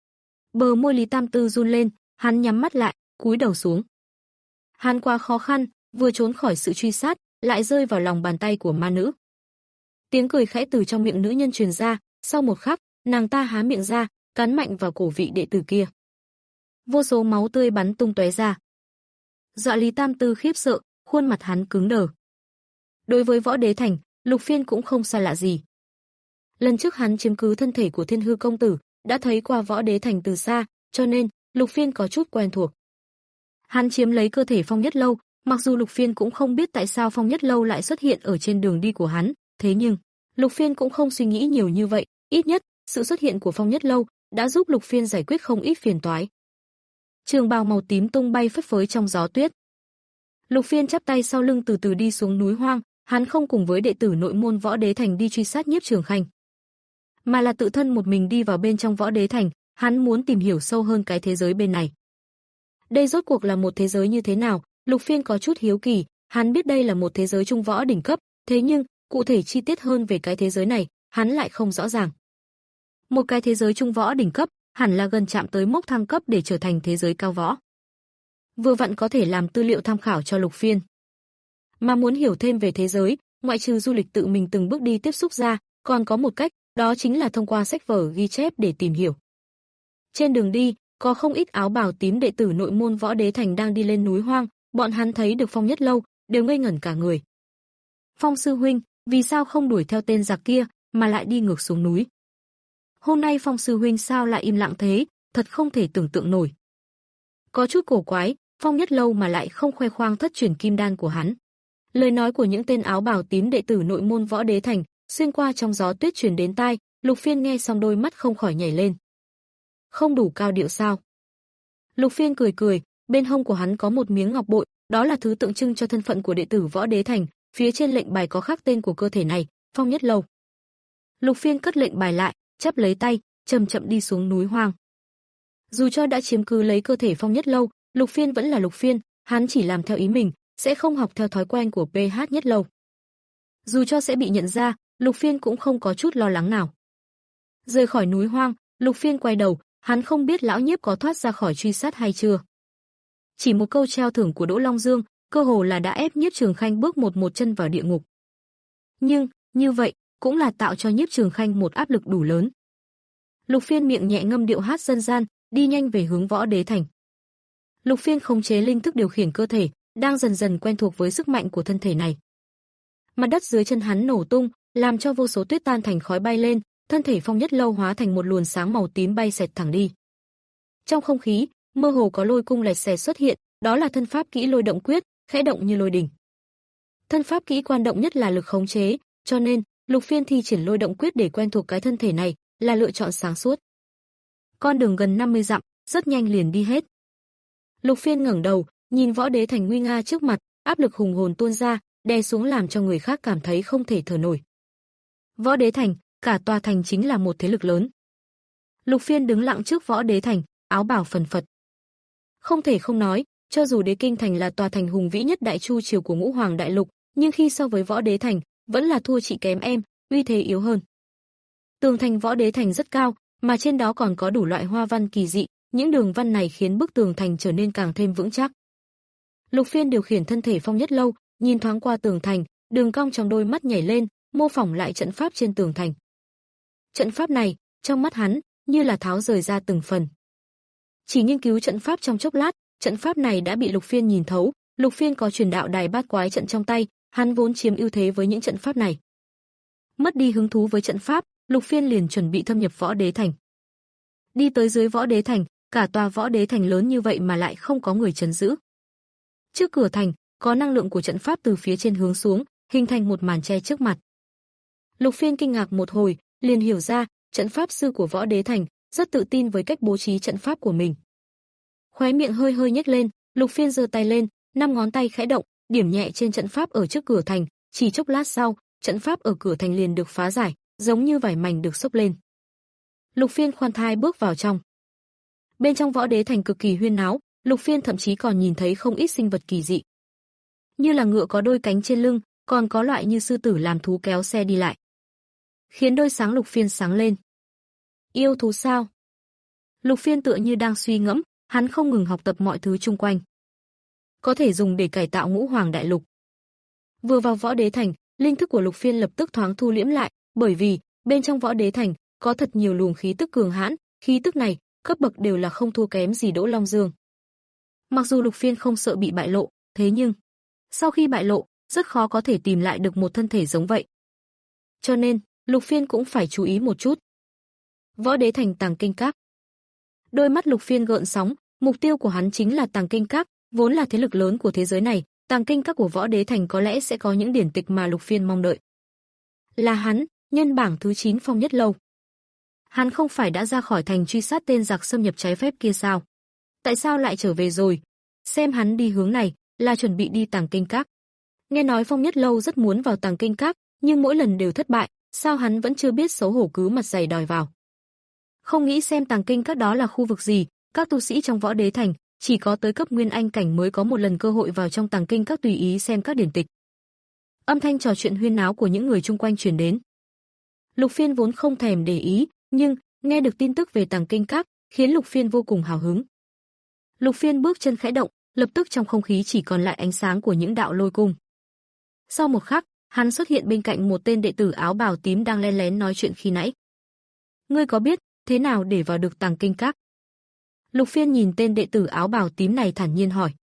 Bờ môi Lý Tam Tư run lên, hắn nhắm mắt lại, cúi đầu xuống. Hắn quá khó khăn, vừa trốn khỏi sự truy sát, lại rơi vào lòng bàn tay của ma nữ. Tiếng cười khẽ từ trong miệng nữ nhân truyền ra, sau một khắc, nàng ta há miệng ra, cắn mạnh vào cổ vị đệ tử kia. Vô số máu tươi bắn tung tóe ra. Dọa Lý Tam Tư khiếp sợ, khuôn mặt hắn cứng đờ. Đối với Võ Đế Thành, Lục Phiên cũng không xa lạ gì. Lần trước hắn chiếm cứ thân thể của Thiên Hư công tử, đã thấy qua Võ Đế Thành từ xa, cho nên Lục Phiên có chút quen thuộc. Hắn chiếm lấy cơ thể Phong Nhất Lâu, mặc dù Lục Phiên cũng không biết tại sao Phong Nhất Lâu lại xuất hiện ở trên đường đi của hắn, thế nhưng Lục Phiên cũng không suy nghĩ nhiều như vậy, ít nhất sự xuất hiện của Phong Nhất Lâu đã giúp Lục Phiên giải quyết không ít phiền toái. Trường bào màu tím tung bay phất phới trong gió tuyết. Lục Phiên chắp tay sau lưng từ từ đi xuống núi hoang, hắn không cùng với đệ tử nội môn Võ Đế Thành đi truy sát Nhiếp Trường Khanh, mà là tự thân một mình đi vào bên trong Võ Đế Thành, hắn muốn tìm hiểu sâu hơn cái thế giới bên này. Đây rốt cuộc là một thế giới như thế nào, Lục Phiên có chút hiếu kỳ, hắn biết đây là một thế giới trung võ đỉnh cấp, thế nhưng, cụ thể chi tiết hơn về cái thế giới này, hắn lại không rõ ràng. Một cái thế giới trung võ đỉnh cấp, hẳn là gần chạm tới mốc thăng cấp để trở thành thế giới cao võ. Vừa vặn có thể làm tư liệu tham khảo cho Lục Phiên. Mà muốn hiểu thêm về thế giới, ngoại trừ du lịch tự mình từng bước đi tiếp xúc ra, còn có một cách, đó chính là thông qua sách vở ghi chép để tìm hiểu. Trên đường đi, có không ít áo bào tím đệ tử nội môn Võ Đế Thành đang đi lên núi hoang, bọn hắn thấy được Phong Nhất Lâu, đều ngây ngẩn cả người. Phong sư huynh, vì sao không đuổi theo tên giặc kia, mà lại đi ngược xuống núi? Hôm nay Phong sư huynh sao lại im lặng thế, thật không thể tưởng tượng nổi. Có chút cổ quái, Phong Nhất Lâu mà lại không khoe khoang thất truyền kim đan của hắn. Lời nói của những tên áo bào tím đệ tử nội môn Võ Đế Thành xuyên qua trong gió tuyết truyền đến tai, Lục Phiên nghe xong đôi mắt không khỏi nhảy lên. Không đủ cao điệu sao? Lục Phiên cười cười, bên hông của hắn có một miếng ngọc bội, đó là thứ tượng trưng cho thân phận của đệ tử Võ Đế Thành, phía trên lệnh bài có khắc tên của cơ thể này, Phong Nhất Lâu. Lục Phiên cất lệnh bài lại, chắp lấy tay, chậm chậm đi xuống núi hoang. Dù cho đã chiếm cứ lấy cơ thể Phong Nhất Lâu, Lục Phiên vẫn là Lục Phiên, hắn chỉ làm theo ý mình, sẽ không học theo thói quen của pê hát Nhất Lâu. Dù cho sẽ bị nhận ra, Lục Phiên cũng không có chút lo lắng nào. Rời khỏi núi hoang, Lục Phiên quay đầu, hắn không biết lão nhiếp có thoát ra khỏi truy sát hay chưa. Chỉ một câu treo thưởng của Đỗ Long Dương, cơ hồ là đã ép Nhiếp Trường Khanh bước một một chân vào địa ngục. Nhưng, như vậy, cũng là tạo cho Nhiếp Trường Khanh một áp lực đủ lớn. Lục Phiên miệng nhẹ ngâm điệu hát dân gian, đi nhanh về hướng Võ Đế Thành. Lục Phiên khống chế linh thức điều khiển cơ thể, đang dần dần quen thuộc với sức mạnh của thân thể này. Mặt đất dưới chân hắn nổ tung, làm cho vô số tuyết tan thành khói bay lên, thân thể Phong Nhất Lâu hóa thành một luồng sáng màu tím bay xẹt thẳng đi. Trong không khí, mơ hồ có lôi cung lẹt xẹt xuất hiện, đó là thân pháp kỹ Lôi Động Quyết, khẽ động như lôi đình. Thân pháp kỹ quan động nhất là lực khống chế, cho nên Lục Phiên thi triển Lôi Động Quyết để quen thuộc cái thân thể này là lựa chọn sáng suốt. Con đường gần năm mươi dặm, rất nhanh liền đi hết. Lục Phiên ngẩng đầu, nhìn Võ Đế Thành nguy nga trước mặt, áp lực hùng hồn tuôn ra, đè xuống làm cho người khác cảm thấy không thể thở nổi. Võ Đế Thành, cả tòa thành chính là một thế lực lớn. Lục Phiên đứng lặng trước Võ Đế Thành, áo bào phần phật. Không thể không nói, cho dù Đế Kinh Thành là tòa thành hùng vĩ nhất Đại Chu triều của Ngũ Hoàng Đại Lục, nhưng khi so với Võ Đế Thành, vẫn là thua chị kém em, uy thế yếu hơn. Tường thành Võ Đế Thành rất cao, mà trên đó còn có đủ loại hoa văn kỳ dị, những đường văn này khiến bức tường thành trở nên càng thêm vững chắc. Lục Phiên điều khiển thân thể Phong Nhất Lâu, nhìn thoáng qua tường thành, đường cong trong đôi mắt nhảy lên, mô phỏng lại trận pháp trên tường thành. Trận pháp này, trong mắt hắn, như là tháo rời ra từng phần. Chỉ nghiên cứu trận pháp trong chốc lát, trận pháp này đã bị Lục Phiên nhìn thấu, Lục Phiên có truyền đạo đài bát quái trận trong tay, hắn vốn chiếm ưu thế với những trận pháp này. Mất đi hứng thú với trận pháp, Lục Phiên liền chuẩn bị thâm nhập Võ Đế Thành. Đi tới dưới Võ Đế Thành, cả tòa Võ Đế Thành lớn như vậy mà lại không có người trấn giữ. Trước cửa thành, có năng lượng của trận pháp từ phía trên hướng xuống, hình thành một màn che trước mặt. Lục Phiên kinh ngạc một hồi, liền hiểu ra, trận pháp sư của Võ Đế Thành rất tự tin với cách bố trí trận pháp của mình. Khóe miệng hơi hơi nhếch lên, Lục Phiên giơ tay lên, năm ngón tay khẽ động, điểm nhẹ trên trận pháp ở trước cửa thành, chỉ chốc lát sau, trận pháp ở cửa thành liền được phá giải, giống như vải mảnh được xốc lên. Lục Phiên khoan thai bước vào trong. Bên trong Võ Đế Thành cực kỳ huyên náo, Lục Phiên thậm chí còn nhìn thấy không ít sinh vật kỳ dị. Như là ngựa có đôi cánh trên lưng, còn có loại như sư tử làm thú kéo xe đi lại. Khiến đôi sáng Lục Phiên sáng lên. Yêu thú sao? Lục Phiên tựa như đang suy ngẫm, hắn không ngừng học tập mọi thứ chung quanh. Có thể dùng để cải tạo Ngũ Hoàng Đại Lục. Vừa vào Võ Đế Thành, linh thức của Lục Phiên lập tức thoáng thu liễm lại, bởi vì bên trong Võ Đế Thành có thật nhiều luồng khí tức cường hãn, khí tức này cấp bậc đều là không thua kém gì Đỗ Long Dương. Mặc dù Lục Phiên không sợ bị bại lộ, thế nhưng sau khi bại lộ, rất khó có thể tìm lại được một thân thể giống vậy. Cho nên, Lục Phiên cũng phải chú ý một chút. Võ Đế Thành Tàng Kinh Các. Đôi mắt Lục Phiên gợn sóng, mục tiêu của hắn chính là Tàng Kinh Các, vốn là thế lực lớn của thế giới này, Tàng Kinh Các của Võ Đế Thành có lẽ sẽ có những điển tịch mà Lục Phiên mong đợi. Là hắn, nhân bảng thứ chín Phong Nhất Lâu. Hắn không phải đã ra khỏi thành truy sát tên giặc xâm nhập trái phép kia sao? Tại sao lại trở về rồi? Xem hắn đi hướng này, là chuẩn bị đi Tàng Kinh Các. Nghe nói Phong Nhất Lâu rất muốn vào Tàng Kinh Các, nhưng mỗi lần đều thất bại, sao hắn vẫn chưa biết xấu hổ cứ mặt dày đòi vào. Không nghĩ xem Tàng Kinh Các đó là khu vực gì, các tu sĩ trong Võ Đế Thành chỉ có tới cấp Nguyên Anh cảnh mới có một lần cơ hội vào trong Tàng Kinh Các tùy ý xem các điển tịch. Âm thanh trò chuyện huyên náo của những người chung quanh truyền đến. Lục Phiên vốn không thèm để ý, nhưng nghe được tin tức về Tàng Kinh Các, khiến Lục Phiên vô cùng hào hứng. Lục Phiên bước chân khẽ động, lập tức trong không khí chỉ còn lại ánh sáng của những đạo lôi cung. Sau một khắc, hắn xuất hiện bên cạnh một tên đệ tử áo bào tím đang lén lén nói chuyện khi nãy. Ngươi có biết thế nào để vào được Tàng Kinh Các? Lục Phiên nhìn tên đệ tử áo bào tím này thản nhiên hỏi.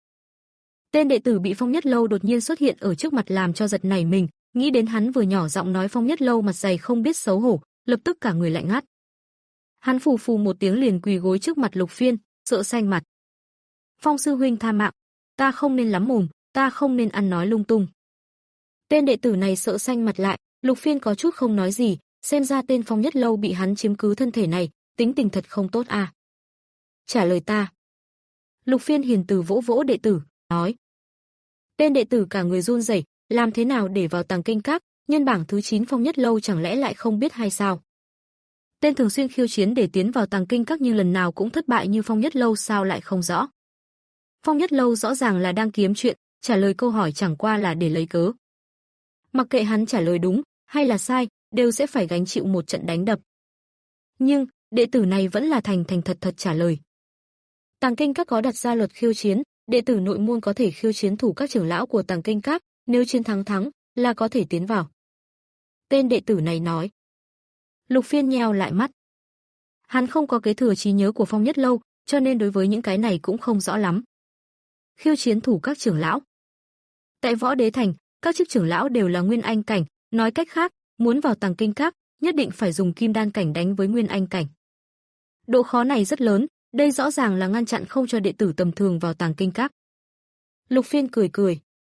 Tên đệ tử bị Phong Nhất Lâu đột nhiên xuất hiện ở trước mặt làm cho giật nảy mình, nghĩ đến hắn vừa nhỏ giọng nói Phong Nhất Lâu mặt dày không biết xấu hổ, lập tức cả người lạnh ngắt. Hắn phù phù một tiếng liền quỳ gối trước mặt Lục Phiên, sợ xanh mặt. Phong sư huynh tha mạng, ta không nên lắm mồm, ta không nên ăn nói lung tung. Tên đệ tử này sợ xanh mặt lại, Lục Phiên có chút không nói gì, xem ra tên Phong Nhất Lâu bị hắn chiếm cứ thân thể này, tính tình thật không tốt à. Trả lời ta. Lục Phiên hiền từ vỗ vỗ đệ tử, nói. Tên đệ tử cả người run rẩy, làm thế nào để vào Tàng Kinh Các, nhân bảng thứ chín Phong Nhất Lâu chẳng lẽ lại không biết hay sao? Tên thường xuyên khiêu chiến để tiến vào Tàng Kinh Các nhưng lần nào cũng thất bại như Phong Nhất Lâu sao lại không rõ? Phong Nhất Lâu rõ ràng là đang kiếm chuyện, trả lời câu hỏi chẳng qua là để lấy cớ. Mặc kệ hắn trả lời đúng hay là sai, đều sẽ phải gánh chịu một trận đánh đập. Nhưng, đệ tử này vẫn là thành thành thật thật trả lời. Tàng Kinh Các có đặt ra luật khiêu chiến, đệ tử nội môn có thể khiêu chiến thủ các trưởng lão của Tàng Kinh Các, nếu chiến thắng thắng là có thể tiến vào. Tên đệ tử này nói. Lục Phiên nheo lại mắt. Hắn không có kế thừa trí nhớ của Phong Nhất Lâu, cho nên đối với những cái này cũng không rõ lắm. Khiêu chiến thủ các trưởng lão. Tại Võ Đế Thành, các chức trưởng lão đều là nguyên anh cảnh, nói cách khác, muốn vào Tàng Kinh Các, nhất định phải dùng kim đan cảnh đánh với nguyên anh cảnh. Độ khó này rất lớn, đây rõ ràng là ngăn chặn không cho đệ tử tầm thường vào Tàng Kinh Các. Lục Phiên cười cười.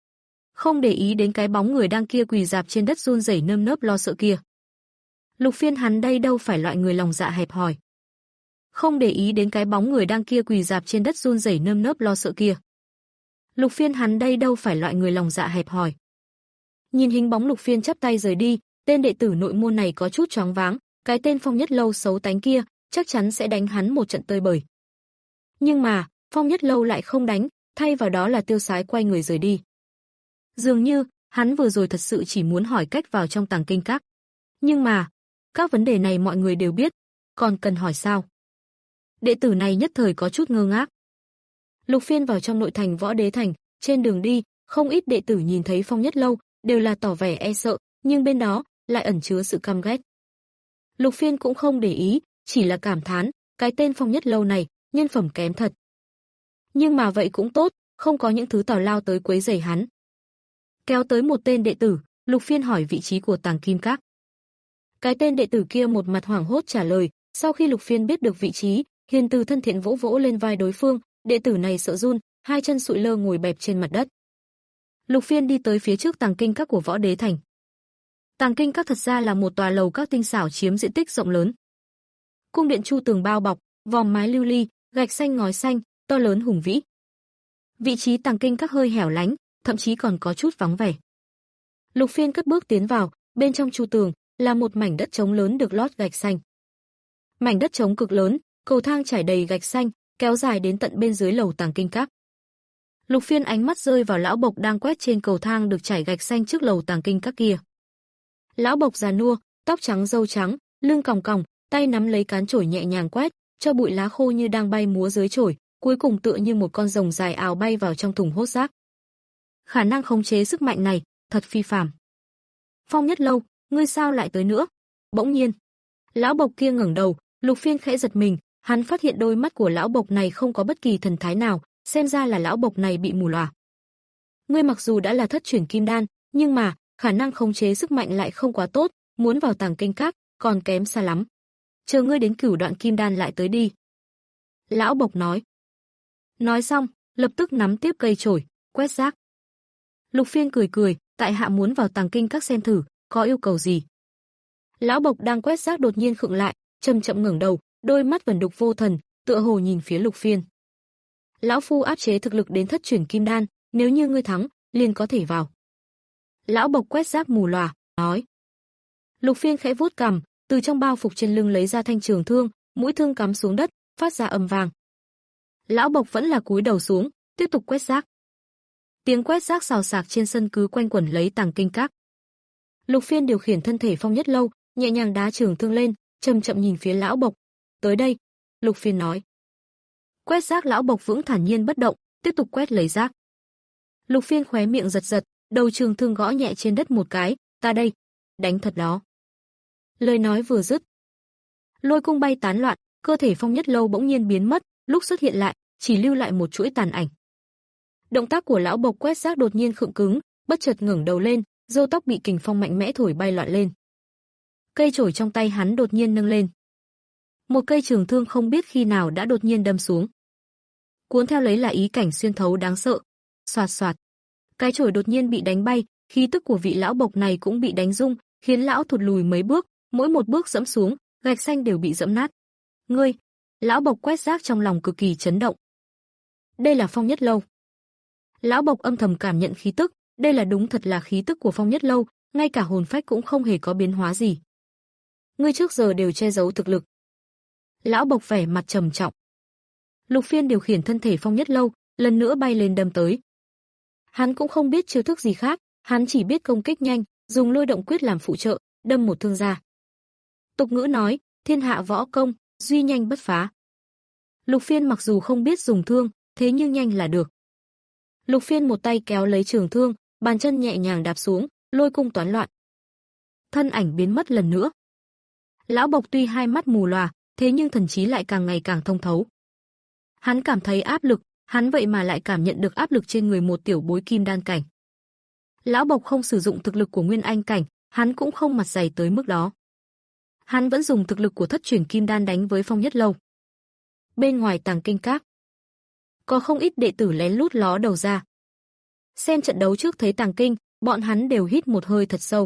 Không để ý đến cái bóng người đang kia quỳ rạp trên đất run rẩy nơm nớp lo sợ kia. Lục Phiên hắn đây đâu phải loại người lòng dạ hẹp hòi. Không để ý đến cái bóng người đang kia quỳ rạp trên đất run rẩy nơm nớp lo sợ kia. Lục Phiên hắn đây đâu phải loại người lòng dạ hẹp hòi. Nhìn hình bóng Lục Phiên chắp tay rời đi, tên đệ tử nội môn này có chút choáng váng, cái tên Phong Nhất Lâu xấu tánh kia, chắc chắn sẽ đánh hắn một trận tơi bời. Nhưng mà, Phong Nhất Lâu lại không đánh, thay vào đó là tiêu sái quay người rời đi. Dường như, hắn vừa rồi thật sự chỉ muốn hỏi cách vào trong Tàng Kinh Các. Nhưng mà, các vấn đề này mọi người đều biết, còn cần hỏi sao? Đệ tử này nhất thời có chút ngơ ngác. Lục Phiên vào trong nội thành Võ Đế Thành, trên đường đi, không ít đệ tử nhìn thấy Phong Nhất Lâu, đều là tỏ vẻ e sợ, nhưng bên đó lại ẩn chứa sự căm ghét. Lục Phiên cũng không để ý, chỉ là cảm thán, cái tên Phong Nhất Lâu này, nhân phẩm kém thật. Nhưng mà vậy cũng tốt, không có những thứ tào lao tới quấy rầy hắn. Kéo tới một tên đệ tử, Lục Phiên hỏi vị trí của Tàng Kim Các. Cái tên đệ tử kia một mặt hoảng hốt trả lời, sau khi Lục Phiên biết được vị trí, hiền từ thân thiện vỗ vỗ lên vai đối phương, đệ tử này sợ run, hai chân sụi lơ ngồi bẹp trên mặt đất. Lục Phiên đi tới phía trước Tàng Kinh Các của Võ Đế Thành. Tàng Kinh Các thật ra là một tòa lầu các tinh xảo chiếm diện tích rộng lớn. Cung điện chu tường bao bọc, vòm mái lưu ly, gạch xanh ngói xanh, to lớn hùng vĩ. Vị trí Tàng Kinh Các hơi hẻo lánh, thậm chí còn có chút vắng vẻ. Lục Phiên cất bước tiến vào, bên trong chu tường là một mảnh đất trống lớn được lót gạch xanh. Mảnh đất trống cực lớn, cầu thang trải đầy gạch xanh, kéo dài đến tận bên dưới lầu Tàng Kinh Các. Lục Phiên ánh mắt rơi vào lão bộc đang quét trên cầu thang được trải gạch xanh trước lầu Tàng Kinh Các kia. Lão bộc già nua, tóc trắng râu trắng, lưng còng còng, tay nắm lấy cán chổi nhẹ nhàng quét, cho bụi lá khô như đang bay múa dưới chổi, cuối cùng tựa như một con rồng dài ào bay vào trong thùng hốt rác. Khả năng khống chế sức mạnh này, thật phi phàm. Phong Nhất Lâu, ngươi sao lại tới nữa? Bỗng nhiên, lão bộc kia ngẩng đầu, Lục Phiên khẽ giật mình, hắn phát hiện đôi mắt của lão bộc này không có bất kỳ thần thái nào, xem ra là lão bộc này bị mù lòa. Ngươi mặc dù đã là thất chuyển kim đan, nhưng mà khả năng khống chế sức mạnh lại không quá tốt, muốn vào Tàng Kinh Các còn kém xa lắm. Chờ ngươi đến cửu đoạn kim đan lại tới đi. Lão bộc nói. Nói xong, lập tức nắm tiếp cây chổi, quét rác. Lục Phiên cười cười, tại hạ muốn vào Tàng Kinh Các xem thử, có yêu cầu gì? Lão bộc đang quét rác đột nhiên khựng lại, chậm chậm ngẩng đầu, đôi mắt vẩn đục vô thần, tựa hồ nhìn phía Lục Phiên. Lão phu áp chế thực lực đến thất chuyển kim đan, nếu như ngươi thắng, liền có thể vào. Lão bộc quét rác mù lòa, nói. Lục Phiên khẽ vuốt cằm, từ trong bao phục trên lưng lấy ra thanh trường thương, mũi thương cắm xuống đất, phát ra âm vang. Lão bộc vẫn là cúi đầu xuống, tiếp tục quét rác. Tiếng quét rác xào xạc trên sân cứ quanh quẩn lấy Tàng Kinh Các. Lục Phiên điều khiển thân thể Phong Nhất Lâu, nhẹ nhàng đá trường thương lên, chậm chậm nhìn phía lão bộc. Tới đây, Lục Phiên nói. Quét rác lão bộc vững thản nhiên bất động, tiếp tục quét lấy rác. Lục Phiên khóe miệng giật giật, đầu trường thương gõ nhẹ trên đất một cái, ta đây, đánh thật đó. Lời nói vừa dứt, lôi cung bay tán loạn, cơ thể Phong Nhất Lâu bỗng nhiên biến mất, lúc xuất hiện lại, chỉ lưu lại một chuỗi tàn ảnh. Động tác của lão bộc quét rác đột nhiên khựng cứng, bất chợt ngẩng đầu lên, râu tóc bị kình phong mạnh mẽ thổi bay loạn lên. Cây chổi trong tay hắn đột nhiên nâng lên. Một cây trường thương không biết khi nào đã đột nhiên đâm xuống. Cuốn theo lấy là ý cảnh xuyên thấu đáng sợ. Xoạt xoạt. Cái chổi đột nhiên bị đánh bay, khí tức của vị lão bộc này cũng bị đánh rung, khiến lão thụt lùi mấy bước, mỗi một bước dẫm xuống, gạch xanh đều bị dẫm nát. Ngươi, lão Bộc quét rác trong lòng cực kỳ chấn động. Đây là Phong Nhất Lâu. Lão Bộc âm thầm cảm nhận khí tức, đây là đúng thật là khí tức của Phong Nhất Lâu, ngay cả hồn phách cũng không hề có biến hóa gì. Ngươi trước giờ đều che giấu thực lực. Lão Bộc vẻ mặt trầm trọng. Lục Phiên điều khiển thân thể Phong Nhất Lâu, lần nữa bay lên đâm tới. Hắn cũng không biết chiêu thức gì khác, hắn chỉ biết công kích nhanh, dùng lôi động quyết làm phụ trợ, đâm một thương ra. Tục ngữ nói, thiên hạ võ công, duy nhanh bất phá. Lục Phiên mặc dù không biết dùng thương, thế nhưng nhanh là được. Lục Phiên một tay kéo lấy trường thương, bàn chân nhẹ nhàng đạp xuống, lôi cung toán loạn. Thân ảnh biến mất lần nữa. Lão Bộc tuy hai mắt mù lòa, thế nhưng thần trí lại càng ngày càng thông thấu. Hắn cảm thấy áp lực, hắn vậy mà lại cảm nhận được áp lực trên người một tiểu bối kim đan cảnh. Lão Bộc không sử dụng thực lực của nguyên anh cảnh, hắn cũng không mặt dày tới mức đó. Hắn vẫn dùng thực lực của thất truyền kim đan đánh với Phong Nhất Lâu. Bên ngoài tàng kinh các, có không ít đệ tử lén lút ló đầu ra. Xem trận đấu trước thấy tàng kinh, bọn hắn đều hít một hơi thật sâu.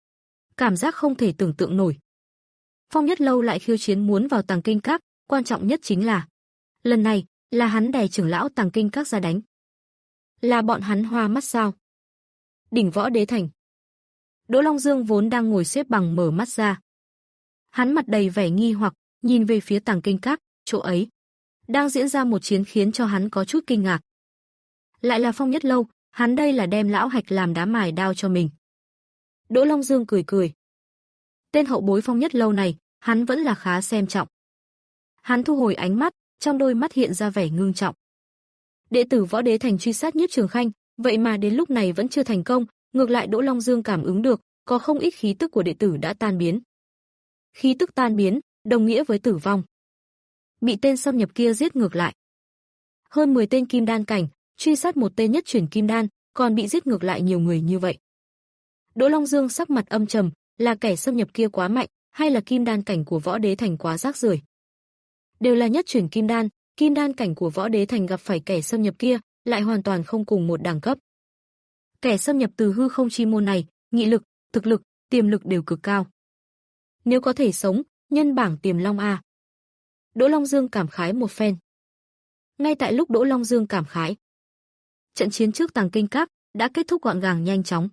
Cảm giác không thể tưởng tượng nổi. Phong Nhất Lâu lại khiêu chiến muốn vào tàng kinh các, quan trọng nhất chính là lần này là hắn đè trưởng lão tàng kinh các ra đánh. Là bọn hắn hoa mắt sao? Đỉnh Võ Đế Thành. Đỗ Long Dương vốn đang ngồi xếp bằng mở mắt ra. Hắn mặt đầy vẻ nghi hoặc, nhìn về phía tàng kinh các, chỗ ấy đang diễn ra một chiến khiến cho hắn có chút kinh ngạc. Lại là Phong Nhất Lâu, hắn đây là đem lão Hạch làm đá mài đao cho mình. Đỗ Long Dương cười cười. Tên hậu bối Phong Nhất Lâu này, hắn vẫn là khá xem trọng. Hắn thu hồi ánh mắt, trong đôi mắt hiện ra vẻ ngưng trọng. Đệ tử Võ Đế Thành truy sát Nhiếp Trường Khanh, vậy mà đến lúc này vẫn chưa thành công, ngược lại Đỗ Long Dương cảm ứng được, có không ít khí tức của đệ tử đã tan biến. Khí tức tan biến, đồng nghĩa với tử vong. Bị tên xâm nhập kia giết ngược lại. Hơn mười tên kim đan cảnh, truy sát một tên nhất chuyển kim đan, còn bị giết ngược lại nhiều người như vậy. Đỗ Long Dương sắc mặt âm trầm, là kẻ xâm nhập kia quá mạnh, hay là kim đan cảnh của Võ Đế Thành quá rác rưởi? Đều là nhất chuyển kim đan, kim đan cảnh của Võ Đế Thành gặp phải kẻ xâm nhập kia, lại hoàn toàn không cùng một đẳng cấp. Kẻ xâm nhập từ hư không chi môn này, nghị lực, thực lực, tiềm lực đều cực cao. Nếu có thể sống, nhân bảng tiềm long a. Đỗ Long Dương cảm khái một phen. Ngay tại lúc Đỗ Long Dương cảm khái, trận chiến trước tàng kinh các đã kết thúc gọn gàng nhanh chóng.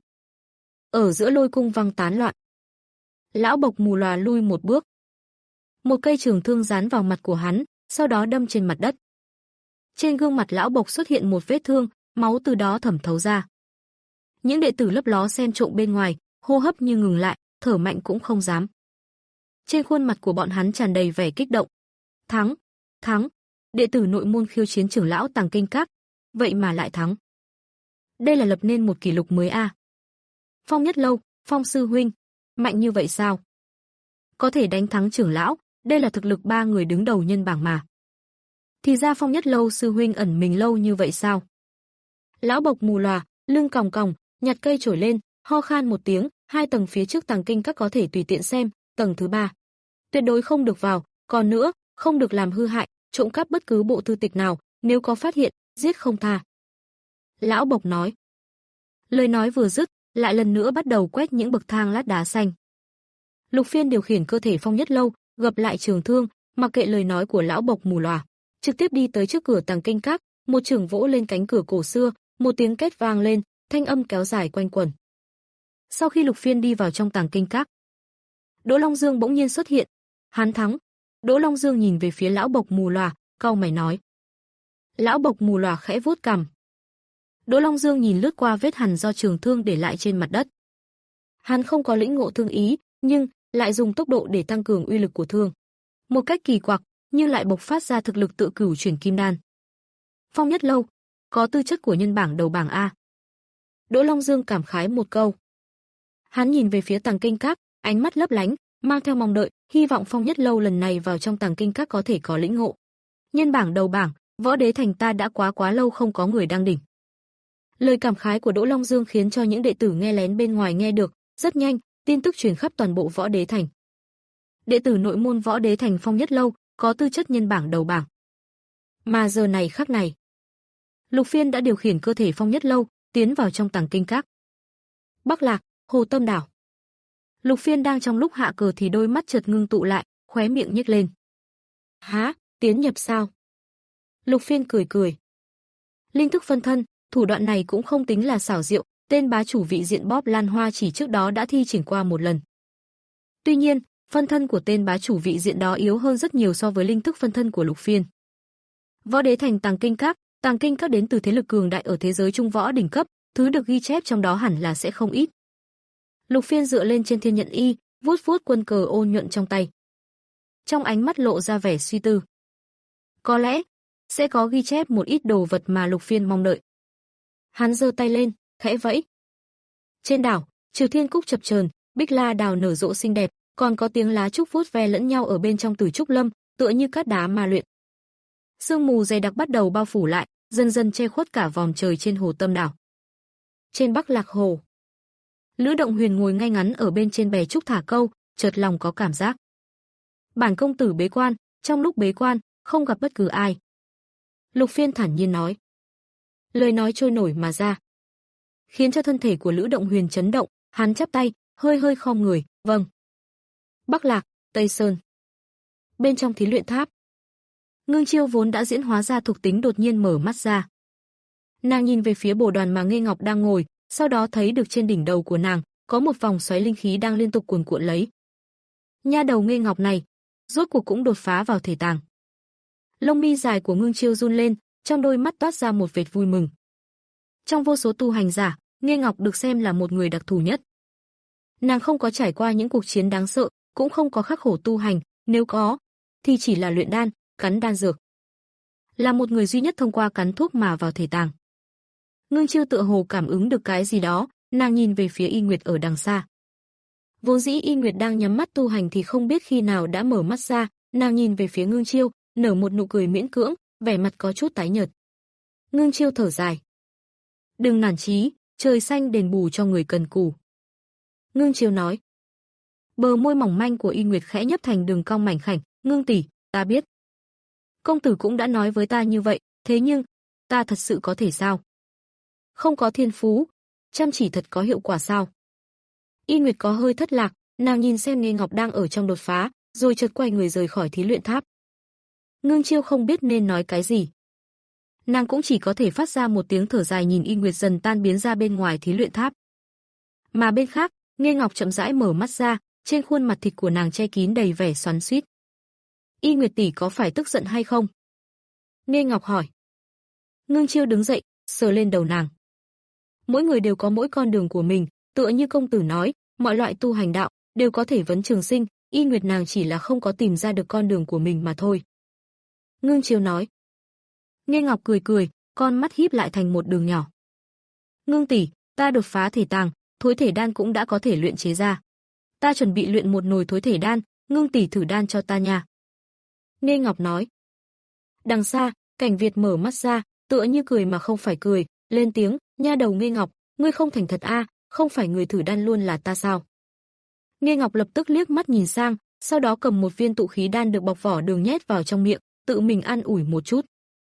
Ở giữa lôi cung văng tán loạn. Lão Bộc mù lòa lui một bước. Một cây trường thương dán vào mặt của hắn, sau đó đâm trên mặt đất. Trên gương mặt lão Bộc xuất hiện một vết thương, máu từ đó thẩm thấu ra. Những đệ tử lấp ló xem trộm bên ngoài, hô hấp như ngừng lại, thở mạnh cũng không dám. Trên khuôn mặt của bọn hắn tràn đầy vẻ kích động. Thắng, thắng, đệ tử nội môn khiêu chiến trưởng lão tàng kinh các, vậy mà lại thắng. Đây là lập nên một kỷ lục mới a. À. Phong Nhất Lâu, Phong sư huynh, mạnh như vậy sao? Có thể đánh thắng trưởng lão, đây là thực lực ba người đứng đầu nhân bảng mà. Thì ra Phong Nhất Lâu sư huynh ẩn mình lâu như vậy sao? Lão Bộc mù lòa, lưng còng còng, nhặt cây trổi lên, ho khan một tiếng, hai tầng phía trước tàng kinh các có thể tùy tiện xem, tầng thứ ba tuyệt đối không được vào, còn nữa, không được làm hư hại, trộm cắp bất cứ bộ thư tịch nào, nếu có phát hiện, giết không tha. Lão Bộc nói. Lời nói vừa dứt, lại lần nữa bắt đầu quét những bậc thang lát đá xanh. Lục Phiên điều khiển cơ thể Phong Nhất Lâu, gập lại trường thương, mặc kệ lời nói của lão Bộc mù lòa, trực tiếp đi tới trước cửa tàng kinh các, một chưởng vỗ lên cánh cửa cổ xưa, một tiếng két vang lên, thanh âm kéo dài quanh quẩn. Sau khi Lục Phiên đi vào trong tàng kinh các, Đỗ Long Dương bỗng nhiên xuất hiện, hắn thắng. Đỗ Long Dương nhìn về phía lão Bộc mù lòa, cau mày nói. Lão Bộc mù lòa khẽ vuốt cằm. Đỗ Long Dương nhìn lướt qua vết hằn do trường thương để lại trên mặt đất. Hắn không có lĩnh ngộ thương ý, nhưng lại dùng tốc độ để tăng cường uy lực của thương. Một cách kỳ quặc, nhưng lại bộc phát ra thực lực tự cửu chuyển kim đan. Phong Nhất Lâu, có tư chất của nhân bảng đầu bảng a. Đỗ Long Dương cảm khái một câu. Hắn nhìn về phía tàng kinh các, ánh mắt lấp lánh, mang theo mong đợi, hy vọng Phong Nhất Lâu lần này vào trong tàng kinh các có thể có lĩnh ngộ. Nhân bảng đầu bảng, Võ Đế Thành ta đã quá quá lâu không có người đăng đỉnh. Lời cảm khái của Đỗ Long Dương khiến cho những đệ tử nghe lén bên ngoài nghe được, rất nhanh, tin tức truyền khắp toàn bộ Võ Đế Thành. Đệ tử nội môn Võ Đế Thành Phong Nhất Lâu có tư chất nhân bảng đầu bảng. Mà giờ này khắc này, Lục Phiên đã điều khiển cơ thể Phong Nhất Lâu tiến vào trong tàng kinh các. Bắc Lạc, Hồ Tâm Đảo. Lục Phiên đang trong lúc hạ cờ thì đôi mắt chợt ngưng tụ lại, khóe miệng nhếch lên. Hả, tiến nhập sao? Lục Phiên cười cười. Linh thức phân thân, thủ đoạn này cũng không tính là xảo diệu, tên bá chủ vị diện Bóp Lan Hoa chỉ trước đó đã thi triển qua một lần. Tuy nhiên, phân thân của tên bá chủ vị diện đó yếu hơn rất nhiều so với linh thức phân thân của Lục Phiên. Võ Đế Thành Tàng Kinh Các, Tàng Kinh Các đến từ thế lực cường đại ở thế giới trung võ đỉnh cấp, thứ được ghi chép trong đó hẳn là sẽ không ít. Lục Phiên dựa lên trên thiên nhận y, vuốt vuốt quân cờ ôn nhuận trong tay. Trong ánh mắt lộ ra vẻ suy tư. Có lẽ sẽ có ghi chép một ít đồ vật mà Lục Phiên mong đợi. Hắn giơ tay lên, khẽ vẫy. Trên đảo, Trừ Thiên Cúc chập chờn, bích la đào nở rộ xinh đẹp, còn có tiếng lá trúc vuốt ve lẫn nhau ở bên trong Tử Trúc Lâm, tựa như cát đá ma luyện. Sương mù dày đặc bắt đầu bao phủ lại, dần dần che khuất cả vòm trời trên hồ Tâm đảo. Trên Bắc Lạc Hồ, Lữ Động Huyền ngồi ngay ngắn ở bên trên bè trúc thả câu, chợt lòng có cảm giác. Bản công tử bế quan, trong lúc bế quan, không gặp bất cứ ai. Lục Phiên thản nhiên nói. Lời nói trôi nổi mà ra, khiến cho thân thể của Lữ Động Huyền chấn động, hắn chắp tay, hơi hơi khom người, vâng. Bắc Lạc, Tây Sơn. Bên trong thí luyện tháp, Ngưng Chiêu vốn đã diễn hóa ra thuộc tính đột nhiên mở mắt ra. Nàng nhìn về phía bồ đoàn mà Nghê Ngọc đang ngồi, sau đó thấy được trên đỉnh đầu của nàng có một vòng xoáy linh khí đang liên tục cuồn cuộn lấy. Nha đầu Nghê Ngọc này, rốt cuộc cũng đột phá vào thể tàng. Lông mi dài của Ngưng Chiêu run lên, trong đôi mắt toát ra một vệt vui mừng. Trong vô số tu hành giả, Nghê Ngọc được xem là một người đặc thù nhất. Nàng không có trải qua những cuộc chiến đáng sợ, cũng không có khắc khổ tu hành, nếu có, thì chỉ là luyện đan, cắn đan dược. Là một người duy nhất thông qua cắn thuốc mà vào thể tàng. Ngưng Chiêu tựa hồ cảm ứng được cái gì đó, nàng nhìn về phía Y Nguyệt ở đằng xa. Vốn dĩ Y Nguyệt đang nhắm mắt tu hành thì không biết khi nào đã mở mắt ra, nàng nhìn về phía Ngưng Chiêu, nở một nụ cười miễn cưỡng, vẻ mặt có chút tái nhợt. Ngưng Chiêu thở dài. Đừng nản chí, trời xanh đền bù cho người cần cù. Ngưng Chiêu nói. Bờ môi mỏng manh của Y Nguyệt khẽ nhấp thành đường cong mảnh khảnh, Ngưng tỷ, ta biết. Công tử cũng đã nói với ta như vậy, thế nhưng, ta thật sự có thể sao? Không có thiên phú, chăm chỉ thật có hiệu quả sao? Y Nguyệt có hơi thất lạc, nàng nhìn xem Nghê Ngọc đang ở trong đột phá, rồi chợt quay người rời khỏi thí luyện tháp. Ngưng Chiêu không biết nên nói cái gì. Nàng cũng chỉ có thể phát ra một tiếng thở dài nhìn Y Nguyệt dần tan biến ra bên ngoài thí luyện tháp. Mà bên khác, Nghê Ngọc chậm rãi mở mắt ra, trên khuôn mặt thịt của nàng che kín đầy vẻ xoắn xuýt. Y Nguyệt tỷ có phải tức giận hay không? Nghê Ngọc hỏi. Ngưng Chiêu đứng dậy, sờ lên đầu nàng. Mỗi người đều có mỗi con đường của mình, tựa như công tử nói, mọi loại tu hành đạo đều có thể vấn trường sinh, Y Nguyệt nàng chỉ là không có tìm ra được con đường của mình mà thôi. Ngưng Chiêu nói. Nghê Ngọc cười cười, con mắt híp lại thành một đường nhỏ. Ngưng tỷ, ta đột phá thể tàng, thối thể đan cũng đã có thể luyện chế ra. Ta chuẩn bị luyện một nồi thối thể đan, Ngưng tỷ thử đan cho ta nha. Nghê Ngọc nói. Đằng xa, Cảnh Việt mở mắt ra, tựa như cười mà không phải cười, lên tiếng, nha đầu Nghê Ngọc, ngươi không thành thật a, à, không phải người thử đan luôn là ta sao? Nghê Ngọc lập tức liếc mắt nhìn sang, sau đó cầm một viên tụ khí đan được bọc vỏ đường nhét vào trong miệng, tự mình ăn ủi một chút.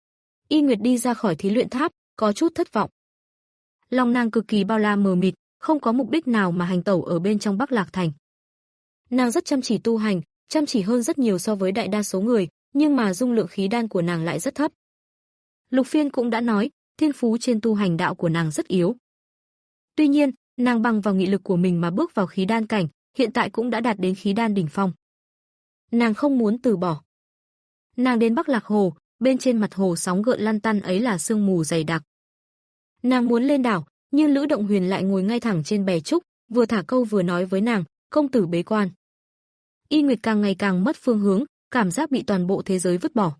Y Nguyệt đi ra khỏi thí luyện tháp, có chút thất vọng. Lòng nàng cực kỳ bao la mờ mịt, không có mục đích nào mà hành tẩu ở bên trong Bắc Lạc Thành. Nàng rất chăm chỉ tu hành, chăm chỉ hơn rất nhiều so với đại đa số người, nhưng mà dung lượng khí đan của nàng lại rất thấp. Lục Phiên cũng đã nói, thiên phú trên tu hành đạo của nàng rất yếu. Tuy nhiên, nàng bằng vào nghị lực của mình mà bước vào khí đan cảnh, hiện tại cũng đã đạt đến khí đan đỉnh phong. Nàng không muốn từ bỏ. Nàng đến Bắc Lạc Hồ, bên trên mặt hồ sóng gợn lăn tăn ấy là sương mù dày đặc. Nàng muốn lên đảo, nhưng Lữ Động Huyền lại ngồi ngay thẳng trên bè trúc, vừa thả câu vừa nói với nàng, công tử bế quan. Y Nguyệt càng ngày càng mất phương hướng, cảm giác bị toàn bộ thế giới vứt bỏ.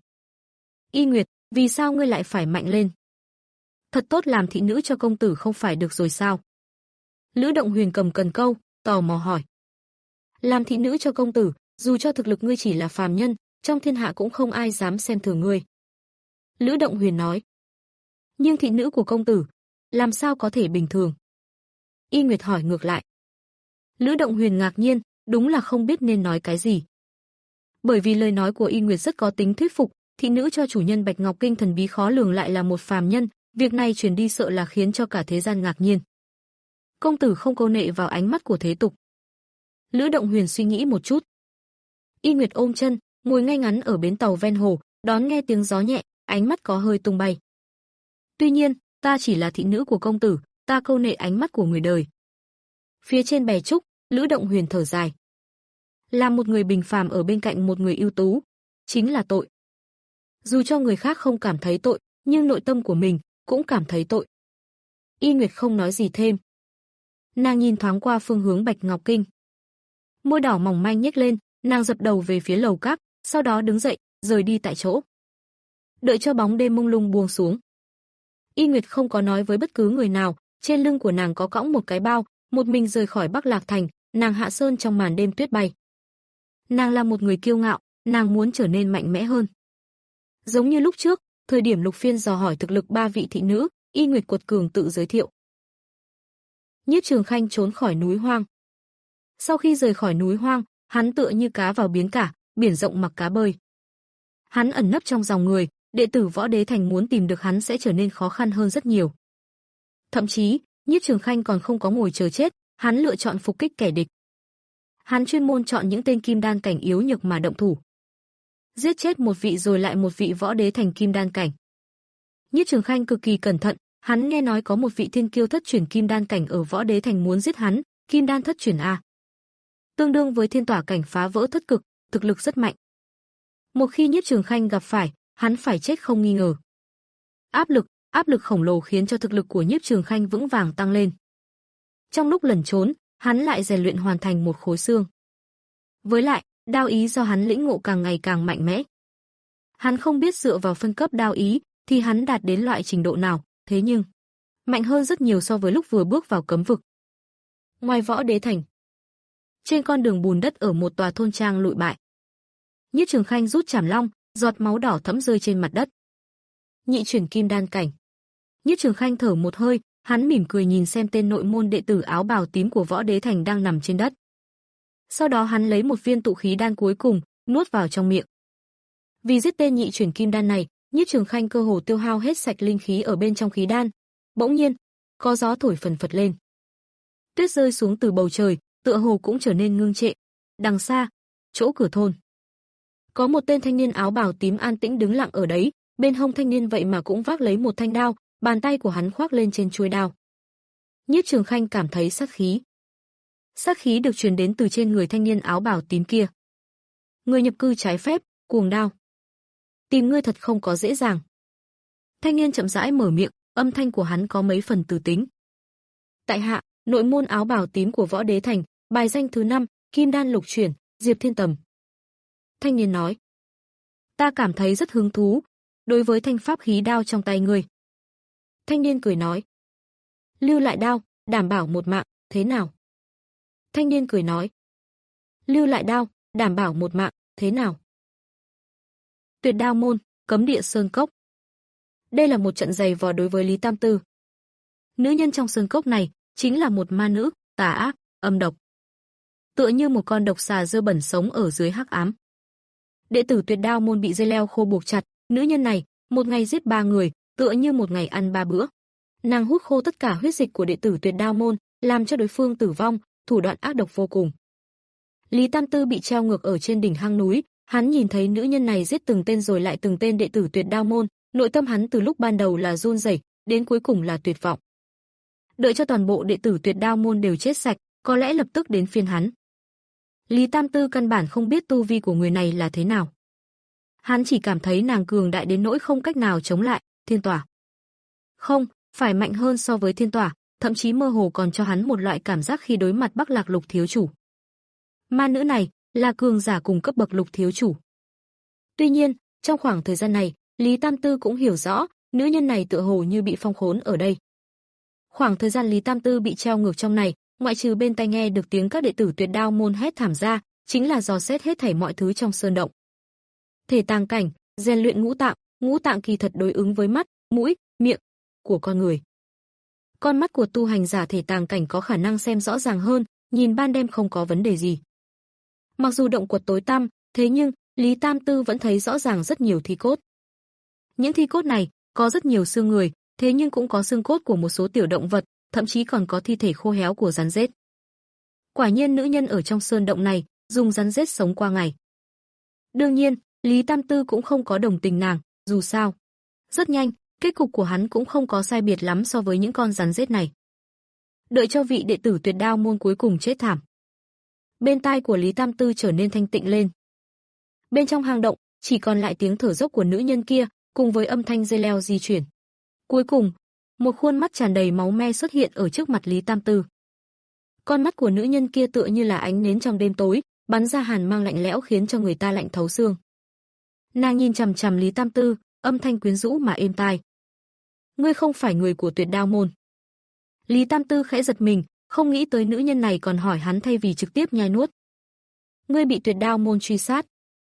Y Nguyệt, vì sao ngươi lại phải mạnh lên? Thật tốt làm thị nữ cho công tử không phải được rồi sao? Lữ Động Huyền cầm cần câu, tò mò hỏi. Làm thị nữ cho công tử, dù cho thực lực ngươi chỉ là phàm nhân, trong thiên hạ cũng không ai dám xem thường ngươi. Lữ Động Huyền nói. Nhưng thị nữ của công tử, làm sao có thể bình thường? Y Nguyệt hỏi ngược lại. Lữ Động Huyền ngạc nhiên, đúng là không biết nên nói cái gì. Bởi vì lời nói của Y Nguyệt rất có tính thuyết phục, thị nữ cho chủ nhân Bạch Ngọc Kinh thần bí khó lường lại là một phàm nhân, việc này truyền đi sợ là khiến cho cả thế gian ngạc nhiên. Công tử không câu nệ vào ánh mắt của thế tục. Lữ Động Huyền suy nghĩ một chút. Y Nguyệt ôm chân, ngồi ngay ngắn ở bến tàu ven hồ, đón nghe tiếng gió nhẹ, ánh mắt có hơi tung bay. Tuy nhiên, ta chỉ là thị nữ của công tử, ta câu nệ ánh mắt của người đời. Phía trên bè trúc, Lữ Động Huyền thở dài. Làm một người bình phàm ở bên cạnh một người ưu tú, chính là tội. Dù cho người khác không cảm thấy tội, nhưng nội tâm của mình cũng cảm thấy tội. Y Nguyệt không nói gì thêm. Nàng nhìn thoáng qua phương hướng Bạch Ngọc Kinh. Môi đỏ mỏng manh nhếch lên, nàng dập đầu về phía lầu các, sau đó đứng dậy, rời đi tại chỗ. Đợi cho bóng đêm mông lung buông xuống. Y Nguyệt không có nói với bất cứ người nào, trên lưng của nàng có cõng một cái bao, một mình rời khỏi Bắc Lạc Thành, nàng hạ sơn trong màn đêm tuyết bay. Nàng là một người kiêu ngạo, nàng muốn trở nên mạnh mẽ hơn. Giống như lúc trước, thời điểm Lục Phiên dò hỏi thực lực ba vị thị nữ, Y Nguyệt cuột cường tự giới thiệu. Nhiếp Trường Khanh trốn khỏi núi hoang. Sau khi rời khỏi núi hoang, hắn tựa như cá vào biển cả, biển rộng mặc cá bơi. Hắn ẩn nấp trong dòng người, đệ tử Võ Đế Thành muốn tìm được hắn sẽ trở nên khó khăn hơn rất nhiều. Thậm chí, Nhiếp Trường Khanh còn không có ngồi chờ chết, hắn lựa chọn phục kích kẻ địch. Hắn chuyên môn chọn những tên kim đan cảnh yếu nhược mà động thủ. Giết chết một vị rồi lại một vị Võ Đế Thành kim đan cảnh. Nhiếp Trường Khanh cực kỳ cẩn thận, hắn nghe nói có một vị thiên kiêu thất chuyển kim đan cảnh ở Võ Đế Thành muốn giết hắn, kim đan thất chuyển a. Tương đương với thiên tỏa cảnh phá vỡ thất cực, thực lực rất mạnh. Một khi Nhiếp Trường Khanh gặp phải, hắn phải chết không nghi ngờ. Áp lực, áp lực khổng lồ khiến cho thực lực của Nhiếp Trường Khanh vững vàng tăng lên. Trong lúc lẩn trốn, hắn lại rèn luyện hoàn thành một khối xương. Với lại, đao ý do hắn lĩnh ngộ càng ngày càng mạnh mẽ. Hắn không biết dựa vào phân cấp đao ý thì hắn đạt đến loại trình độ nào, thế nhưng mạnh hơn rất nhiều so với lúc vừa bước vào cấm vực. Ngoài Võ Đế Thành, trên con đường bùn đất ở một tòa thôn trang lụi bại, Nhiếp Trường Khanh rút chảm long, giọt máu đỏ thẫm rơi trên mặt đất. Nhị chuyển kim đan cảnh. Nhiếp Trường Khanh thở một hơi, hắn mỉm cười nhìn xem tên nội môn đệ tử áo bào tím của Võ Đế Thành đang nằm trên đất. Sau đó hắn lấy một viên tụ khí đan cuối cùng, nuốt vào trong miệng. Vì giết tên nhị chuyển kim đan này, Nhiếp Trường Khanh cơ hồ tiêu hao hết sạch linh khí ở bên trong khí đan. Bỗng nhiên, có gió thổi phần phật lên. Tuyết rơi xuống từ bầu trời, tựa hồ cũng trở nên ngưng trệ. Đằng xa, chỗ cửa thôn, có một tên thanh niên áo bào tím an tĩnh đứng lặng ở đấy, bên hông thanh niên vậy mà cũng vác lấy một thanh đao, bàn tay của hắn khoác lên trên chuôi đao. Nhiếp Trường Khanh cảm thấy sát khí. Sát khí được truyền đến từ trên người thanh niên áo bào tím kia. Người nhập cư trái phép, cuồng đao. Tìm ngươi thật không có dễ dàng. Thanh niên chậm rãi mở miệng, âm thanh của hắn có mấy phần từ tính. Tại hạ, nội môn áo bào tím của Võ Đế Thành, bài danh thứ năm, kim đan lục chuyển, Diệp Thiên Tầm. Thanh niên nói. Ta cảm thấy rất hứng thú, đối với thanh pháp khí đao trong tay ngươi. Thanh niên cười nói. Lưu lại đao, đảm bảo một mạng, thế nào? Thanh niên cười nói. Lưu lại đao, đảm bảo một mạng, thế nào? Tuyệt đao môn, cấm địa sơn cốc. Đây là một trận giày vò đối với Lý Tam Tư. Nữ nhân trong sơn cốc này chính là một ma nữ, tà ác, âm độc. Tựa như một con độc xà dơ bẩn sống ở dưới hắc ám. Đệ tử Tuyệt đao môn bị dây leo khô buộc chặt, nữ nhân này một ngày giết ba người, tựa như một ngày ăn ba bữa. Nàng hút khô tất cả huyết dịch của đệ tử Tuyệt đao môn, làm cho đối phương tử vong, thủ đoạn ác độc vô cùng. Lý Tam Tư bị treo ngược ở trên đỉnh hang núi, hắn nhìn thấy nữ nhân này giết từng tên rồi lại từng tên đệ tử Tuyệt đao môn, nội tâm hắn từ lúc ban đầu là run rẩy, đến cuối cùng là tuyệt vọng. Đợi cho toàn bộ đệ tử Tuyệt đao môn đều chết sạch, có lẽ lập tức đến phiên hắn. Lý Tam Tư căn bản không biết tu vi của người này là thế nào. Hắn chỉ cảm thấy nàng cường đại đến nỗi không cách nào chống lại, thiên tỏa. Không, phải mạnh hơn so với thiên tỏa, thậm chí mơ hồ còn cho hắn một loại cảm giác khi đối mặt Bắc Lạc Lục thiếu chủ. Ma nữ này là cường giả cùng cấp bậc Lục thiếu chủ. Tuy nhiên, trong khoảng thời gian này, Lý Tam Tư cũng hiểu rõ, nữ nhân này tựa hồ như bị phong khốn ở đây. Khoảng thời gian Lý Tam Tư bị treo ngược trong này, ngoại trừ bên tai nghe được tiếng các đệ tử Tuyệt đao môn hét thảm ra, chính là dò xét hết thảy mọi thứ trong sơn động. Thể tàng cảnh, rèn luyện ngũ tạng, ngũ tạng kỳ thật đối ứng với mắt, mũi, miệng của con người. Con mắt của tu hành giả thể tàng cảnh có khả năng xem rõ ràng hơn, nhìn ban đêm không có vấn đề gì. Mặc dù động quật tối tăm, thế nhưng Lý Tam Tư vẫn thấy rõ ràng rất nhiều thi cốt. Những thi cốt này có rất nhiều xương người, thế nhưng cũng có xương cốt của một số tiểu động vật, thậm chí còn có thi thể khô héo của rắn rết. Quả nhiên nữ nhân ở trong sơn động này, dùng rắn rết sống qua ngày. Đương nhiên, Lý Tam Tư cũng không có đồng tình nàng, dù sao. Rất nhanh, kết cục của hắn cũng không có sai biệt lắm so với những con rắn rết này. Đợi cho vị đệ tử Tuyệt Đao môn cuối cùng chết thảm. Bên tai của Lý Tam Tư trở nên thanh tịnh lên. Bên trong hang động, chỉ còn lại tiếng thở dốc của nữ nhân kia, cùng với âm thanh dây leo di chuyển. Cuối cùng, một khuôn mắt tràn đầy máu me xuất hiện ở trước mặt Lý Tam Tư. Con mắt của nữ nhân kia tựa như là ánh nến trong đêm tối, bắn ra hàn mang lạnh lẽo khiến cho người ta lạnh thấu xương. Nàng nhìn chằm chằm Lý Tam Tư, âm thanh quyến rũ mà êm tai. Ngươi không phải người của Tuyệt Đao môn. Lý Tam Tư khẽ giật mình, không nghĩ tới nữ nhân này còn hỏi hắn thay vì trực tiếp nhai nuốt. Ngươi bị Tuyệt Đao môn truy sát.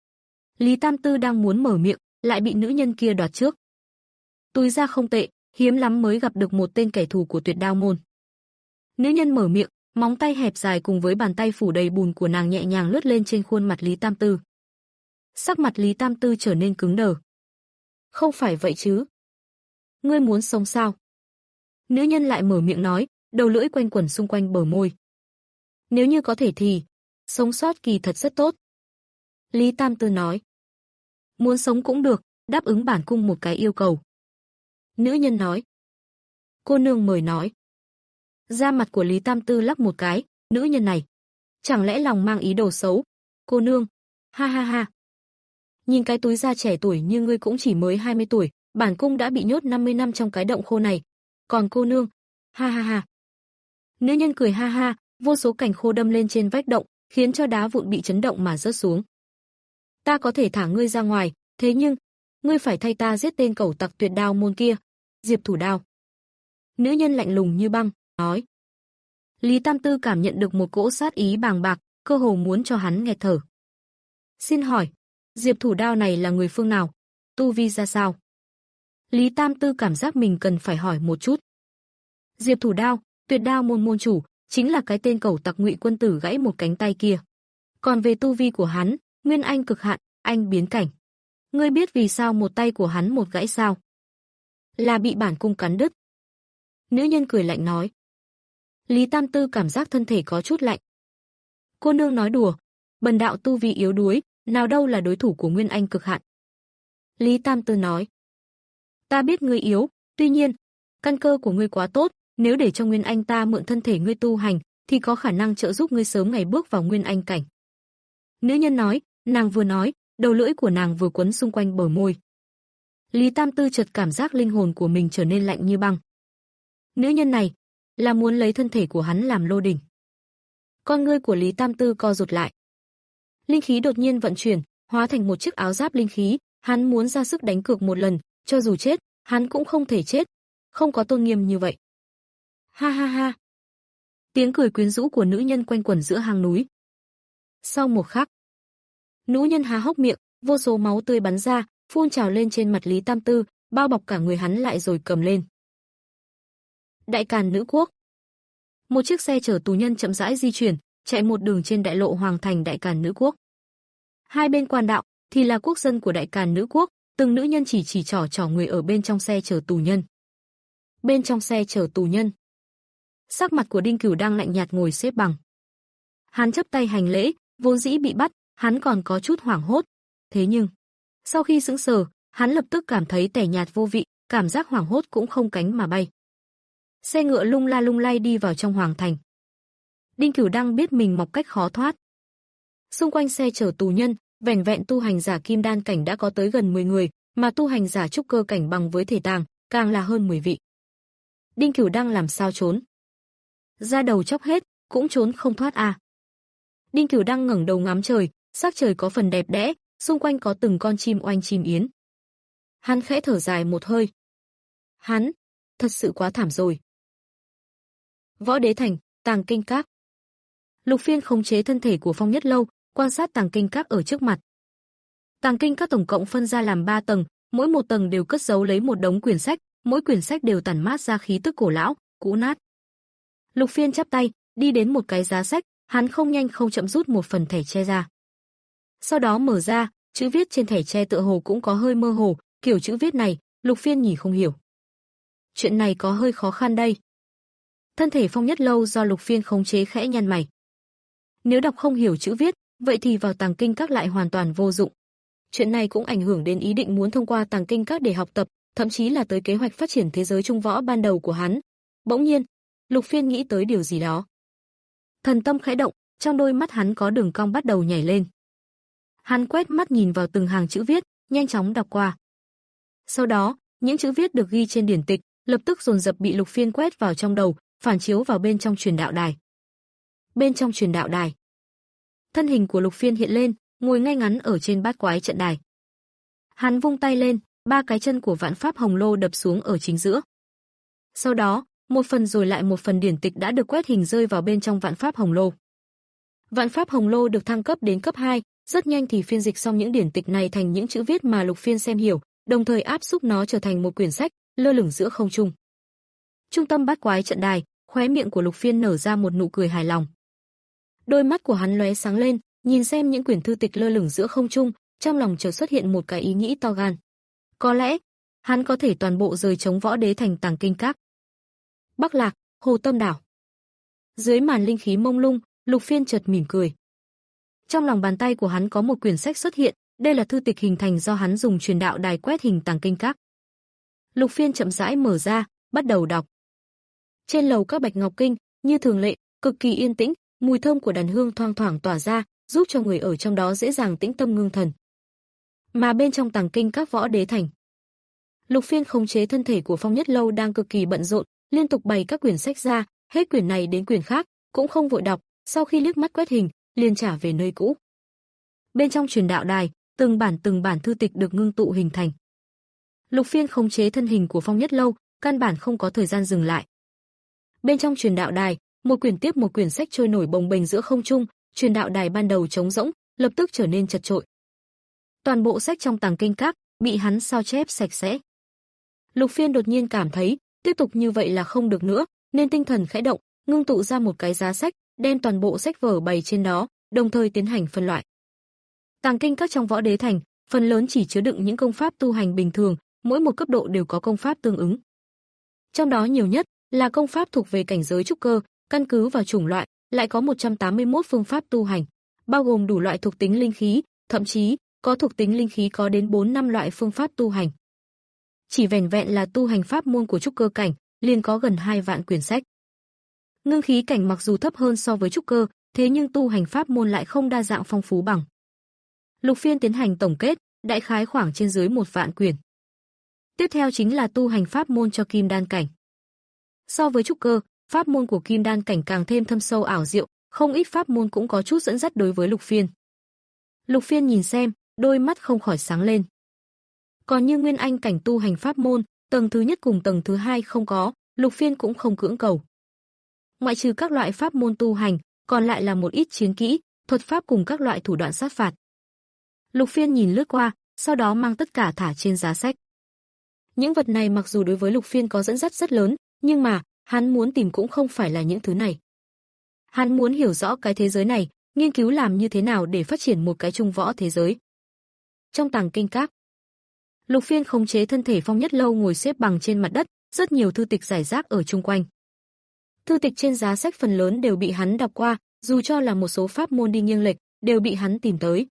Lý Tam Tư đang muốn mở miệng, lại bị nữ nhân kia đoạt trước. Túi ra không tệ, hiếm lắm mới gặp được một tên kẻ thù của Tuyệt Đao môn. Nữ nhân mở miệng, móng tay hẹp dài cùng với bàn tay phủ đầy bùn của nàng nhẹ nhàng lướt lên trên khuôn mặt Lý Tam Tư. Sắc mặt Lý Tam Tư trở nên cứng đờ. Không phải vậy chứ? Ngươi muốn sống sao? Nữ nhân lại mở miệng nói, đầu lưỡi quanh quẩn xung quanh bờ môi. Nếu như có thể thì, sống sót kỳ thật rất tốt. Lý Tam Tư nói. Muốn sống cũng được, đáp ứng bản cung một cái yêu cầu. Nữ nhân nói. Cô nương mời nói. Da mặt của Lý Tam Tư lắc một cái, nữ nhân này. Chẳng lẽ lòng mang ý đồ xấu? Cô nương, ha ha ha. Nhìn cái túi da trẻ tuổi như ngươi cũng chỉ mới hai mươi tuổi, bản cung đã bị nhốt năm mươi năm trong cái động khô này. Còn cô nương, ha ha ha. Nữ nhân cười ha ha, vô số cành khô đâm lên trên vách động, khiến cho đá vụn bị chấn động mà rớt xuống. Ta có thể thả ngươi ra ngoài, thế nhưng, ngươi phải thay ta giết tên cẩu tặc Tuyệt Đao môn kia, Diệp Thủ Đao. Nữ nhân lạnh lùng như băng, nói. Lý Tam Tư cảm nhận được một cỗ sát ý bàng bạc, cơ hồ muốn cho hắn nghẹt thở. Xin hỏi, Diệp Thủ Đao này là người phương nào? Tu vi ra sao? Lý Tam Tư cảm giác mình cần phải hỏi một chút. Diệp Thủ Đao, Tuyệt Đao môn môn chủ, chính là cái tên cẩu tặc Ngụy Quân Tử gãy một cánh tay kia. Còn về tu vi của hắn, Nguyên Anh cực hạn, anh biến cảnh. Ngươi biết vì sao một tay của hắn một gãy sao? Là bị bản cung cắn đứt. Nữ nhân cười lạnh nói. Lý Tam Tư cảm giác thân thể có chút lạnh. Cô nương nói đùa, bần đạo tu vi yếu đuối, nào đâu là đối thủ của Nguyên Anh cực hạn. Lý Tam Tư nói. Ta biết ngươi yếu, tuy nhiên, căn cơ của ngươi quá tốt, nếu để cho Nguyên Anh ta mượn thân thể ngươi tu hành, thì có khả năng trợ giúp ngươi sớm ngày bước vào Nguyên Anh cảnh. Nữ nhân nói, nàng vừa nói, đầu lưỡi của nàng vừa quấn xung quanh bờ môi. Lý Tam Tư chợt cảm giác linh hồn của mình trở nên lạnh như băng. Nữ nhân này, là muốn lấy thân thể của hắn làm lô đỉnh. Con ngươi của Lý Tam Tư co rụt lại. Linh khí đột nhiên vận chuyển, hóa thành một chiếc áo giáp linh khí, hắn muốn ra sức đánh cược một lần, cho dù chết, hắn cũng không thể chết, không có tôn nghiêm như vậy. Ha ha ha. Tiếng cười quyến rũ của nữ nhân quanh quẩn giữa hang núi. Sau một khắc, nữ nhân há hốc miệng, vô số máu tươi bắn ra, phun trào lên trên mặt Lý Tam Tư, bao bọc cả người hắn lại rồi cầm lên. Đại Càn Nữ Quốc. Một chiếc xe chở tù nhân chậm rãi di chuyển, chạy một đường trên đại lộ hoàng thành Đại Càn Nữ Quốc. Hai bên quan đạo thì là quốc dân của Đại Càn Nữ Quốc, từng nữ nhân chỉ chỉ trỏ trỏ người ở bên trong xe chở tù nhân. Bên trong xe chở tù nhân, sắc mặt của Đinh Cửu đang lạnh nhạt ngồi xếp bằng. Hắn chắp tay hành lễ, vốn dĩ bị bắt, hắn còn có chút hoảng hốt, thế nhưng sau khi sững sờ, hắn lập tức cảm thấy tẻ nhạt vô vị, cảm giác hoảng hốt cũng không cánh mà bay. Xe ngựa lung la lung lay đi vào trong hoàng thành. Đinh Cửu đang biết mình mọc cách khó thoát. Xung quanh xe chở tù nhân, vẻn vẹn tu hành giả kim đan cảnh đã có tới gần mười người, mà tu hành giả trúc cơ cảnh bằng với thể tàng, càng là hơn mười vị. Đinh Cửu đang làm sao trốn? Da đầu chóc hết, cũng trốn không thoát à. Đinh Cửu đang ngẩng đầu ngắm trời, sắc trời có phần đẹp đẽ, xung quanh có từng con chim oanh chim yến. Hắn khẽ thở dài một hơi. Hắn, thật sự quá thảm rồi. Võ Đế Thành, Tàng Kinh Các. Lục Phiên khống chế thân thể của Phong Nhất Lâu, quan sát Tàng Kinh Các ở trước mặt. Tàng Kinh Các tổng cộng phân ra làm ba tầng, mỗi một tầng đều cất giấu lấy một đống quyển sách, mỗi quyển sách đều tản mát ra khí tức cổ lão, cũ nát. Lục Phiên chắp tay, đi đến một cái giá sách, hắn không nhanh không chậm rút một phần thẻ tre ra. Sau đó mở ra, chữ viết trên thẻ tre tựa hồ cũng có hơi mơ hồ, kiểu chữ viết này, Lục Phiên nhìn không hiểu. Chuyện này có hơi khó khăn đây. Thân thể Phong Nhất Lâu do Lục Phiên khống chế khẽ nhăn mày. nếu đọc không hiểu chữ viết, vậy thì vào Tàng Kinh Các lại hoàn toàn vô dụng. Chuyện này cũng ảnh hưởng đến ý định muốn thông qua Tàng Kinh Các để học tập, thậm chí là tới kế hoạch phát triển thế giới trung võ ban đầu của hắn. Bỗng nhiên, Lục Phiên nghĩ tới điều gì đó. Thần tâm khẽ động, trong đôi mắt hắn có đường cong bắt đầu nhảy lên. Hắn quét mắt nhìn vào từng hàng chữ viết, nhanh chóng đọc qua. Sau đó, những chữ viết được ghi trên điển tịch, lập tức dồn dập bị Lục Phiên quét vào trong đầu, phản chiếu vào bên trong truyền đạo đài. Bên trong truyền đạo đài, thân hình của Lục Phiên hiện lên, ngồi ngay ngắn ở trên bát quái trận đài. Hắn vung tay lên, ba cái chân của vạn pháp hồng lô đập xuống ở chính giữa. Sau đó, một phần rồi lại một phần điển tịch đã được quét hình rơi vào bên trong vạn pháp hồng lô. Vạn pháp hồng lô được thăng cấp đến cấp hai, rất nhanh thì phiên dịch xong những điển tịch này thành những chữ viết mà Lục Phiên xem hiểu, đồng thời áp xúc nó trở thành một quyển sách, lơ lửng giữa không trung. Trung tâm bát quái trận đài, khóe miệng của Lục Phiên nở ra một nụ cười hài lòng. Đôi mắt của hắn lóe sáng lên, nhìn xem những quyển thư tịch lơ lửng giữa không trung, trong lòng chợt xuất hiện một cái ý nghĩ to gan. Có lẽ, hắn có thể toàn bộ rời chống võ đế thành Tàng Kinh Các. Bắc Lạc, Hồ Tâm Đảo. Dưới màn linh khí mông lung, Lục Phiên chợt mỉm cười. Trong lòng bàn tay của hắn có một quyển sách xuất hiện, đây là thư tịch hình thành do hắn dùng truyền đạo đài quét hình Tàng Kinh Các. Lục Phiên chậm rãi mở ra, bắt đầu đọc. Trên lầu các bạch ngọc kinh, như thường lệ, cực kỳ yên tĩnh, mùi thơm của đàn hương thoang thoảng tỏa ra, giúp cho người ở trong đó dễ dàng tĩnh tâm ngưng thần. Mà bên trong Tàng Kinh Các võ đế thành, Lục Phiên khống chế thân thể của Phong Nhất Lâu đang cực kỳ bận rộn, liên tục bày các quyển sách ra, hết quyển này đến quyển khác, cũng không vội đọc, sau khi liếc mắt quét hình, liền trả về nơi cũ. Bên trong truyền đạo đài, từng bản từng bản thư tịch được ngưng tụ hình thành. Lục Phiên khống chế thân hình của Phong Nhất Lâu, căn bản không có thời gian dừng lại. Bên trong truyền đạo đài, một quyển tiếp một quyển sách trôi nổi bồng bềnh giữa không trung, truyền đạo đài ban đầu trống rỗng, lập tức trở nên chật chội. Toàn bộ sách trong Tàng Kinh Các bị hắn sao chép sạch sẽ. Lục Phiên đột nhiên cảm thấy, tiếp tục như vậy là không được nữa, nên tinh thần khẽ động, ngưng tụ ra một cái giá sách, đem toàn bộ sách vở bày trên đó, đồng thời tiến hành phân loại. Tàng Kinh Các trong võ đế thành, phần lớn chỉ chứa đựng những công pháp tu hành bình thường, mỗi một cấp độ đều có công pháp tương ứng. Trong đó nhiều nhất là công pháp thuộc về cảnh giới trúc cơ, căn cứ vào chủng loại, lại có một trăm tám mươi mốt phương pháp tu hành, bao gồm đủ loại thuộc tính linh khí, thậm chí có thuộc tính linh khí có đến bốn năm loại phương pháp tu hành. Chỉ vẻn vẹn là tu hành pháp môn của trúc cơ cảnh, liền có gần hai vạn quyển sách. Ngưng khí cảnh mặc dù thấp hơn so với trúc cơ, thế nhưng tu hành pháp môn lại không đa dạng phong phú bằng. Lục Phiên tiến hành tổng kết, đại khái khoảng trên dưới một vạn quyển. Tiếp theo chính là tu hành pháp môn cho kim đan cảnh. So với trúc cơ, pháp môn của kim đan cảnh càng thêm thâm sâu ảo diệu, không ít pháp môn cũng có chút dẫn dắt đối với Lục Phiên. Lục Phiên nhìn xem, đôi mắt không khỏi sáng lên. Còn như nguyên anh cảnh tu hành pháp môn, tầng thứ nhất cùng tầng thứ hai không có, Lục Phiên cũng không cưỡng cầu. Ngoại trừ các loại pháp môn tu hành, còn lại là một ít chiến kỹ, thuật pháp cùng các loại thủ đoạn sát phạt. Lục Phiên nhìn lướt qua, sau đó mang tất cả thả trên giá sách. Những vật này mặc dù đối với Lục Phiên có dẫn dắt rất lớn, nhưng mà, hắn muốn tìm cũng không phải là những thứ này. Hắn muốn hiểu rõ cái thế giới này, nghiên cứu làm như thế nào để phát triển một cái trung võ thế giới. Trong Tàng Kinh Các, Lục Phiên khống chế thân thể Phong Nhất Lâu ngồi xếp bằng trên mặt đất, rất nhiều thư tịch rải rác ở chung quanh. Thư tịch trên giá sách phần lớn đều bị hắn đọc qua, dù cho là một số pháp môn đi nghiêng lệch, đều bị hắn tìm tới.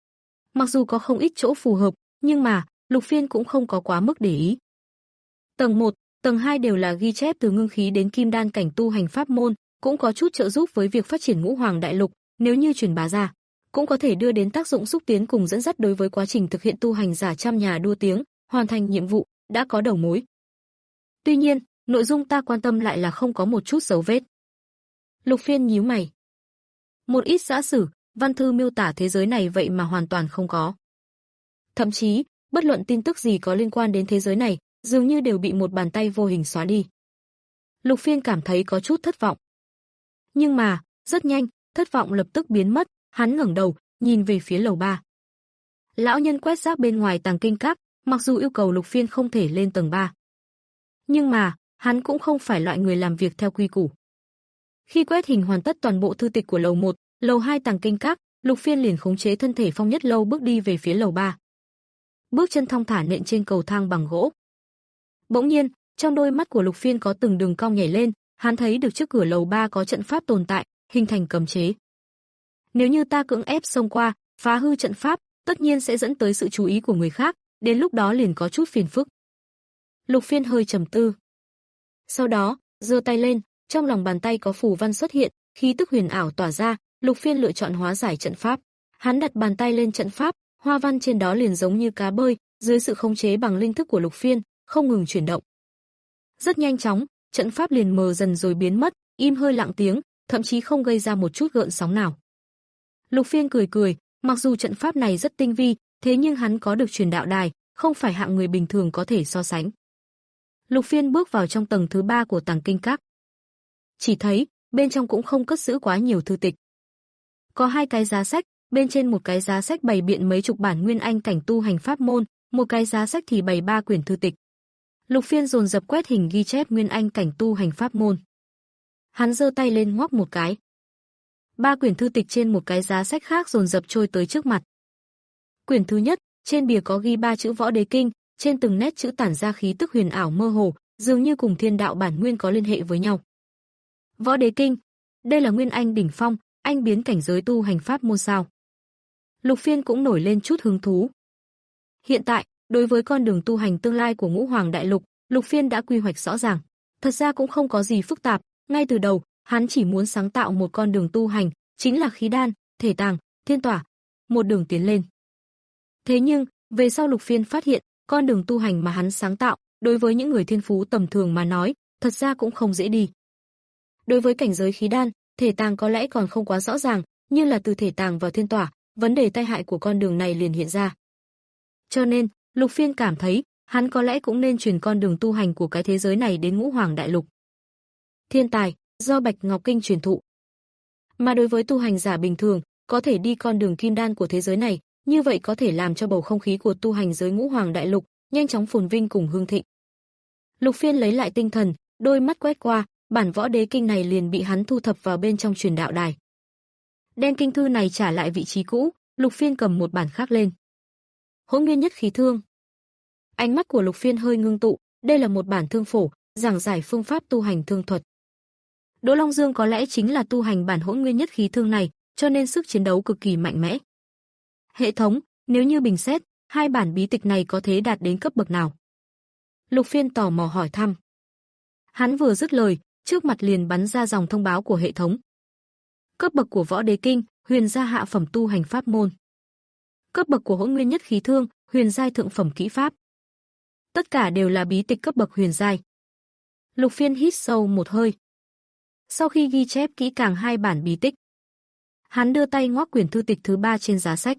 Mặc dù có không ít chỗ phù hợp, nhưng mà, Lục Phiên cũng không có quá mức để ý. Tầng một, tầng hai đều là ghi chép từ ngưng khí đến kim đan cảnh tu hành pháp môn, cũng có chút trợ giúp với việc phát triển Ngũ Hoàng Đại Lục, nếu như truyền bá ra, cũng có thể đưa đến tác dụng xúc tiến cùng dẫn dắt đối với quá trình thực hiện tu hành giả trăm nhà đua tiếng, hoàn thành nhiệm vụ, đã có đầu mối. Tuy nhiên, nội dung ta quan tâm lại là không có một chút dấu vết. Lục Phiên nhíu mày. Một ít giả sử, văn thư miêu tả thế giới này vậy mà hoàn toàn không có. Thậm chí, bất luận tin tức gì có liên quan đến thế giới này, dường như đều bị một bàn tay vô hình xóa đi. Lục Phiên cảm thấy có chút thất vọng. Nhưng mà, rất nhanh, thất vọng lập tức biến mất, hắn ngẩng đầu, nhìn về phía lầu ba. Lão nhân quét rác bên ngoài Tàng Kinh Các, mặc dù yêu cầu Lục Phiên không thể lên tầng ba. Nhưng mà, hắn cũng không phải loại người làm việc theo quy củ. Khi quét hình hoàn tất toàn bộ thư tịch của lầu một, lầu hai Tàng Kinh Các, Lục Phiên liền khống chế thân thể Phong Nhất Lâu bước đi về phía lầu ba. Bước chân thong thả nện trên cầu thang bằng gỗ. Bỗng nhiên, trong đôi mắt của Lục Phiên có từng đường cong nhảy lên, hắn thấy được trước cửa lầu ba có trận pháp tồn tại, hình thành cấm chế. Nếu như ta cưỡng ép xông qua, phá hư trận pháp, tất nhiên sẽ dẫn tới sự chú ý của người khác, đến lúc đó liền có chút phiền phức. Lục Phiên hơi trầm tư. Sau đó, giơ tay lên, trong lòng bàn tay có phù văn xuất hiện, khí tức huyền ảo tỏa ra, Lục Phiên lựa chọn hóa giải trận pháp. Hắn đặt bàn tay lên trận pháp, hoa văn trên đó liền giống như cá bơi, dưới sự khống chế bằng linh thức của Lục Phiên, không ngừng chuyển động. Rất nhanh chóng, trận pháp liền mờ dần rồi biến mất, im hơi lặng tiếng, thậm chí không gây ra một chút gợn sóng nào. Lục Phiên cười cười, mặc dù trận pháp này rất tinh vi, thế nhưng hắn có được truyền đạo đài, không phải hạng người bình thường có thể so sánh. Lục Phiên bước vào trong tầng thứ ba của Tàng Kinh Các. Chỉ thấy, bên trong cũng không cất giữ quá nhiều thư tịch. Có hai cái giá sách, bên trên một cái giá sách bày biện mấy chục bản nguyên anh cảnh tu hành pháp môn, một cái giá sách thì bày ba quyển thư tịch. Lục Phiên dồn dập quét hình ghi chép nguyên anh cảnh tu hành pháp môn. Hắn giơ tay lên ngoắc một cái. Ba quyển thư tịch trên một cái giá sách khác dồn dập trôi tới trước mặt. Quyển thứ nhất, trên bìa có ghi ba chữ Võ Đế Kinh, trên từng nét chữ tản ra khí tức huyền ảo mơ hồ, dường như cùng thiên đạo bản nguyên có liên hệ với nhau. Võ Đế Kinh, đây là nguyên anh đỉnh phong, anh biến cảnh giới tu hành pháp môn sao? Lục Phiên cũng nổi lên chút hứng thú. Hiện tại, đối với con đường tu hành tương lai của Ngũ Hoàng Đại Lục, Lục Phiên đã quy hoạch rõ ràng. Thật ra cũng không có gì phức tạp, ngay từ đầu, hắn chỉ muốn sáng tạo một con đường tu hành, chính là khí đan, thể tàng, thiên tỏa, một đường tiến lên. Thế nhưng, về sau Lục Phiên phát hiện, con đường tu hành mà hắn sáng tạo, đối với những người thiên phú tầm thường mà nói, thật ra cũng không dễ đi. Đối với cảnh giới khí đan, thể tàng có lẽ còn không quá rõ ràng, nhưng là từ thể tàng vào thiên tỏa, vấn đề tai hại của con đường này liền hiện ra. Cho nên, Lục Phiên cảm thấy, hắn có lẽ cũng nên truyền con đường tu hành của cái thế giới này đến Ngũ Hoàng Đại Lục. Thiên tài, do Bạch Ngọc Kinh truyền thụ. Mà đối với tu hành giả bình thường, có thể đi con đường kim đan của thế giới này, như vậy có thể làm cho bầu không khí của tu hành giới Ngũ Hoàng Đại Lục nhanh chóng phồn vinh cùng hưng thịnh. Lục Phiên lấy lại tinh thần, đôi mắt quét qua, bản Võ Đế Kinh này liền bị hắn thu thập vào bên trong truyền đạo đài. Đem kinh thư này trả lại vị trí cũ, Lục Phiên cầm một bản khác lên. Hỗn Nguyên Nhất Khí Thương. Ánh mắt của Lục Phiên hơi ngưng tụ, đây là một bản thương phổ, giảng giải phương pháp tu hành thương thuật. Đỗ Long Dương có lẽ chính là tu hành bản Hỗn Nguyên Nhất Khí Thương này, cho nên sức chiến đấu cực kỳ mạnh mẽ. Hệ thống, nếu như bình xét, hai bản bí tịch này có thể đạt đến cấp bậc nào? Lục Phiên tò mò hỏi thăm. Hắn vừa dứt lời, trước mặt liền bắn ra dòng thông báo của hệ thống. Cấp bậc của Võ Đế Kinh, huyền gia hạ phẩm tu hành pháp môn. Cấp bậc của Hỗn Nguyên Nhất Khí Thương, huyền giai thượng phẩm kỹ pháp. Tất cả đều là bí tịch cấp bậc huyền giai. Lục Phiên hít sâu một hơi. Sau khi ghi chép kỹ càng hai bản bí tịch, hắn đưa tay ngoắc quyển thư tịch thứ ba trên giá sách.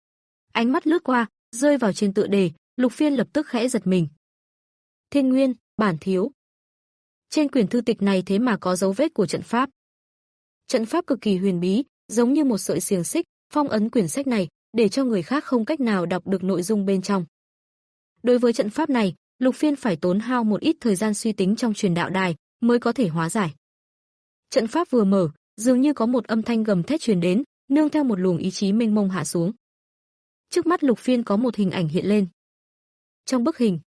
Ánh mắt lướt qua, rơi vào trên tựa đề, Lục Phiên lập tức khẽ giật mình. Thiên Nguyên, bản thiếu. Trên quyển thư tịch này thế mà có dấu vết của trận pháp. Trận pháp cực kỳ huyền bí, giống như một sợi xiềng xích, phong ấn quyển sách này, để cho người khác không cách nào đọc được nội dung bên trong. Đối với trận pháp này, Lục Phiên phải tốn hao một ít thời gian suy tính trong truyền đạo đài, mới có thể hóa giải. Trận pháp vừa mở, dường như có một âm thanh gầm thét truyền đến, nương theo một luồng ý chí mênh mông hạ xuống. Trước mắt Lục Phiên có một hình ảnh hiện lên. Trong bức hình,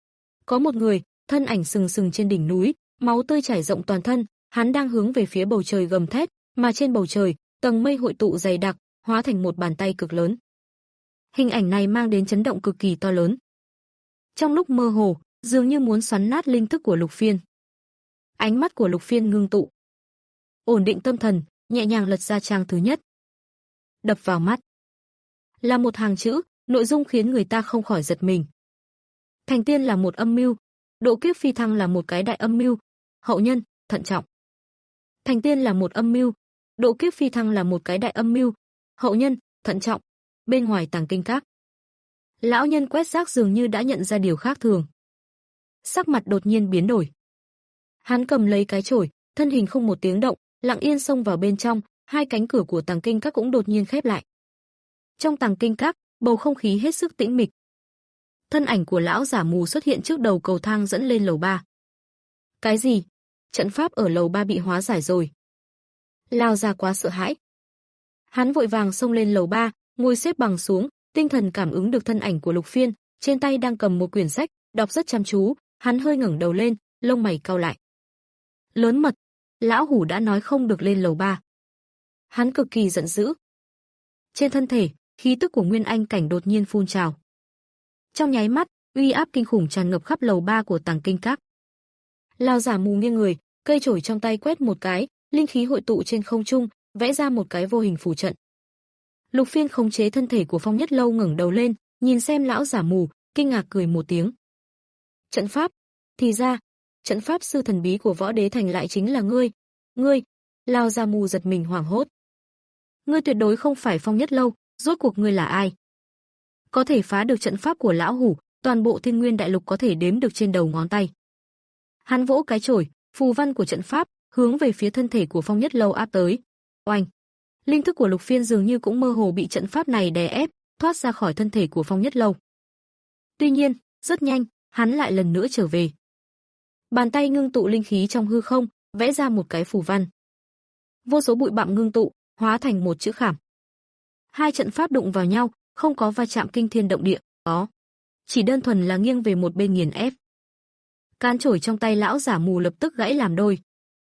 có một người, thân ảnh sừng sừng trên đỉnh núi, máu tươi chảy rộng toàn thân, hắn đang hướng về phía bầu trời gầm thét, mà trên bầu trời, tầng mây hội tụ dày đặc, hóa thành một bàn tay cực lớn. Hình ảnh này mang đến chấn động cực kỳ to lớn. Trong lúc mơ hồ, dường như muốn xoắn nát linh thức của Lục Phiên. Ánh mắt của Lục Phiên ngưng tụ. Ổn định tâm thần, nhẹ nhàng lật ra trang thứ nhất. Đập vào mắt là một hàng chữ, nội dung khiến người ta không khỏi giật mình. Thành tiên là một âm mưu, độ kiếp phi thăng là một cái đại âm mưu, hậu nhân, thận trọng. Thành tiên là một âm mưu, độ kiếp phi thăng là một cái đại âm mưu, hậu nhân, thận trọng. Bên ngoài Tàng Kinh Các, lão nhân quét rác dường như đã nhận ra điều khác thường. Sắc mặt đột nhiên biến đổi. Hắn cầm lấy cái chổi, thân hình không một tiếng động, lặng yên xông vào bên trong, hai cánh cửa của Tàng Kinh Các cũng đột nhiên khép lại. Trong Tàng Kinh Các, bầu không khí hết sức tĩnh mịch. Thân ảnh của lão giả mù xuất hiện trước đầu cầu thang dẫn lên lầu ba. Cái gì? Trận pháp ở lầu ba bị hóa giải rồi. Lão già quá sợ hãi. Hắn vội vàng xông lên lầu ba, ngồi xếp bằng xuống, tinh thần cảm ứng được thân ảnh của Lục Phiên, trên tay đang cầm một quyển sách, đọc rất chăm chú, hắn hơi ngẩng đầu lên, lông mày cau lại. Lớn mật, lão hủ đã nói không được lên lầu ba. Hắn cực kỳ giận dữ, Trên thân thể, khí tức của Nguyên Anh cảnh đột nhiên phun trào. Trong nháy mắt, uy áp kinh khủng tràn ngập khắp lầu ba của Tàng Kinh Các. Lão giả mù nghiêng người, cây chổi trong tay quét một cái, linh khí hội tụ trên không trung, vẽ ra một cái vô hình phù trận. Lục Phiên khống chế thân thể của Phong Nhất Lâu ngẩng đầu lên, nhìn xem lão giả mù, kinh ngạc cười một tiếng. Trận pháp? Thì ra, trận pháp sư thần bí của Võ Đế Thành lại chính là ngươi. Ngươi? Lão giả mù giật mình hoảng hốt. Ngươi tuyệt đối không phải Phong Nhất Lâu, rốt cuộc ngươi là ai? Có thể phá được trận pháp của lão hủ, toàn bộ Thiên Nguyên Đại Lục có thể đếm được trên đầu ngón tay. Hắn vỗ cái chổi, phù văn của trận pháp hướng về phía thân thể của Phong Nhất Lâu áp tới. Oanh! Linh thức của Lục Phiên dường như cũng mơ hồ bị trận pháp này đè ép, thoát ra khỏi thân thể của Phong Nhất Lâu. Tuy nhiên, rất nhanh, hắn lại lần nữa trở về. Bàn tay ngưng tụ linh khí trong hư không, vẽ ra một cái phù văn. Vô số bụi bặm ngưng tụ, hóa thành một chữ khảm. Hai trận pháp đụng vào nhau, không có va chạm kinh thiên động địa, có. Chỉ đơn thuần là nghiêng về một bên nghiền ép. Cán chổi trong tay lão giả mù lập tức gãy làm đôi.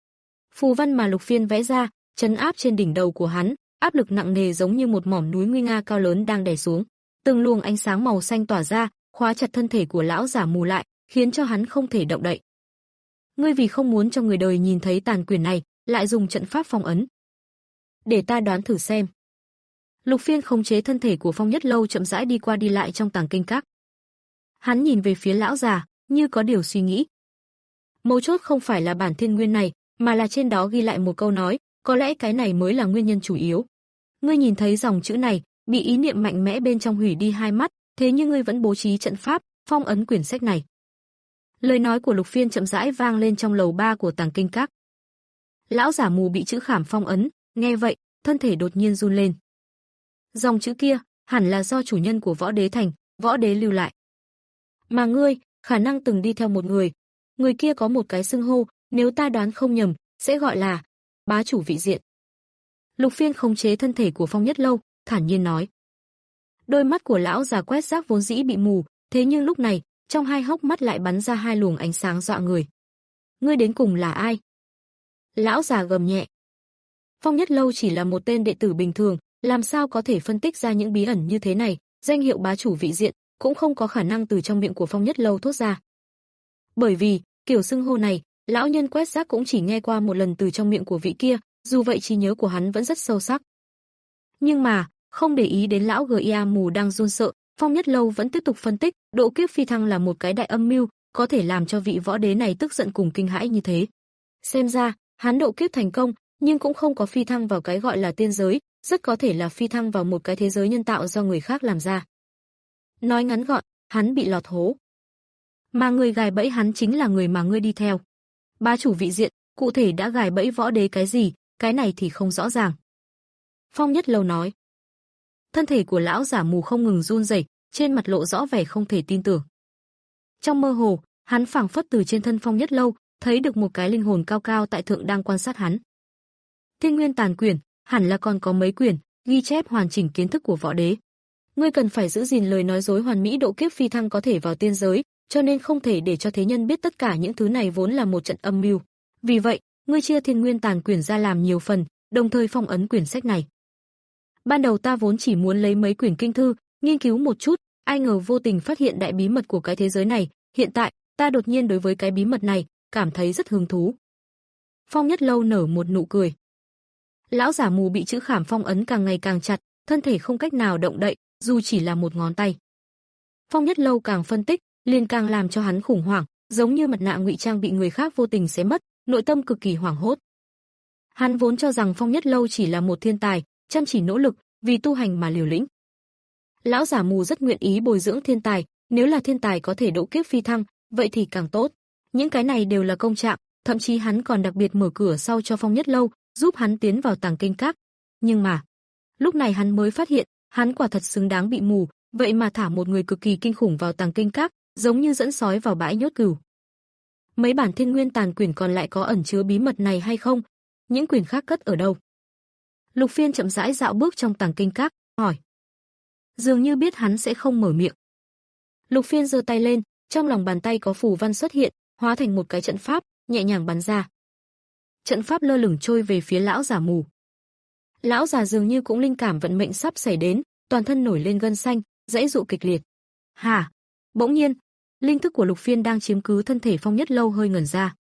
Phù văn mà Lục Phiên vẽ ra, trấn áp trên đỉnh đầu của hắn, áp lực nặng nề giống như một mỏm núi nguy nga cao lớn đang đè xuống. Từng luồng ánh sáng màu xanh tỏa ra, khóa chặt thân thể của lão giả mù lại, khiến cho hắn không thể động đậy. Ngươi vì không muốn cho người đời nhìn thấy tàn quyền này, lại dùng trận pháp phong ấn. Để ta đoán thử xem. Lục Phiên khống chế thân thể của Phong Nhất Lâu chậm rãi đi qua đi lại trong Tàng Kinh Các. Hắn nhìn về phía lão già, như có điều suy nghĩ. Mấu chốt không phải là bản thiên nguyên này, mà là trên đó ghi lại một câu nói, có lẽ cái này mới là nguyên nhân chủ yếu. Ngươi nhìn thấy dòng chữ này, bị ý niệm mạnh mẽ bên trong hủy đi hai mắt, thế nhưng ngươi vẫn bố trí trận pháp, phong ấn quyển sách này. Lời nói của Lục Phiên chậm rãi vang lên trong lầu ba của Tàng Kinh Các. Lão giả mù bị chữ khảm phong ấn, nghe vậy, thân thể đột nhiên run lên. Dòng chữ kia, hẳn là do chủ nhân của Võ Đế Thành, Võ Đế lưu lại. Mà ngươi, khả năng từng đi theo một người. Người kia có một cái xưng hô, nếu ta đoán không nhầm, sẽ gọi là bá chủ vị diện. Lục Phiên khống chế thân thể của Phong Nhất Lâu, thản nhiên nói. Đôi mắt của lão già quét rác vốn dĩ bị mù, thế nhưng lúc này, trong hai hốc mắt lại bắn ra hai luồng ánh sáng dọa người. Ngươi đến cùng là ai? Lão già gầm nhẹ. Phong Nhất Lâu chỉ là một tên đệ tử bình thường, làm sao có thể phân tích ra những bí ẩn như thế này, danh hiệu bá chủ vị diện cũng không có khả năng từ trong miệng của Phong Nhất Lâu thốt ra. Bởi vì, kiểu xưng hô này, lão nhân quét rác cũng chỉ nghe qua một lần từ trong miệng của vị kia, dù vậy trí nhớ của hắn vẫn rất sâu sắc. Nhưng mà, không để ý đến lão giê i a mù đang run sợ, Phong Nhất Lâu vẫn tiếp tục phân tích, độ kiếp phi thăng là một cái đại âm mưu, có thể làm cho vị võ đế này tức giận cùng kinh hãi như thế. Xem ra, hắn độ kiếp thành công, nhưng cũng không có phi thăng vào cái gọi là tiên giới, rất có thể là phi thăng vào một cái thế giới nhân tạo do người khác làm ra. Nói ngắn gọn, hắn bị lọt hố. Mà người gài bẫy hắn chính là người mà ngươi đi theo. Bá chủ vị diện, cụ thể đã gài bẫy võ đế cái gì, cái này thì không rõ ràng. Phong Nhất Lâu nói. Thân thể của lão giả mù không ngừng run rẩy, trên mặt lộ rõ vẻ không thể tin tưởng. Trong mơ hồ, hắn phảng phất từ trên thân Phong Nhất Lâu, thấy được một cái linh hồn cao cao tại thượng đang quan sát hắn. Thiên Nguyên Tàn Quyển, hẳn là còn có mấy quyển, ghi chép hoàn chỉnh kiến thức của võ đế. Ngươi cần phải giữ gìn lời nói dối hoàn mỹ độ kiếp phi thăng có thể vào tiên giới, cho nên không thể để cho thế nhân biết tất cả những thứ này vốn là một trận âm mưu. Vì vậy, ngươi chia Thiên Nguyên Tàn Quyển ra làm nhiều phần, đồng thời phong ấn quyển sách này. Ban đầu ta vốn chỉ muốn lấy mấy quyển kinh thư, nghiên cứu một chút, ai ngờ vô tình phát hiện đại bí mật của cái thế giới này, hiện tại, ta đột nhiên đối với cái bí mật này, cảm thấy rất hứng thú. Phong Nhất Lâu nở một nụ cười. Lão giả mù bị chữ khảm phong ấn càng ngày càng chặt, thân thể không cách nào động đậy, dù chỉ là một ngón tay. Phong Nhất Lâu càng phân tích, liền càng làm cho hắn khủng hoảng, giống như mặt nạ ngụy trang bị người khác vô tình xé mất, nội tâm cực kỳ hoảng hốt. Hắn vốn cho rằng Phong Nhất Lâu chỉ là một thiên tài, chăm chỉ nỗ lực, vì tu hành mà liều lĩnh. Lão giả mù rất nguyện ý bồi dưỡng thiên tài, nếu là thiên tài có thể độ kiếp phi thăng, vậy thì càng tốt. Những cái này đều là công trạng, thậm chí hắn còn đặc biệt mở cửa sau cho Phong Nhất Lâu, giúp hắn tiến vào Tàng Kinh Các. Nhưng mà, lúc này hắn mới phát hiện, hắn quả thật xứng đáng bị mù, vậy mà thả một người cực kỳ kinh khủng vào Tàng Kinh Các, giống như dẫn sói vào bãi nhốt cừu. Mấy bản Thiên Nguyên Tàn Quyển còn lại có ẩn chứa bí mật này hay không? Những quyển khác cất ở đâu? Lục Phiên chậm rãi dạo bước trong Tàng Kinh Các, hỏi. Dường như biết hắn sẽ không mở miệng. Lục Phiên giơ tay lên, trong lòng bàn tay có phù văn xuất hiện, hóa thành một cái trận pháp, nhẹ nhàng bắn ra. Trận pháp lơ lửng trôi về phía lão giả mù. Lão già dường như cũng linh cảm vận mệnh sắp xảy đến, toàn thân nổi lên gân xanh, giãy giụa kịch liệt. Hả? Bỗng nhiên, linh thức của Lục Phiên đang chiếm cứ thân thể Phong Nhất Lâu hơi ngẩn ra.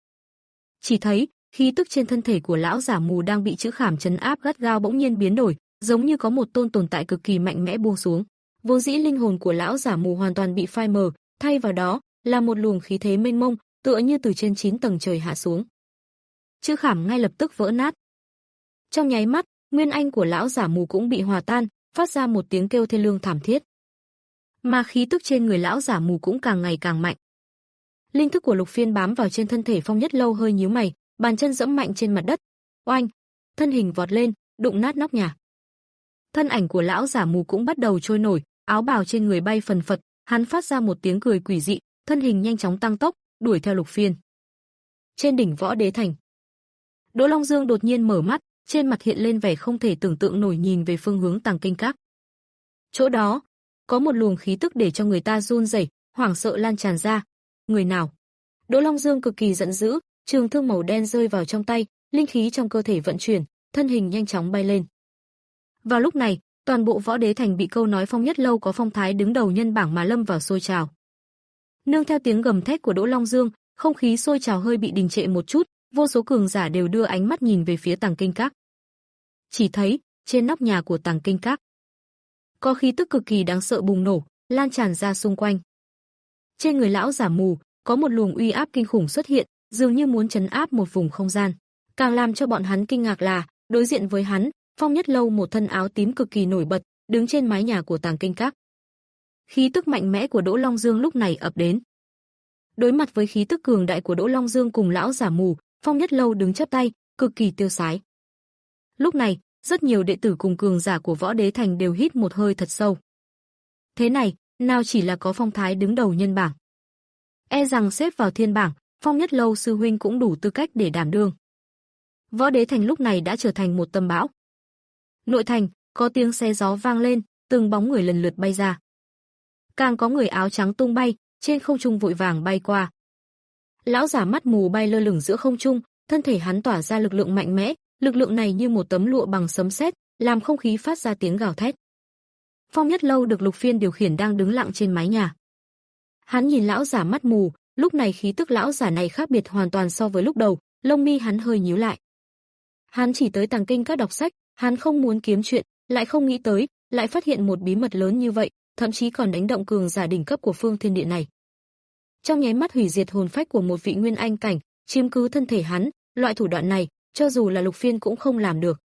Chỉ thấy, khí tức trên thân thể của lão giả mù đang bị chữ khảm trấn áp gắt gao bỗng nhiên biến đổi, giống như có một tôn tồn tại cực kỳ mạnh mẽ buông xuống. Vốn dĩ linh hồn của lão giả mù hoàn toàn bị phai mờ, thay vào đó là một luồng khí thế mênh mông, tựa như từ trên chín tầng trời hạ xuống. Chữ khảm ngay lập tức vỡ nát. Trong nháy mắt, nguyên anh của lão giả mù cũng bị hòa tan, phát ra một tiếng kêu thê lương thảm thiết. Mà khí tức trên người lão giả mù cũng càng ngày càng mạnh. Linh thức của Lục Phiên bám vào trên thân thể Phong Nhất Lâu hơi nhíu mày, bàn chân giẫm mạnh trên mặt đất. Oanh, thân hình vọt lên, đụng nát nóc nhà. Thân ảnh của lão giả mù cũng bắt đầu trôi nổi, áo bào trên người bay phần phật, hắn phát ra một tiếng cười quỷ dị, thân hình nhanh chóng tăng tốc, đuổi theo Lục Phiên. Trên đỉnh Võ Đế Thành, Đỗ Long Dương đột nhiên mở mắt, trên mặt hiện lên vẻ không thể tưởng tượng nổi nhìn về phương hướng Tàng Kinh Các. Chỗ đó, có một luồng khí tức để cho người ta run rẩy, hoảng sợ lan tràn ra. Người nào? Đỗ Long Dương cực kỳ giận dữ, trường thương màu đen rơi vào trong tay, linh khí trong cơ thể vận chuyển, thân hình nhanh chóng bay lên. Vào lúc này, toàn bộ Võ Đế Thành bị câu nói Phong Nhất Lâu có phong thái đứng đầu nhân bảng mà lâm vào sôi trào. Nương theo tiếng gầm thét của Đỗ Long Dương, không khí sôi trào hơi bị đình trệ một chút, vô số cường giả đều đưa ánh mắt nhìn về phía Tàng Kinh Các. Chỉ thấy, trên nóc nhà của Tàng Kinh Các, có khí tức cực kỳ đáng sợ bùng nổ, lan tràn ra xung quanh. Trên người lão giả mù, có một luồng uy áp kinh khủng xuất hiện, dường như muốn trấn áp một vùng không gian. Càng làm cho bọn hắn kinh ngạc là, đối diện với hắn, Phong Nhất Lâu một thân áo tím cực kỳ nổi bật, đứng trên mái nhà của Tàng Kinh Các. Khí tức mạnh mẽ của Đỗ Long Dương lúc này ập đến. Đối mặt với khí tức cường đại của Đỗ Long Dương cùng lão giả mù, Phong Nhất Lâu đứng chắp tay, cực kỳ tiêu sái. Lúc này, rất nhiều đệ tử cùng cường giả của Võ Đế Thành đều hít một hơi thật sâu. Thế này, nào chỉ là có phong thái đứng đầu nhân bảng. E rằng xếp vào thiên bảng, Phong Nhất Lâu sư huynh cũng đủ tư cách để đảm đương. Võ Đế Thành lúc này đã trở thành một tâm bão. Nội thành, có tiếng xe gió vang lên, từng bóng người lần lượt bay ra. Càng có người áo trắng tung bay, trên không trung vội vàng bay qua. Lão giả mắt mù bay lơ lửng giữa không trung, thân thể hắn tỏa ra lực lượng mạnh mẽ, lực lượng này như một tấm lụa bằng sấm sét, làm không khí phát ra tiếng gào thét. Phong Nhất Lâu được Lục Phiên điều khiển đang đứng lặng trên mái nhà. Hắn nhìn lão giả mắt mù, lúc này khí tức lão giả này khác biệt hoàn toàn so với lúc đầu, lông mi hắn hơi nhíu lại. Hắn chỉ tới Tàng Kinh Các đọc sách, hắn không muốn kiếm chuyện, lại không nghĩ tới, lại phát hiện một bí mật lớn như vậy, thậm chí còn đánh động cường giả đỉnh cấp của Phương Thiên Điện này. Trong nháy mắt hủy diệt hồn phách của một vị nguyên anh cảnh, chiếm cứ thân thể hắn, loại thủ đoạn này, cho dù là Lục Phiên cũng không làm được.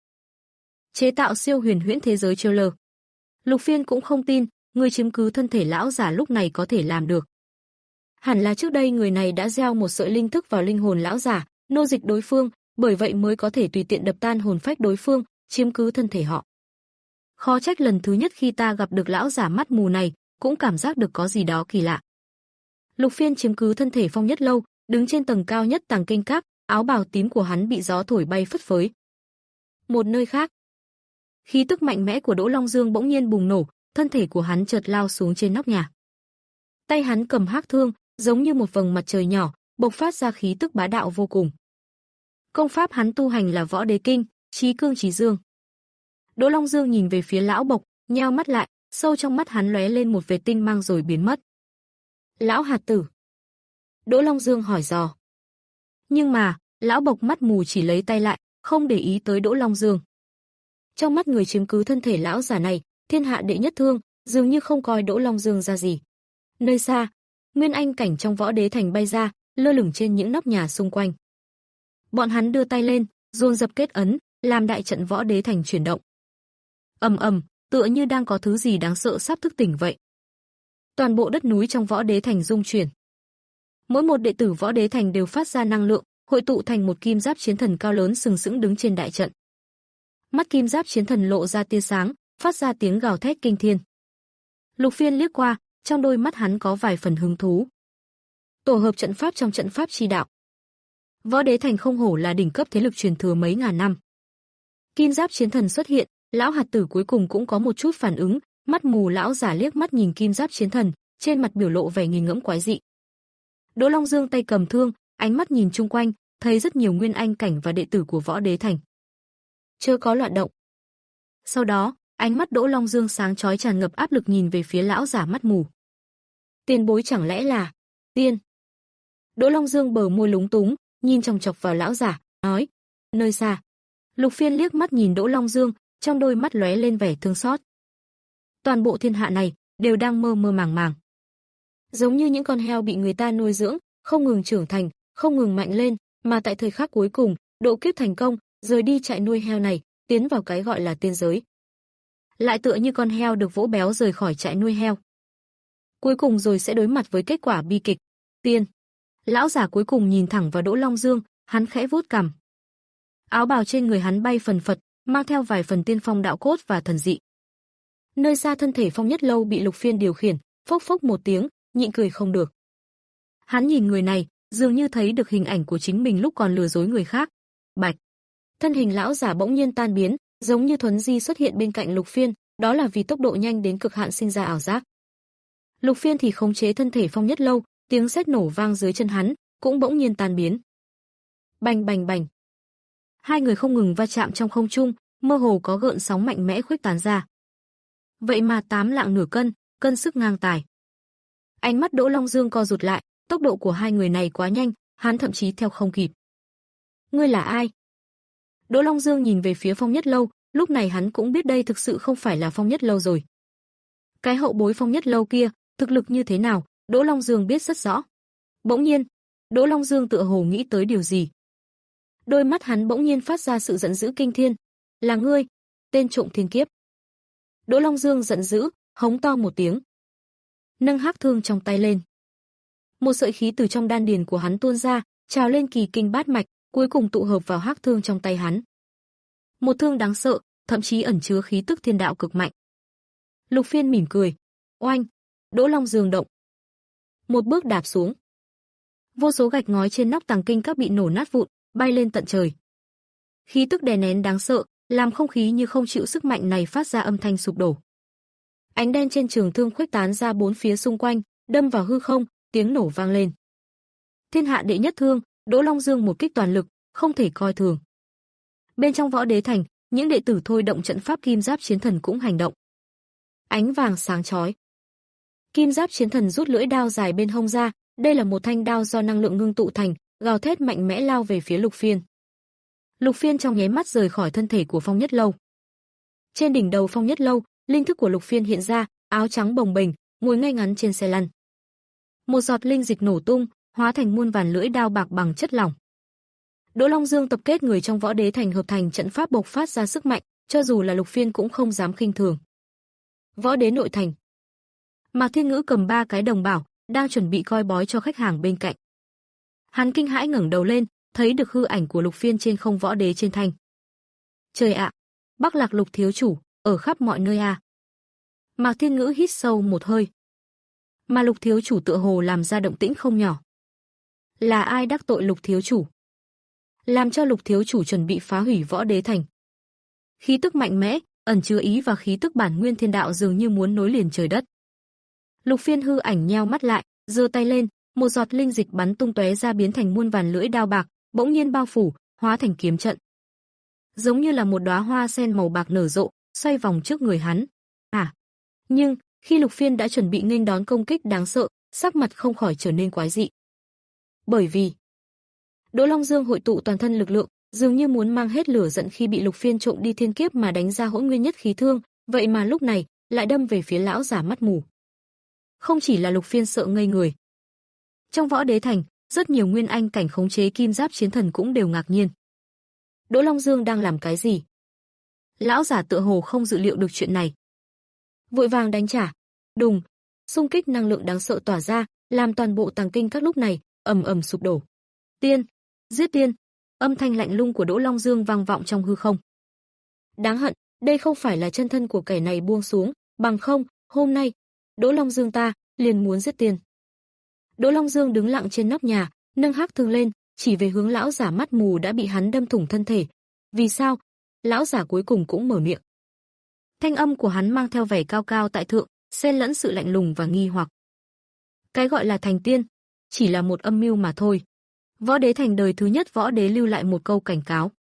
Chế tạo siêu huyền huyễn thế giới trailer. Lục Phiên cũng không tin, người chiếm cứ thân thể lão giả lúc này có thể làm được. Hẳn là trước đây người này đã gieo một sợi linh thức vào linh hồn lão giả, nô dịch đối phương, bởi vậy mới có thể tùy tiện đập tan hồn phách đối phương, chiếm cứ thân thể họ. Khó trách lần thứ nhất khi ta gặp được lão giả mắt mù này, cũng cảm giác được có gì đó kỳ lạ. Lục Phiên chiếm cứ thân thể Phong Nhất Lâu, đứng trên tầng cao nhất Tàng Kinh Các, áo bào tím của hắn bị gió thổi bay phất phới. Một nơi khác, khí tức mạnh mẽ của Đỗ Long Dương bỗng nhiên bùng nổ, thân thể của hắn chợt lao xuống trên nóc nhà. Tay hắn cầm hắc thương, giống như một vầng mặt trời nhỏ, bộc phát ra khí tức bá đạo vô cùng. Công pháp hắn tu hành là Võ Đế Kinh, Chí Cương Chí Dương. Đỗ Long Dương nhìn về phía lão bộc, nheo mắt lại, sâu trong mắt hắn lóe lên một vệt tinh mang rồi biến mất. Lão hạt tử. Đỗ Long Dương hỏi dò. Nhưng mà, lão bộc mắt mù chỉ lấy tay lại, không để ý tới Đỗ Long Dương. Trong mắt người chiếm cứ thân thể lão giả này, thiên hạ đệ nhất thương, dường như không coi Đỗ Long Dương ra gì. Nơi xa, nguyên anh cảnh trong Võ Đế Thành bay ra, lơ lửng trên những nóc nhà xung quanh. Bọn hắn đưa tay lên, dồn dập kết ấn, làm đại trận Võ Đế Thành chuyển động. Ầm ầm, tựa như đang có thứ gì đáng sợ sắp thức tỉnh vậy. Toàn bộ đất núi trong Võ Đế Thành rung chuyển. Mỗi một đệ tử Võ Đế Thành đều phát ra năng lượng, hội tụ thành một kim giáp chiến thần cao lớn sừng sững đứng trên đại trận. Mắt kim giáp chiến thần lộ ra tia sáng, phát ra tiếng gào thét kinh thiên. Lục Phiên liếc qua, trong đôi mắt hắn có vài phần hứng thú. Tổ hợp trận pháp trong trận pháp chi đạo. Võ Đế Thành không hổ là đỉnh cấp thế lực truyền thừa mấy ngàn năm. Kim giáp chiến thần xuất hiện, lão hạt tử cuối cùng cũng có một chút phản ứng, mắt mù lão giả liếc mắt nhìn kim giáp chiến thần, trên mặt biểu lộ vẻ nghiền ngẫm quái dị. Đỗ Long Dương tay cầm thương, ánh mắt nhìn chung quanh, thấy rất nhiều nguyên anh cảnh và đệ tử của Võ Đế Thành. Chưa có loạn động. Sau đó, ánh mắt Đỗ Long Dương sáng chói tràn ngập áp lực nhìn về phía lão giả mắt mù. Tiền bối chẳng lẽ là tiên? Đỗ Long Dương bờ môi lúng túng, nhìn chòng chọc vào lão giả, nói, nơi xa. Lục Phiên liếc mắt nhìn Đỗ Long Dương, trong đôi mắt lóe lên vẻ thương xót. Toàn bộ thiên hạ này đều đang mơ mơ màng màng. Giống như những con heo bị người ta nuôi dưỡng, không ngừng trưởng thành, không ngừng mạnh lên, mà tại thời khắc cuối cùng, độ kiếp thành công, rời đi trại nuôi heo này, tiến vào cái gọi là tiên giới. Lại tựa như con heo được vỗ béo rời khỏi trại nuôi heo. Cuối cùng rồi sẽ đối mặt với kết quả bi kịch. Tiên. Lão giả cuối cùng nhìn thẳng vào Đỗ Long Dương, hắn khẽ vuốt cằm. Áo bào trên người hắn bay phần phật, mang theo vài phần tiên phong đạo cốt và thần dị. Nơi xa thân thể Phong Nhất Lâu bị Lục Phiên điều khiển, phốc phốc một tiếng, nhịn cười không được. Hắn nhìn người này, dường như thấy được hình ảnh của chính mình lúc còn lừa dối người khác. Bạch. Thân hình lão giả bỗng nhiên tan biến, giống như thuấn di xuất hiện bên cạnh Lục Phiên, đó là vì tốc độ nhanh đến cực hạn sinh ra ảo giác. Lục Phiên thì khống chế thân thể Phong Nhất Lâu, tiếng sét nổ vang dưới chân hắn, cũng bỗng nhiên tan biến. Bành bành bành. Hai người không ngừng va chạm trong không trung, mơ hồ có gợn sóng mạnh mẽ khuếch tán ra. Vậy mà tám lạng nửa cân, cân sức ngang tài. Ánh mắt Đỗ Long Dương co rụt lại, tốc độ của hai người này quá nhanh, hắn thậm chí theo không kịp. Ngươi là ai? Đỗ Long Dương nhìn về phía Phong Nhất Lâu, lúc này hắn cũng biết đây thực sự không phải là Phong Nhất Lâu rồi. Cái hậu bối Phong Nhất Lâu kia, thực lực như thế nào, Đỗ Long Dương biết rất rõ. Bỗng nhiên, Đỗ Long Dương tựa hồ nghĩ tới điều gì. Đôi mắt hắn bỗng nhiên phát ra sự giận dữ kinh thiên. Là ngươi, tên trộm thiên kiếp. Đỗ Long Dương giận dữ, hống to một tiếng. Nâng hắc thương trong tay lên. Một sợi khí từ trong đan điền của hắn tuôn ra, trào lên kỳ kinh bát mạch, cuối cùng tụ hợp vào hắc thương trong tay hắn. Một thương đáng sợ, thậm chí ẩn chứa khí tức thiên đạo cực mạnh. Lục Phiên mỉm cười. Oanh! Đỗ Long Dương động. Một bước đạp xuống. Vô số gạch ngói trên nóc tàng kinh các bị nổ nát vụn, bay lên tận trời. Khí tức đè nén đáng sợ, làm không khí như không chịu sức mạnh này phát ra âm thanh sụp đổ. Ánh đen trên trường thương khuếch tán ra bốn phía xung quanh, đâm vào hư không, tiếng nổ vang lên. Thiên hạ đệ nhất thương, Đỗ Long Dương một kích toàn lực, không thể coi thường. Bên trong Võ Đế Thành, những đệ tử thôi động trận pháp Kim Giáp Chiến Thần cũng hành động. Ánh vàng sáng chói. Kim Giáp Chiến Thần rút lưỡi đao dài bên hông ra, đây là một thanh đao do năng lượng ngưng tụ thành, gào thét mạnh mẽ lao về phía Lục Phiên. Lục Phiên trong nháy mắt rời khỏi thân thể của Phong Nhất Lâu. Trên đỉnh đầu Phong Nhất Lâu, linh thức của Lục Phiên hiện ra, áo trắng bồng bềnh, ngồi ngay ngắn trên xe lăn. Một giọt linh dịch nổ tung, hóa thành muôn vàn lưỡi đao bạc bằng chất lỏng. Đỗ Long Dương tập kết người trong Võ Đế Thành hợp thành trận pháp bộc phát ra sức mạnh, cho dù là Lục Phiên cũng không dám khinh thường. Võ Đế nội thành. Mạc Thiên Ngữ cầm ba cái đồng bảo, đang chuẩn bị coi bói cho khách hàng bên cạnh. Hắn kinh hãi ngẩng đầu lên, thấy được hư ảnh của Lục Phiên trên không Võ Đế trên thành. Trời ạ, Bắc Lạc Lục thiếu chủ, ở khắp mọi nơi à. Mạc Thiên Ngữ hít sâu một hơi. Mà Lục thiếu chủ tựa hồ làm ra động tĩnh không nhỏ. Là ai đắc tội Lục thiếu chủ? Làm cho Lục thiếu chủ chuẩn bị phá hủy Võ Đế Thành. Khí tức mạnh mẽ, ẩn chứa ý và khí tức bản nguyên thiên đạo dường như muốn nối liền trời đất. Lục Phiên hư ảnh nheo mắt lại, giơ tay lên, một giọt linh dịch bắn tung tóe ra biến thành muôn vàn lưỡi đao bạc, bỗng nhiên bao phủ, hóa thành kiếm trận. Giống như là một đóa hoa sen màu bạc nở rộ, xoay vòng trước người hắn. À, nhưng khi Lục Phiên đã chuẩn bị nghênh đón công kích đáng sợ, sắc mặt không khỏi trở nên quái dị. Bởi vì Đỗ Long Dương hội tụ toàn thân lực lượng, dường như muốn mang hết lửa giận khi bị Lục Phiên trộm đi thiên kiếp mà đánh ra hỗn nguyên nhất khí thương, vậy mà lúc này lại đâm về phía lão giả mắt mù. Không chỉ là Lục Phiên sợ ngây người. Trong Võ Đế Thành, rất nhiều nguyên anh cảnh khống chế Kim Giáp Chiến Thần cũng đều ngạc nhiên. Đỗ Long Dương đang làm cái gì? Lão giả tựa hồ không dự liệu được chuyện này. Vội vàng đánh trả. Đùng, xung kích năng lượng đáng sợ tỏa ra, làm toàn bộ tàng kinh các lúc này ầm ầm sụp đổ. Tiên, giết tiên, âm thanh lạnh lùng của Đỗ Long Dương vang vọng trong hư không. Đáng hận, đây không phải là chân thân của kẻ này buông xuống, bằng không, hôm nay, Đỗ Long Dương ta liền muốn giết tiên. Đỗ Long Dương đứng lặng trên nóc nhà, nâng hắc thương lên, chỉ về hướng lão giả mắt mù đã bị hắn đâm thủng thân thể. Vì sao? Lão giả cuối cùng cũng mở miệng. Thanh âm của hắn mang theo vẻ cao cao tại thượng, xen lẫn sự lạnh lùng và nghi hoặc. Cái gọi là thành tiên, chỉ là một âm mưu mà thôi. Võ Đế Thành đời thứ nhất Võ Đế lưu lại một câu cảnh cáo.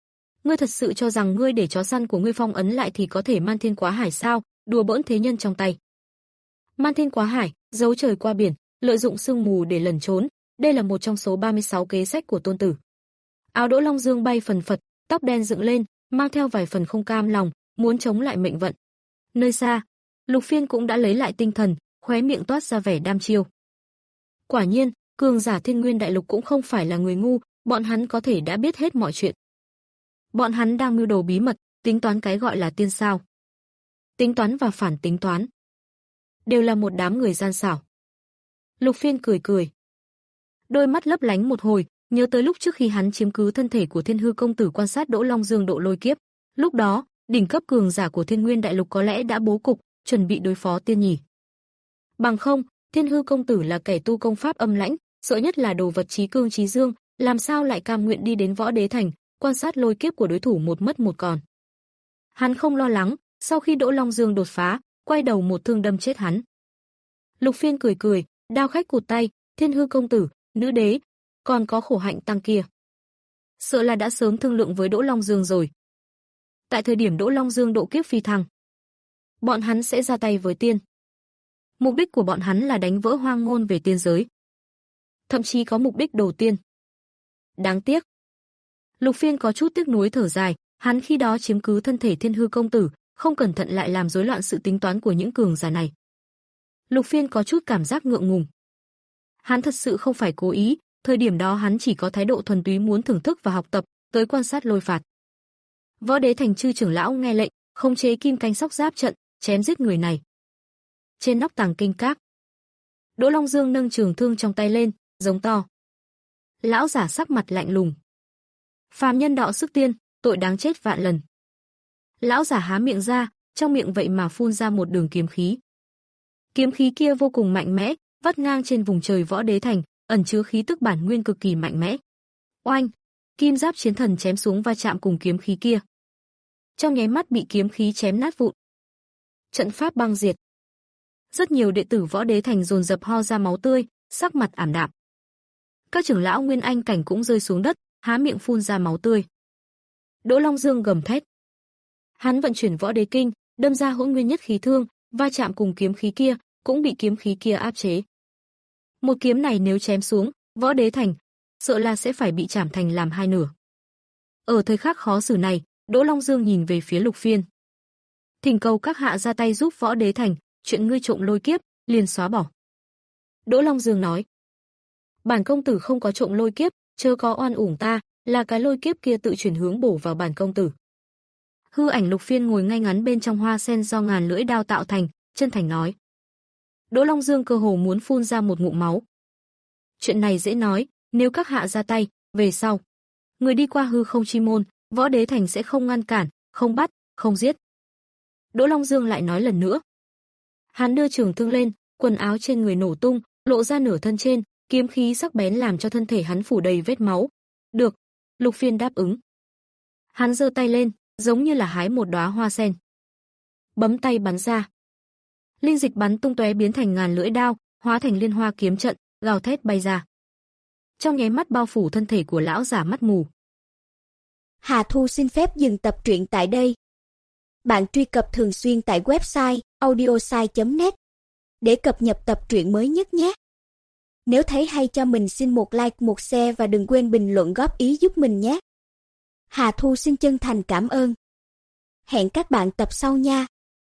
Ngươi thật sự cho rằng ngươi để chó săn của ngươi phong ấn lại thì có thể man thiên quá hải sao? Đùa bỡn thế nhân trong tay. Man thiên quá hải, giấu trời qua biển, lợi dụng sương mù để lẩn trốn, đây là một trong số ba mươi sáu kế sách của Tôn Tử. Áo Đỗ Long Dương bay phần phật, tóc đen dựng lên, mang theo vài phần không cam lòng, muốn chống lại mệnh vận. Nơi xa, Lục Phiên cũng đã lấy lại tinh thần, khóe miệng toát ra vẻ đam chiêu. Quả nhiên, cường giả Thiên Nguyên Đại Lục cũng không phải là người ngu, bọn hắn có thể đã biết hết mọi chuyện. Bọn hắn đang mưu đồ bí mật, tính toán cái gọi là tiên sao. Tính toán và phản tính toán. Đều là một đám người gian xảo. Lục Phiên cười cười. Đôi mắt lấp lánh một hồi, nhớ tới lúc trước khi hắn chiếm cứ thân thể của Thiên Hư công tử quan sát Đỗ Long Dương độ lôi kiếp. Lúc đó, đỉnh cấp cường giả của Thiên Nguyên Đại Lục có lẽ đã bố cục, chuẩn bị đối phó tiên nhỉ. Bằng không, Thiên Hư công tử là kẻ tu công pháp âm lãnh, sợ nhất là đồ vật trí cương trí dương, làm sao lại cam nguyện đi đến Võ Đế Thành, quan sát lôi kiếp của đối thủ một mất một còn. Hắn không lo lắng, sau khi Đỗ Long Dương đột phá, quay đầu một thương đâm chết hắn. Lục Phiên cười cười, đao khách cụt tay, Thiên Hư công tử, nữ đế, còn có Khổ Hạnh tăng kia. Sợ là đã sớm thương lượng với Đỗ Long Dương rồi. Tại thời điểm Đỗ Long Dương độ kiếp phi thăng, bọn hắn sẽ ra tay với tiên. Mục đích của bọn hắn là đánh vỡ hoang ngôn về tiên giới. Thậm chí có mục đích đầu tiên. Đáng tiếc. Lục Phiên có chút tiếc nuối thở dài, hắn khi đó chiếm cứ thân thể Thiên Hư công tử, không cẩn thận lại làm rối loạn sự tính toán của những cường giả này. Lục Phiên có chút cảm giác ngượng ngùng. Hắn thật sự không phải cố ý, thời điểm đó hắn chỉ có thái độ thuần túy muốn thưởng thức và học tập, tới quan sát lôi phạt. Võ Đế Thành chư trưởng lão nghe lệnh, khống chế kim canh sóc giáp trận, chém giết người này. Trên nóc tàng kinh các, Đỗ Long Dương nâng trường thương trong tay lên, giống to. Lão giả sắc mặt lạnh lùng. Phàm nhân đọ sức tiên, tội đáng chết vạn lần. Lão giả há miệng ra, trong miệng vậy mà phun ra một đường kiếm khí. Kiếm khí kia vô cùng mạnh mẽ, vắt ngang trên vùng trời Võ Đế Thành, ẩn chứa khí tức bản nguyên cực kỳ mạnh mẽ. Oanh, kim giáp chiến thần chém xuống va chạm cùng kiếm khí kia. Trong nháy mắt bị kiếm khí chém nát vụn. Trận pháp băng diệt. Rất nhiều đệ tử Võ Đế Thành dồn dập ho ra máu tươi, sắc mặt ảm đạm. Các trưởng lão Nguyên Anh cảnh cũng rơi xuống đất, há miệng phun ra máu tươi. Đỗ Long Dương gầm thét. Hắn vận chuyển Võ Đế Kinh, đâm ra Hỗn Nguyên Nhất Khí Thương, va chạm cùng kiếm khí kia, cũng bị kiếm khí kia áp chế. Một kiếm này nếu chém xuống, Võ Đế Thành, sợ là sẽ phải bị chảm thành làm hai nửa. Ở thời khắc khó xử này, Đỗ Long Dương nhìn về phía Lục Phiên. Thỉnh cầu các hạ ra tay giúp Võ Đế Thành, chuyện ngươi trộm lôi kiếp, liền xóa bỏ. Đỗ Long Dương nói. Bản công tử không có trộm lôi kiếp, chớ có oan uổng ta, là cái lôi kiếp kia tự chuyển hướng bổ vào bản công tử. Hư ảnh Lục Phiên ngồi ngay ngắn bên trong hoa sen do ngàn lưỡi đao tạo thành, chân thành nói. Đỗ Long Dương cơ hồ muốn phun ra một ngụm máu. Chuyện này dễ nói, nếu các hạ ra tay, về sau, người đi qua hư không chi môn, Võ Đế Thành sẽ không ngăn cản, không bắt, không giết. Đỗ Long Dương lại nói lần nữa. Hắn đưa trường thương lên, quần áo trên người nổ tung, lộ ra nửa thân trên, kiếm khí sắc bén làm cho thân thể hắn phủ đầy vết máu. Được, Lục Phiên đáp ứng. Hắn giơ tay lên, giống như là hái một đóa hoa sen. Bấm tay bắn ra. Linh dịch bắn tung tóe biến thành ngàn lưỡi đao, hóa thành liên hoa kiếm trận, gào thét bay ra. Trong nháy mắt bao phủ thân thể của lão giả mắt mù. Hà Thu xin phép dừng tập truyện tại đây. Bạn truy cập thường xuyên tại website audiosai chấm net để cập nhật tập truyện mới nhất nhé. Nếu thấy hay cho mình xin một like, một share và đừng quên bình luận góp ý giúp mình nhé. Hà Thu xin chân thành cảm ơn. Hẹn các bạn tập sau nha.